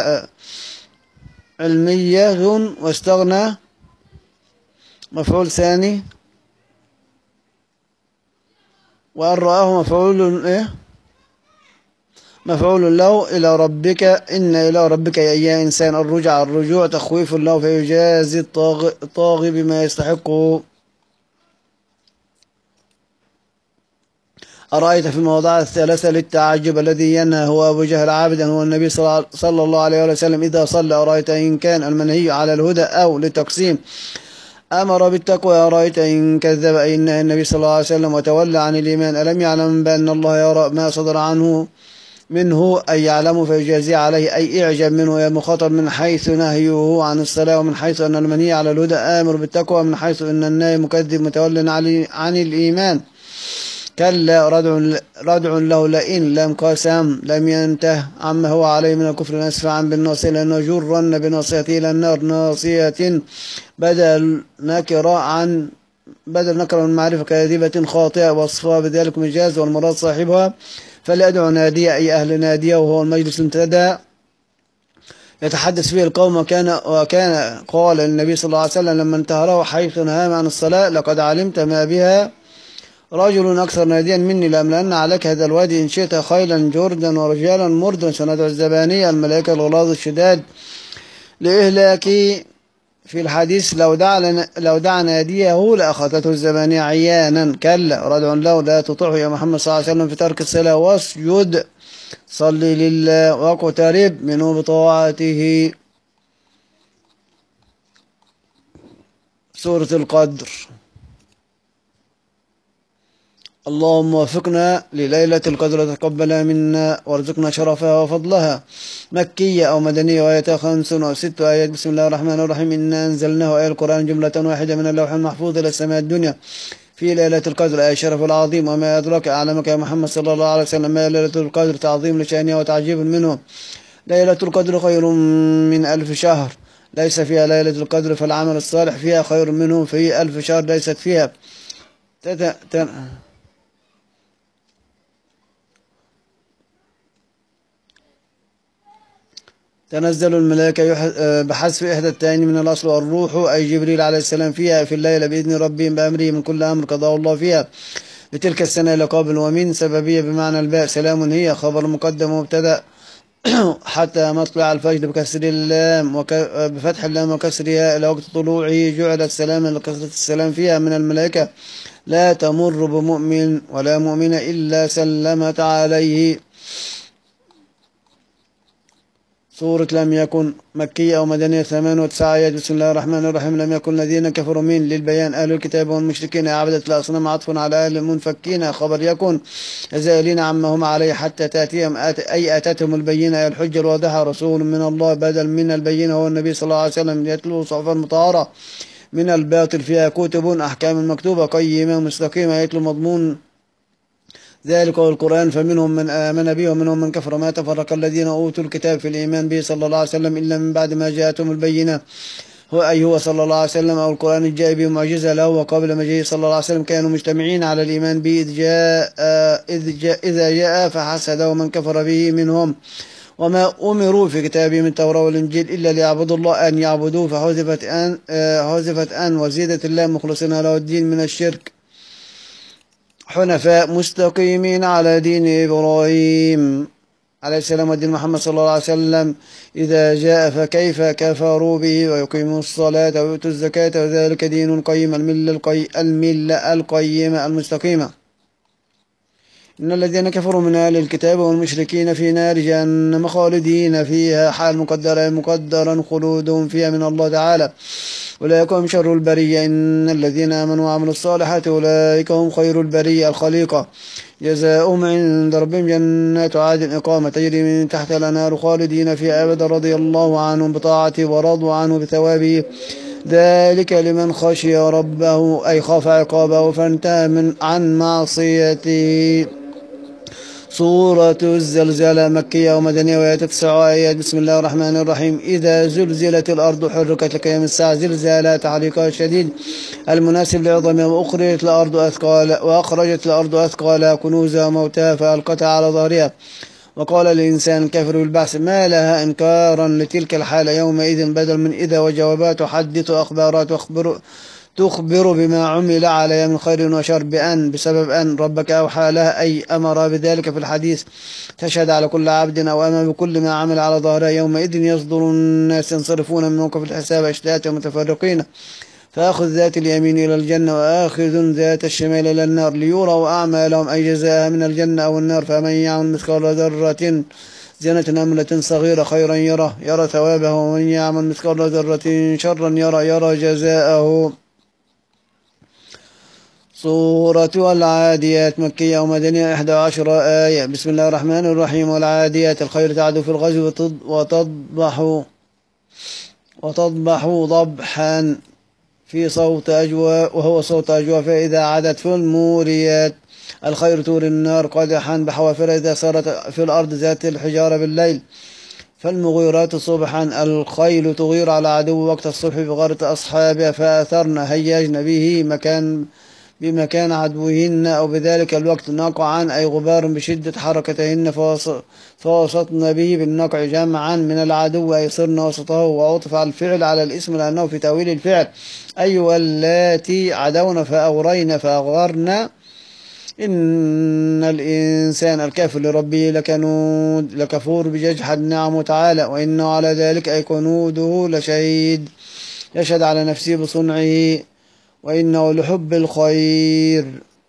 علمية واستغنى مفعول ثاني وأن رآه مفعول إيه مفعول له. إلى ربك إن إلى ربك يا إنسان الرجع الرجوع تخويف له فيجازي الطاغي بما يستحقه. أرأيت في المواضع الثلاثة للتعجب الذي ينهى هو أبو جهل عابدا هو النبي صلى الله عليه وسلم إذا صلى. أرأيت إن كان المنهي على الهدى أو لتقسيم أمر بالتقوى. أرأيت إن كذب أي إن النبي صلى الله عليه وسلم وتولى عن الإيمان ألم يعلم بأن الله يرى ما صدر عنه منه أي يعلم فيجازي عليه أي اعجب منه يا مخاطب من حيث نهيه عن الصلاة ومن حيث أن المنهي على الهدى آمر بالتقوى من حيث أن النهي مكذب متول عن الإيمان. كلا ردع, ردع له لئن لم قسم لم ينته عما هو عليه من الكفر نسفعا بالناصية لأنه جرن بناصيته إلى النار ناصية بدل نكرة عن بدل نكرة من معرفة كاذبة خاطئة وصفها بذلك مجاز والمراد صاحبها فليدعو نادية أي أهل نادية وهو المجلس المنتدى يتحدث فيه القوم. وكان وكان قال النبي صلى الله عليه وسلم لما انتهره حيث نهى عن الصلاة لقد علمت ما بها رجل أكثر ناديا مني لأملأن عليك هذا الوادي إن شئت خيلا جردا ورجالا مردا سندع الزبانية الملائكة الغلاظ الشداد لإهلاكي. في الحديث لو دعا لو دعا ناديه لأخذته الزبانية عيانا. كلا ردع له لا تطعه يا محمد صلى الله عليه وسلم في ترك الصلاة واسجد صلي لله واقترب منه بطاعته. سورة القدر. اللهم وفقنا لليلة القدر تقبلها منا وارزقنا شرفها وفضلها. مكية أو مدنية وآياتها خمس وست آيات. بسم الله الرحمن الرحيم. إنا أنزلناه آية القرآن جملة واحدة من اللوح المحفوظ إلى السماء الدنيا في ليلة القدر أي الشرف العظيم. وما أدراك أعلمك يا محمد صلى الله عليه وسلم ما ليلة القدر تعظيم لشأنها وتعجيب منه. ليلة القدر خير من ألف شهر ليس فيها ليلة القدر فالعمل الصالح فيها خير منه في ألف شهر ليست فيها تت... تت... تنزل الملائكة يح- آه، بحذف إحدى التين من الأصل، والروح أي جبريل عليه السلام فيها في الليلة بإذن ربهم بأمره من كل أمر قضاه الله فيها لتلك السنة لقابل. ومن سببية بمعنى الباء سلام هي خبر مقدم مبتدأ حتى مطلع الفجر بكسر اللام وك... بفتح اللام وكسرها إلى وقت طلوعه جعلت سلاما لكثرة السلام فيها من الملائكة لا تمر بمؤمن ولا مؤمن إلا سلمت عليه. سورة لم يكن مكية أو مدنية ثمان وتسع آيات. بسم الله الرحمن الرحيم. لم يكن الذين كفروا من للبيان أهل الكتاب والمشركين عبدة الأصنام عطف على أهل المنفكين خبر يكن زائلين عما هم عليه حتى تأتيهم آت أي أتتهم البينة أي الحجة الواضحة رسول من الله بدل من البينة هو النبي صلى الله عليه وسلم يتلو صحفا مطهرة من الباطل فيها كتب أحكام مكتوبة قيمة مستقيمة يتلو مضمون ذلك هو القرآن فمنهم من آمن به ومنهم من كفر. ما تفرق الذين أوتوا الكتاب في الإيمان به صلى الله عليه وسلم إلا من بعد ما جاءتهم البينة هو أي هو صلى الله عليه وسلم أو القرآن الجاء به معجزة له. وقبل مجيء صلى الله عليه وسلم كانوا مجتمعين على الإيمان به إذ جاء إذ جاء إذا جاء فحسده من كفر به منهم وما أمروا في كتابهم التوراة والإنجيل إلا ليعبدوا الله أن يعبدوه فحذفت أن حذفت أن وزيدت الله مخلصين له الدين من الشرك حنفاء مستقيمين على دين إبراهيم عليه السلام ودين محمد صلى الله عليه وسلم إذا جاء فكيف كفروا به ويقيموا الصلاة ويؤتوا الزكاة وذلك دين قيم الملة, القي... الملة القيمة المستقيمة. إن الذين كفروا من أهل الكتاب والمشركين في نار جهنم خالدين فيها حال مقدرة مقدرا خلودهم فيها من الله تعالى أولئك هم شر البرية. إن الذين آمنوا وعملوا الصالحات أولئك هم خير البرية الخليقة جزاؤهم عند ربهم جنات عدن إقامة تجري من تحت الأنهار خالدين فيها أبدا رضي الله عنهم بطاعته ورضوا عنه بثوابه ذلك لمن خشي ربه أي خاف عقابه فانتهى من عن معصيته. سورة الزلزلة مكية ومدنية وهي تسع آيات. بسم الله الرحمن الرحيم. إذا زلزلت الأرض حركت لقيام الساعة زلزالها تحريكها الشديد المناسب لعظمها وأخرجت الأرض أثقالها وأخرجت الأرض أثقالها كنوزها وموتها فألقتها على ظهرها وقال الإنسان الكافر بالبعث ما لها إنكارا لتلك الحالة يومئذ بدل من إذا وجوابات تحدث أخبارات تخبر تخبر بما عمل عليها من خير وشر بأن بسبب أن ربك أوحى لها أي أمر بذلك في الحديث تشهد على كل عبد أو أما بكل ما عمل على ظهرها يومئذ يصدر الناس ينصرفون من موقف الحساب أشتاتا متفرقين فأخذ ذات اليمين إلى الجنة وآخذ ذات الشمال إلى النار ليروا أعمالهم أي جزاء من الجنة أو النار فمن يعمل مثقال ذرة زينة نملة صغيرة خيرا يره يرى ثوابه ومن يعمل مثقال ذرة شرا يرى يرى جزاءه. سورة العاديات مكية ومدنية إحدى عشر آية. بسم الله الرحمن الرحيم. والعاديات الخير تعدو في الغزو وتضبح وتضبح ضبحا في صوت أجوى وهو صوت أجوى فإذا عادت في الموريات الخير تور النار قدحا بحوافر إذا صارت في الأرض ذات الحجارة بالليل فالمغيرات صبحا الخيل تغير على عدو وقت الصبح بغارة أصحابها فأثرن هيجن به مكان بمكان عدوهن أو بذلك الوقت نقعا أي غبار بشدة حركتهن فوسطن به بالنقع جمعا من العدو أي صرن وسطه وعطف على الفعل على الاسم لأنه في تأويل الفعل أي واللاتي عدون فأغرين فأغرن. إن الإنسان الكافر لربه لكنود لكفور بجحد نعمه تعالى وإنه على ذلك أي كنوده لشهيد يشهد على نفسه بصنعه وإنه لحب الخير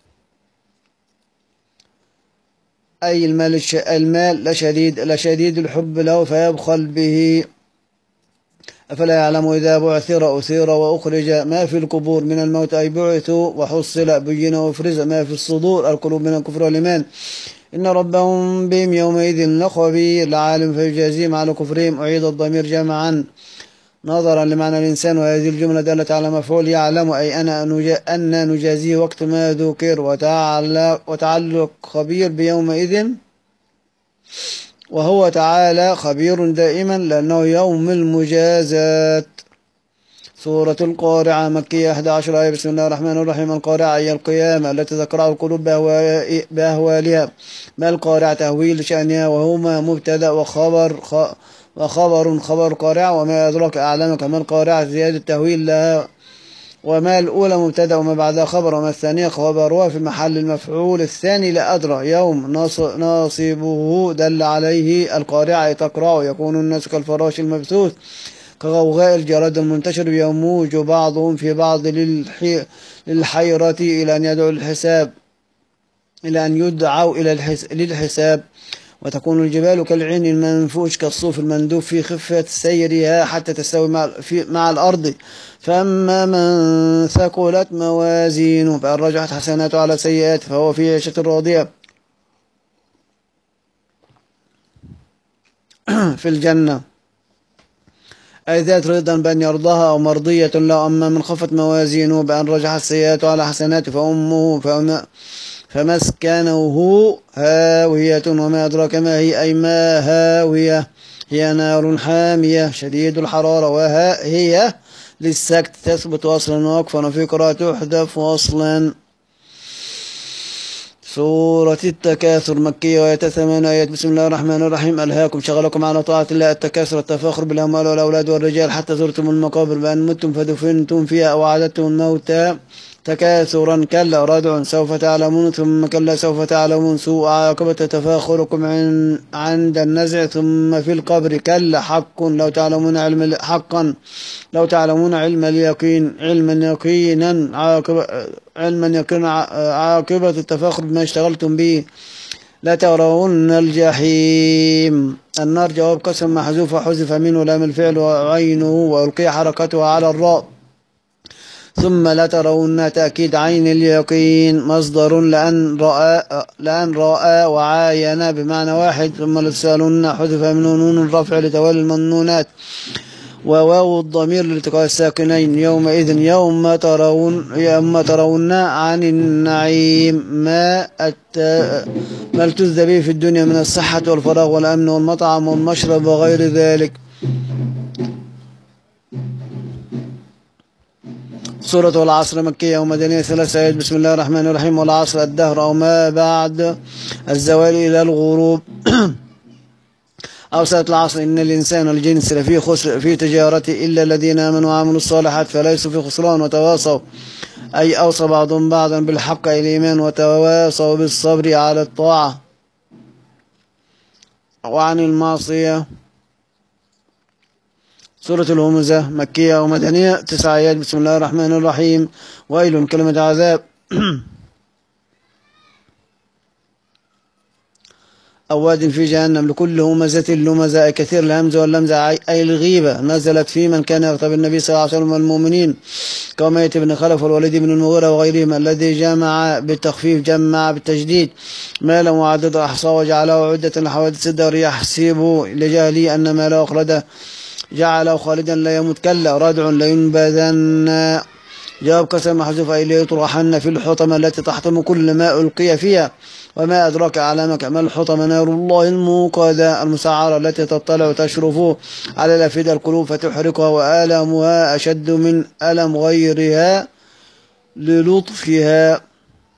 أي المال, المال لشديد لشديد الحب له فيبخل به أفلا يعلم إذا بعثر أثير وأخرج ما في القبور من الموت أي بعثوا وحصل بين وفرز ما في الصدور القلوب من الكفر والإيمان إن ربهم بهم يومئذ لخبير العالم فيجازيهم على كفرهم أعيد الضمير جمعا نظرا لمعنى الإنسان وهذه الجملة دالت على مفعول يعلم أي أنا أن نجازيه وقت ما ذكر وتعلق, وتعلق خبير بيومئذ وهو تعالى خبير دائما لأنه يوم المجازات. سورة القارعة مكية أحد عشر آية. بسم الله الرحمن الرحيم. القارعة هي القيامة التي تذكرها القلوب بأهوالها ما القارعة تهويل شأنها وهما مبتدأ وخبر خ وخبر خبر قارعة، وما أدراك أعلمك ما القارعة زيادة تهويل لها، وما الأولى مبتدأ وما بعدها خبر، وما الثانية خبرها في محل المفعول الثاني لا أدرى. يوم ناصبه دل عليه القارعة تقرأ، يكون الناس كالفراش المبثوث كغوغاء الجراد المنتشر، يموج بعضهم في بعض للحي... للحيرة إلى أن يدعو الحساب إلى أن يدعوا إلى الحس... للحساب. وتكون الجبال كالعين المنفوش كالصوف المندوب في خفة سيرها حتى تستوي مع, في مع الأرض. فأما من ثقلت موازينه فإن رجحت حسناته على سيئات فهو في عيشة راضية في الجنة، أي ذات رضا بأن يرضاها أو مرضية له. أما من خفت موازينه بأن رجحت سيئاته على حسناته فأمه فأم فمسكنه هاوية، وما أدراك ما هي، أي ما هاوية، هي نار حامية شديد الحرارة. وهي للسكت تثبت أصلا وقفا، وفي قراءة تحذف أصلا. سورة التكاثر مكية وآية ثمان آيات. بسم الله الرحمن الرحيم. ألهاكم شغلكم على طاعة الله التكاثر، التفاخر بالأموال والأولاد والرجال حتى زرتم المقابر بأن متم فدفنتم فيها أو عددتم الموتى تكاثرا كلا ردع سوف تعلمون ثم كلا سوف تعلمون سوء عاقبة تفاخركم عند النزع ثم في القبر كلا حق لو تعلمون علم حقا لو تعلمون علم اليقين علما يقينا عاقبة علما يقينا عاقبة التفاخر بما اشتغلتم به لا ترون الجحيم. النار جواب قسم محذوف حذف منه لام الفعل وعينه وألقي حركتها على الراء. ثم لا ترون تأكيد عين اليقين مصدر لأن رأى لأن رأى وعاين بمعنى واحد. ثم لتسألن حذف منه نون الرفع لتوالي المنونات وواو الضمير لالتقاء الساكنين. يومئذ يوم ترون يوم ترون عن النعيم ما الت... ما التذ به في الدنيا من الصحة والفراغ والأمن والمطعم والمشرب وغير ذلك. سورة العصر مكية ومدنية ثلاث آيات. بسم الله الرحمن الرحيم. والعصر الدهر أو ما بعد الزوال إلى الغروب. أوسط العصر إن الإنسان والجنس لفي خسر في تجارته إلا الذين آمنوا وعملوا الصالحات فليسوا في خسران وتواصوا أي أوصى بعضهم بعضا بالحق أي الإيمان وتواصوا بالصبر على الطاعة وعن المعصية. سورة الهمزة مكية ومدنية تسع آيات. بسم الله الرحمن الرحيم. ويل كلمة عذاب أواد في جهنم لكل همزة لمزة أي كثير الهمزة واللمزة أي الغيبة نزلت في من كان يغتاب النبي صلى الله عليه وسلم والمؤمنين كأمية بن خلف والوليد بن المغيرة وغيرهم الذي جمع بالتخفيف جمع بالتجديد مالا وعدد أحصى وجعله عدة لحوادث الدهر يحسب لجهله أن ماله أخرده جعله خالدا لا يموت كلا ردع لينبذن جواب قسم محذوف أي ليطرحن في الحطمة التي تحطم كل ما ألقي فيها. وما أدراك أعلمك ما الحطمة نار الله الموقدة المسعرة التي تطلع تشرف على الأفئدة القلوب فتحرقها وآلامها أشد من ألم غيرها للطفها.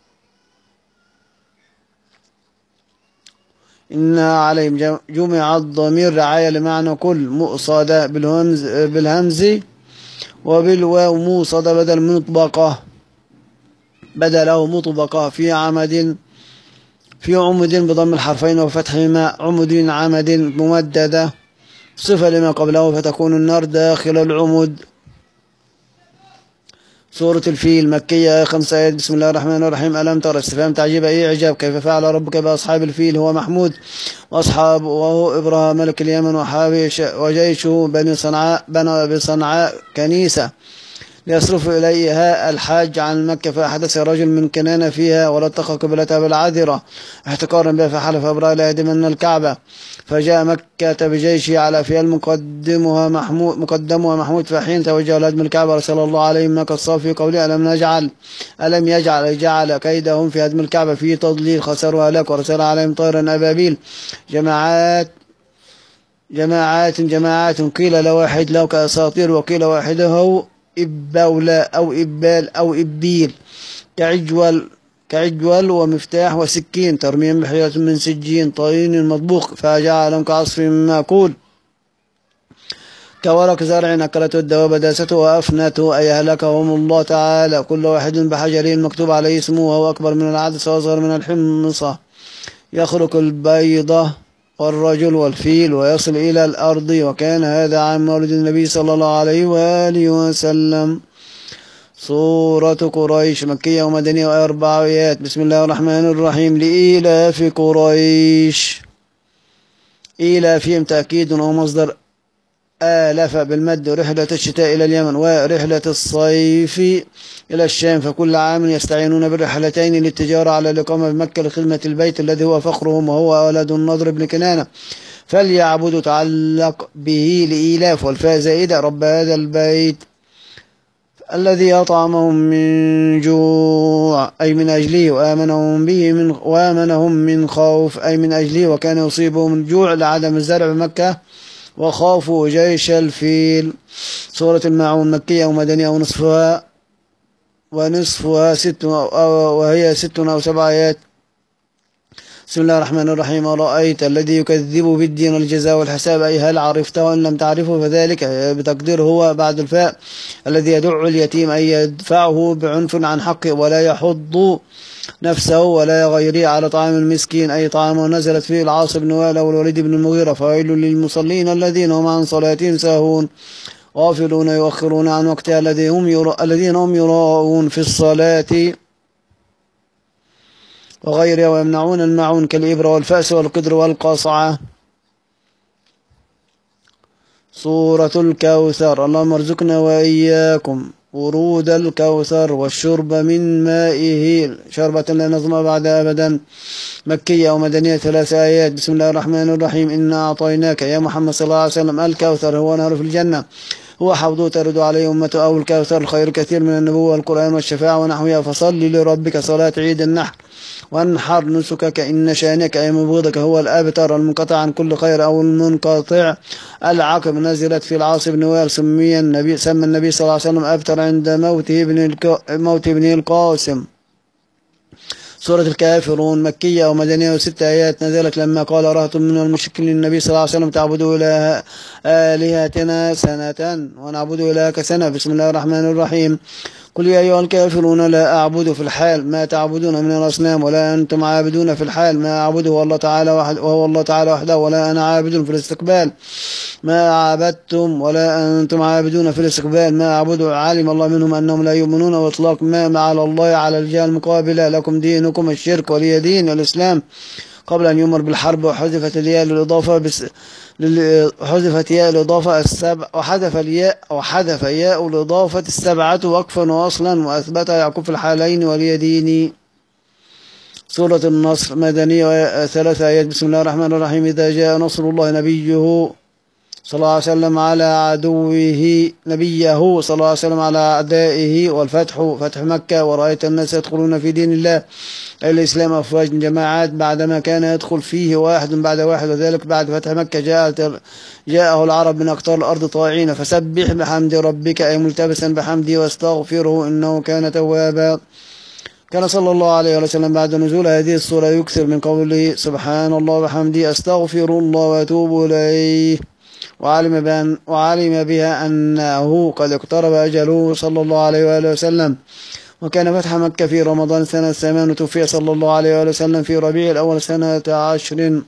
إنها عليهم جمع الضمير رعاية لمعنى كل مؤصدة بالهمز بالهمز وبالواو موصدة بدل مطبقة بدله مطبقة في عمد في عمد بضم الحرفين وفتحهما عمد عمد ممددة صفة لما قبله فتكون النار داخل العمد. سورة الفيل مكية خمس آيات. بسم الله الرحمن الرحيم. ألم ترى استفهام تعجيب أي إعجاب كيف فعل ربك بأصحاب الفيل هو محمود وأصحاب وهو إبراهيم ملك اليمن وحابش وجيشه بني صنعاء بنى بصنعاء كنيسة ليصرف إليها الحاج عن مكة فأحدث رجل من كنانة فيها ولطخ قبلتها بالعذرة احتقارا بها فحلف إبراهيم ليهدمن الكعبة فجاء مكة بجيشه على فيل مقدمها محمود مقدمها محمود فحين توجه لهدم الكعبة رسول الله عليهم ما قصوا في قوله ألم نجعل ألم يجعل جعل كيدهم في هدم الكعبة في تضليل خسروا هلاك ورسل عليهم طيرا أبابيل جماعات جماعات جماعات قيل لواحد له كأساطير وقيل واحده إباولا أو إبال أو إبيل كعجول كعجول ومفتاح وسكين ترميم بحجارة من سجين طين مطبوخ فجعلهم كعصف مأكول. كورق زرع أكلته الدواب داسته وأفنته أي أهلكهم الله تعالى، كل واحد بحجره المكتوب عليه اسمه، وهو أكبر من العدس وأصغر من الحمصة، يخرق البيضة والرجل والفيل ويصل إلى الأرض. وكان هذا عام مولد النبي صلى الله عليه وآله وسلم. سورة قريش مكية ومدنية وأربع آيات. بسم الله الرحمن الرحيم. لإيلاف قريش. إيلافهم تأكيد ومصدر آلف بالمد، رحلة الشتاء إلى اليمن ورحلة الصيف إلى الشام، فكل عام يستعينون بالرحلتين للتجارة على الإقامة بمكة لخدمة البيت الذي هو فخرهم، وهو ولد النضر بن كنانة، فليعبدوا تعلق به لإيلاف، والفاء زائدة رب هذا البيت الذي أطعمهم من جوع أي من أجله، وآمنهم به من وآمنهم من خوف أي من أجله، وكان يصيبهم الجوع لعدم الزرع بمكة وخافوا جيش الفيل. سورة الماعون مكية ومدنية ونصفها ونصفها ست وهي ست أو سبع آيات. بسم الله الرحمن الرحيم. أرأيت الذي يكذب بالدين الجزاء والحساب أي هل عرفته وإن لم تعرفه فذلك بتقدير هو بعد الفاء الذي يدع اليتيم أي يدفعه بعنف عن حقه ولا يحض نفسه ولا غيره على طعام المسكين أي طعام نزلت فيه العاص بن وائل والوليد بن المغيرة. فويل للمصلين الذين هم عن صلاتهم ساهون غافلون يؤخرون عن وقتها الذين هم يرا... الذين هم يراءون في الصلاة وغيرها ويمنعون الماعون كالإبرة والفأس والقدر والقصعة. سورة الكوثر. اللهم ارزقنا وإياكم ورود الكوثر والشرب من مائه شربة لا نظمأ بعدها أبدا. مكية ومدنية ثلاث آيات. بسم الله الرحمن الرحيم. إنا أعطيناك يا محمد صلى الله عليه وسلم الكوثر هو نهر في الجنة، هو حوض ترد عليه أمته أو الكوثر، الخير كثير من النبوة والقرآن والشفاعة ونحوها، فصل لربك صلاة عيد النحر وانحر نسكك إن شانك أي مبغضك هو الأبتر المنقطع عن كل خير أو المنقطع. العقب نزلت في العاص بن وائل، سمي النبي سمى النبي صلى الله عليه وسلم أبتر عند موته ابن الك... موت ابن القاسم. سورة الكافرون مكية ومدنية وست آيات. نزلت لما قال رهط من المشركين للنبي صلى الله عليه وسلم تعبدوا إله آلهتنا سنة ونعبد إلهك سنة. بسم الله الرحمن الرحيم. قل يا أيها الكافرون لا أعبد في الحال ما تعبدون من الأصنام ولا أنتم عابدون في الحال ما أعبده والله تعالى وحده وهو الله تعالى وحده، ولا أنا عابد في الاستقبال ما عبدتم ولا أنتم عابدون في الاستقبال ما أعبد. علم الله منهم أنهم لا يؤمنون، وإطلاق ما على الله على الجهة المقابلة. لكم دينكم الشرك ولي دين الإسلام قبل أن يؤمر بالحرب. وحذفت الياء للإضافة بس حذفت ياء الإضافة السبع وحذف الياء وحذف ياء الإضافة السبعة وقفا وأصلا وأثبتها يعقوب في الحالين ولي ديني. سورة النصر مدنية ثلاث آيات. بسم الله الرحمن الرحيم. إذا جاء نصر الله نبيه صلى الله عليه وسلم على عدوه نبيه صلى الله عليه وسلم على أعدائه والفتح فتح مكة ورأيت الناس يدخلون في دين الله أي الإسلام أفواج جماعات بعدما كان يدخل فيه واحد بعد واحد، وذلك بعد فتح مكة جاء جاءه العرب من أقطار الأرض طائعين. فسبح بحمد ربك أي ملتبسا بحمده واستغفره إنه كان توابا. كان صلى الله عليه وسلم بعد نزول هذه السورة يكثر من قوله سبحان الله وبحمده أستغفر الله وأتوب إليه، وعلم بأن وعلم بها أنه قد اقترب أجله صلى الله عليه وآله وسلم. وكان فتح مكة في رمضان سنة ثمان، وتوفي صلى الله عليه وآله وسلم في ربيع الأول سنة عشر.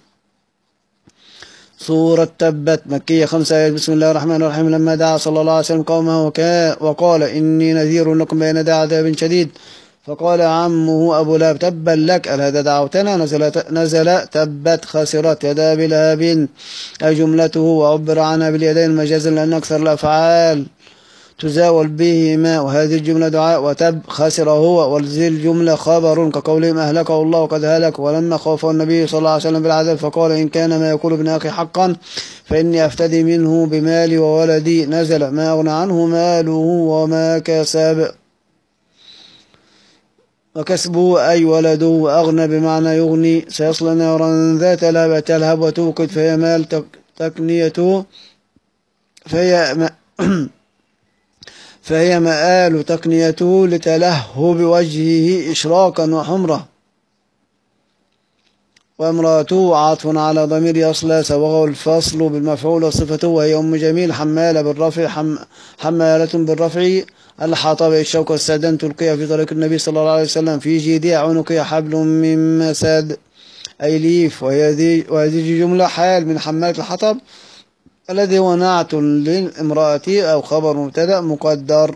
سورة تبت مكية خمس آيات. بسم الله الرحمن الرحيم. لما دعا صلى الله عليه وسلم قومه وقال إني نذير لكم بين يدي عذاب شديد، فقال عمه أبو لهب تبا لك ألهذا دعوتنا؟ نزل, نزل تبت خسرت يدا أبي لهب أي جملته، وعبر عنها باليدين مجازا لأن أكثر الأفعال تزاول بهما، وهذه الجملة دعاء وتب خسر هو، وذي الجملة خبر كقولهم أهلكه الله وقد هلك. ولما خوفه النبي صلى الله عليه وسلم بالعذاب فقال إن كان ما يقول ابن أخي حقا فإني أفتدي منه بمالي وولدي. نزل ما أغنى عنه ماله وما كسب، وكسبه أي ولده، وأغنى بمعنى يغني. سيصل نارا ذات لهب تلهب وتوقد فهي مال تقنيته فهي م... فهي مآل تقنيته لتلهب وجهه إشراقا وحمرة. وامرأته عطف على ضمير يصلى سبقه الفصل بالمفعول وصفته، وهي أم جميل حمالة بالرفع حم حمالة بالرفع الحطب الشوك والسدن تلقيها في طريق النبي صلى الله عليه وسلم في جيدها عنقها حبل من مسد أي ليف، وهذه وهذه جملة حال من حمالة الحطب الذي هو نعت للامرأة أو خبر مبتدأ مقدر.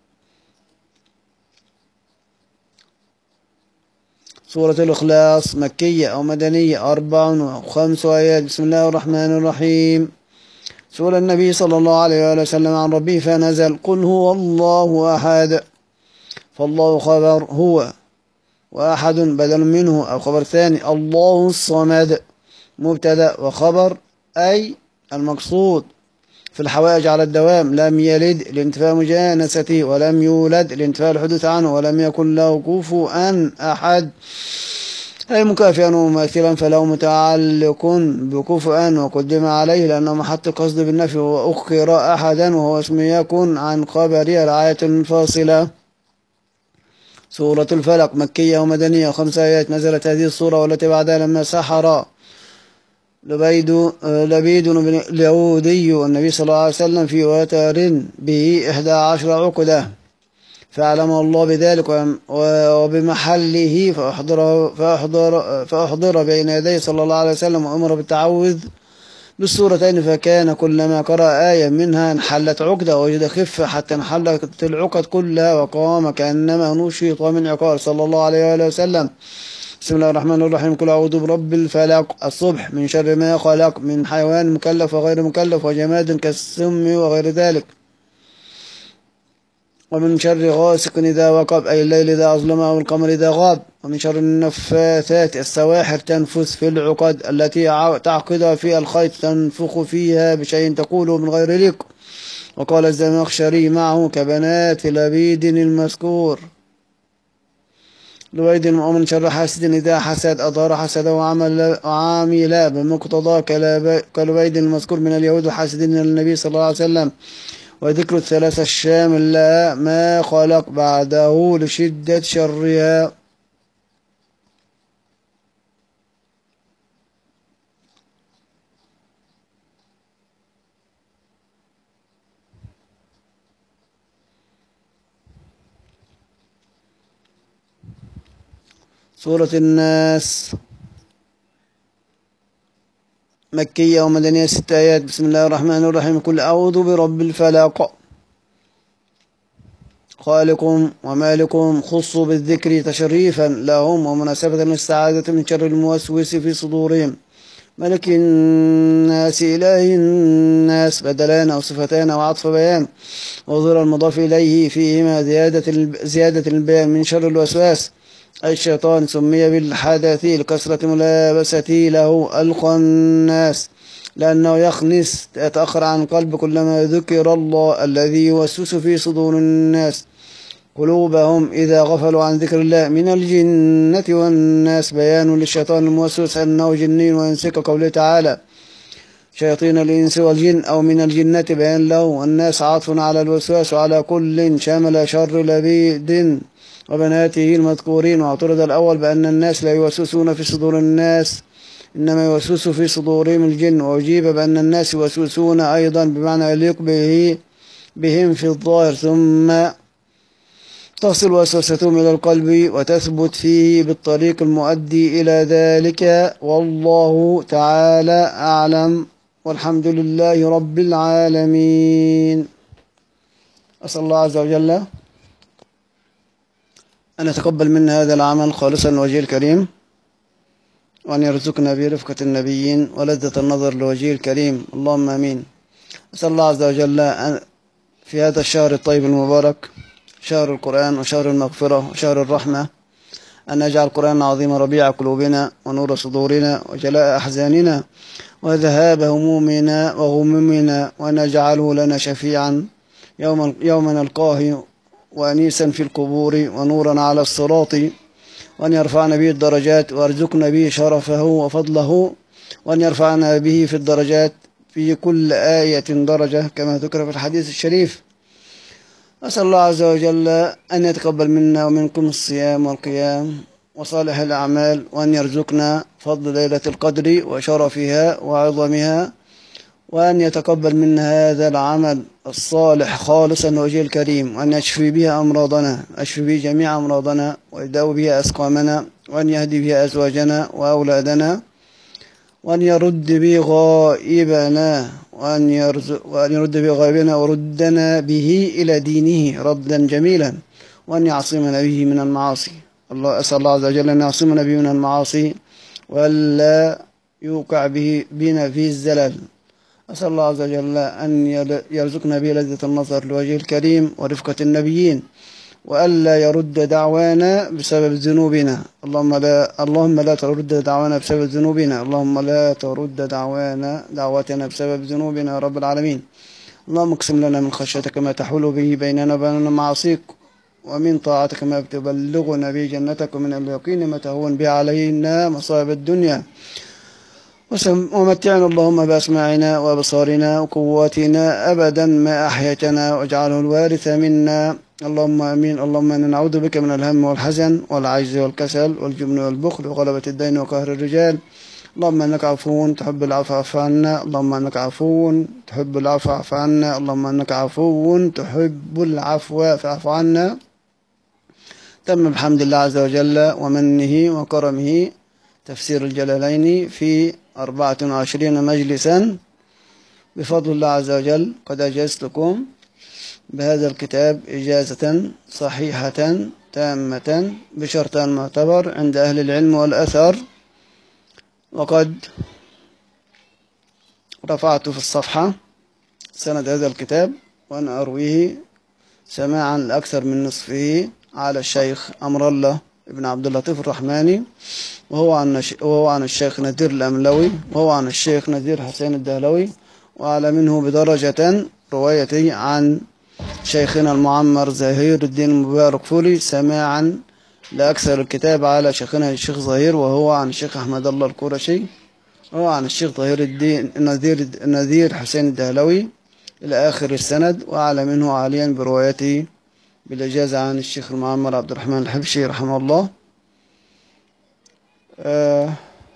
سورة الإخلاص مكية أو مدنية، أربع وخمس آيات. بسم الله الرحمن الرحيم. سئل النبي صلى الله عليه وسلم عن ربه فنزل قل هو الله أحد، فالله خبر هو، وأحد بدل منه أو خبر ثاني، الله الصمد مبتدأ وخبر أي المقصود في الحوائج على الدوام، لم يلد لانتفاء مجانسته، ولم يولد لانتفاء الحدوث عنه، ولم يكن له كفوا أحد أي مكافئا ومماثلا، فله متعلق بكفؤا وقدم عليه لأنه محط القصد بالنفي، وأخر أحدا وهو اسم يكن عن خبر الآية المنفصلة. سورة الفلق مكية ومدنية وخمس آيات. نزلت هذه السورة والتي بعدها لما سحر لبيد لبيد اليهودي والنبي صلى الله عليه وسلم في وتر به إحدى عشر عقدة، فأعلمه الله بذلك وبمحله، فأحضر, فأحضر, فأحضر بين يديه صلى الله عليه وسلم وأمر بالتعوذ بالسورتين، فكان كلما قرأ آية منها انحلت عقدة ووجد خفة حتى انحلت العقد كلها وقام كأنما نشط من عقال صلى الله عليه وسلم. بسم الله الرحمن الرحيم. قل أعوذ برب الفلق الصبح من شر ما خلق، من حيوان مكلف وغير مكلف وجماد كالسم وغير ذلك، ومن شر غاسق إذا وقب أي الليل إذا أظلم أو القمر إذا غاب، ومن شر النفاثات السواحر تنفث في العقد التي تعقد فيها الخيط تنفخ فيها بشيء تقوله من غير لق. وقال الزمخشري معه كبنات لبيد المذكور لبيد، ومن شر حاسد إذا حسد أظهر حسده وعامل بمقتضى كلبيد المذكور من اليهود الحاسدين للنبي صلى الله عليه وسلم. وذكر الثلاثة الشامل لها ما خلق بعده لشدة شرها. سورة الناس مكية ومدنية ست آيات. بسم الله الرحمن الرحيم. قل أعوذ برب الفلق خالقهم ومالكهم، خصوا بالذكر تشريفا لهم ومناسبة للسعادة من شر الموسوس في صدورهم. ملك الناس إله الناس بدلان أو صفتان أو عطف بيان، وظهر المضاف إليه فيهما زيادة زيادة البيان. من شر الوسواس أي الشيطان سمي بالحدث لكثرة ملابسته له الخناس، لأنه يخنس يتأخر عن القلب كلما ذكر الله الذي يوسوس في صدور الناس قلوبهم إذا غفلوا عن ذكر الله. من الجنة والناس بيان للشيطان الموسوس أنه جني وينسك قوله تعالى شياطين الإنس والجن، أو من الجنة بيان له، والناس عطف على الوسواس وعلى كل شمل شر لبيد وبناته المذكورين. واعترض الأول بأن الناس لا يوسوسون في صدور الناس، إنما يوسوس في صدورهم الجن، وأجيب بأن الناس يوسوسون أيضا بمعنى يليق به بهم في الظاهر، ثم تصل وسوستهم إلى القلب وتثبت فيه بالطريق المؤدي إلى ذلك. والله تعالى أعلم، والحمد لله رب العالمين. أسأل الله عز وجل أن يتقبل منا هذا العمل خالصا لوجهه الكريم، وأن يرزقنا برفقة النبيين ولذة النظر لوجهه الكريم، اللهم آمين. أسأل الله عز وجل أن في هذا الشهر الطيب المبارك، شهر القرآن وشهر المغفرة وشهر الرحمة، أن يجعل القرآن العظيم ربيع قلوبنا ونور صدورنا وجلاء أحزاننا وذهاب همومنا وغمومنا، وأن يجعله لنا شفيعا يوم يوم نلقاه، وأنيسا في القبور، ونورا على الصراط، وأن يرفعنا به الدرجات ويرزقنا به شرفه وفضله، وأن يرفعنا به في الدرجات في كل آية درجة كما ذكر في الحديث الشريف. أسأل الله عز وجل أن يتقبل منا ومنكم الصيام والقيام وصالح الأعمال، وأن يرزقنا فضل ليلة القدر وشرفها وعظمها، وأن يتقبل منا هذا العمل الصالح خالصا لوجهه الكريم، وأن يشفي به أمراضنا، يشفي به جميع أمراضنا، ويداوي به أسقامنا، وأن يهدي به أزواجنا وأولادنا، وأن يرد به غائبنا، وأن يرزق وأن يرد به غائبنا وردنا به إلى دينه ردا جميلا، وأن يعصمنا به من المعاصي. الله أسأل الله عز وجل أن يعصمنا به من المعاصي، وألا يوقع به بنا في الزلل. أسأل الله عز وجل أن يرزقنا به لذة النظر لوجهه الكريم ورفقة النبيين، وألا يرد دعوانا بسبب ذنوبنا. اللهم لا اللهم لا ترد دعوانا بسبب ذنوبنا، اللهم لا ترد دعوانا دعوتنا بسبب ذنوبنا يا رب العالمين. اللهم اقسم لنا من خشيتك ما تحول به بيننا وبين معاصيك، ومن طاعتك ما تبلغنا به جنتك، ومن اليقين ما تهون به علينا مصائب الدنيا، ومتعنا اللهم بأسماعنا وأبصارنا وقواتنا أبدا ما أحيتنا، واجعله الوارث منا. اللهم آمين. اللهم إنا نعوذ بك من الهم والحزن والعجز والكسل والجبن والبخل وغلبة الدين وقهر الرجال. اللهم إنك عفو تحب العفو فاعف عنا. اللهم إنك عفو تحب العفو فاعف عنا. اللهم إنك عفو تحب العفو فاعف عنا. تم بحمد الله عز وجل ومنه وكرمه تفسير الجلالين في أربعة وعشرين مجلسا بفضل الله عز وجل. قد أجزتكم بهذا الكتاب إجازة صحيحة تامة بشرط معتبر عند أهل العلم والأثر، وقد رفعت في الصفحة سند هذا الكتاب، وأنا أرويه سماعا لأكثر من نصفه على الشيخ أمر الله ابن عبد اللطيف الرحماني، وهو عن وهو عن الشيخ نذير الأملوي، وهو عن الشيخ نذير حسين الدهلوي، وأعلى منه بدرجة روايتي عن شيخنا المعمر زهير الدين المبارك فولي سماعا لأكثر الكتاب على شيخنا الشيخ زهير، وهو عن الشيخ أحمد الله القرشي، وهو عن الشيخ ظهير الدين نذير نذير حسين الدهلوي إلى آخر السند، وأعلى منه عاليا بروايته بالإجازة عن الشيخ المعمر عبد الرحمن الحبشي رحمه الله. آه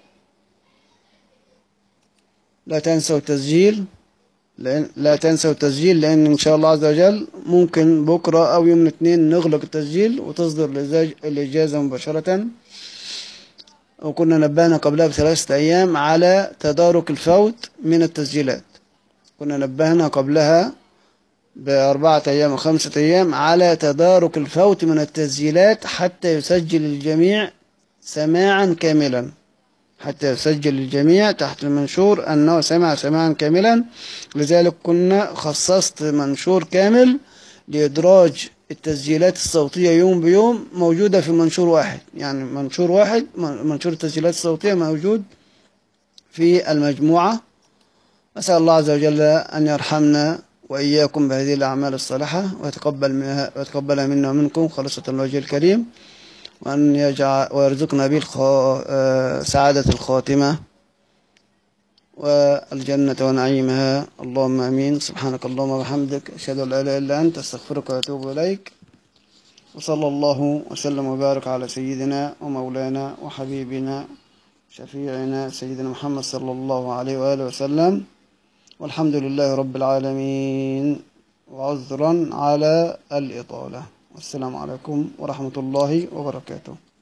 لا تنسوا التسجيل، لأن لا تنسوا التسجيل لأن إن شاء الله عز وجل ممكن بكرة أو يوم الاثنين نغلق التسجيل وتصدر الإجازة مباشرة. وكنا نبهنا قبلها بثلاثة أيام على تدارك الفوت من التسجيلات، كنا نبهنا قبلها بأربعة أيام وخمسة أيام على تدارك الفوت من التسجيلات حتى يسجل الجميع سماعا كاملا، حتى يسجل الجميع تحت المنشور أنه سمع سماعا كاملا. لذلك كنا خصصت منشور كامل لإدراج التسجيلات الصوتية يوم بيوم موجودة في منشور واحد، يعني منشور واحد منشور التسجيلات الصوتية موجود في المجموعة. أسأل الله عز وجل أن يرحمنا وإياكم بهذه الأعمال الصالحة، ويتقبل منها ويتقبل منا ومنكم خالصة الوجه الكريم، وأن يجعل ويرزقنا به سعادة الخاتمة والجنة ونعيمها. اللهم آمين. سبحانك اللهم وبحمدك، أشهد أن لا إله إلا أنت، أستغفرك وأتوب إليك. وصلى الله وسلم وبارك على سيدنا ومولانا وحبيبنا شفيعنا سيدنا محمد صلى الله عليه وآله وسلم، والحمد لله رب العالمين، وعذرا على الإطالة. والسلام عليكم ورحمة الله وبركاته.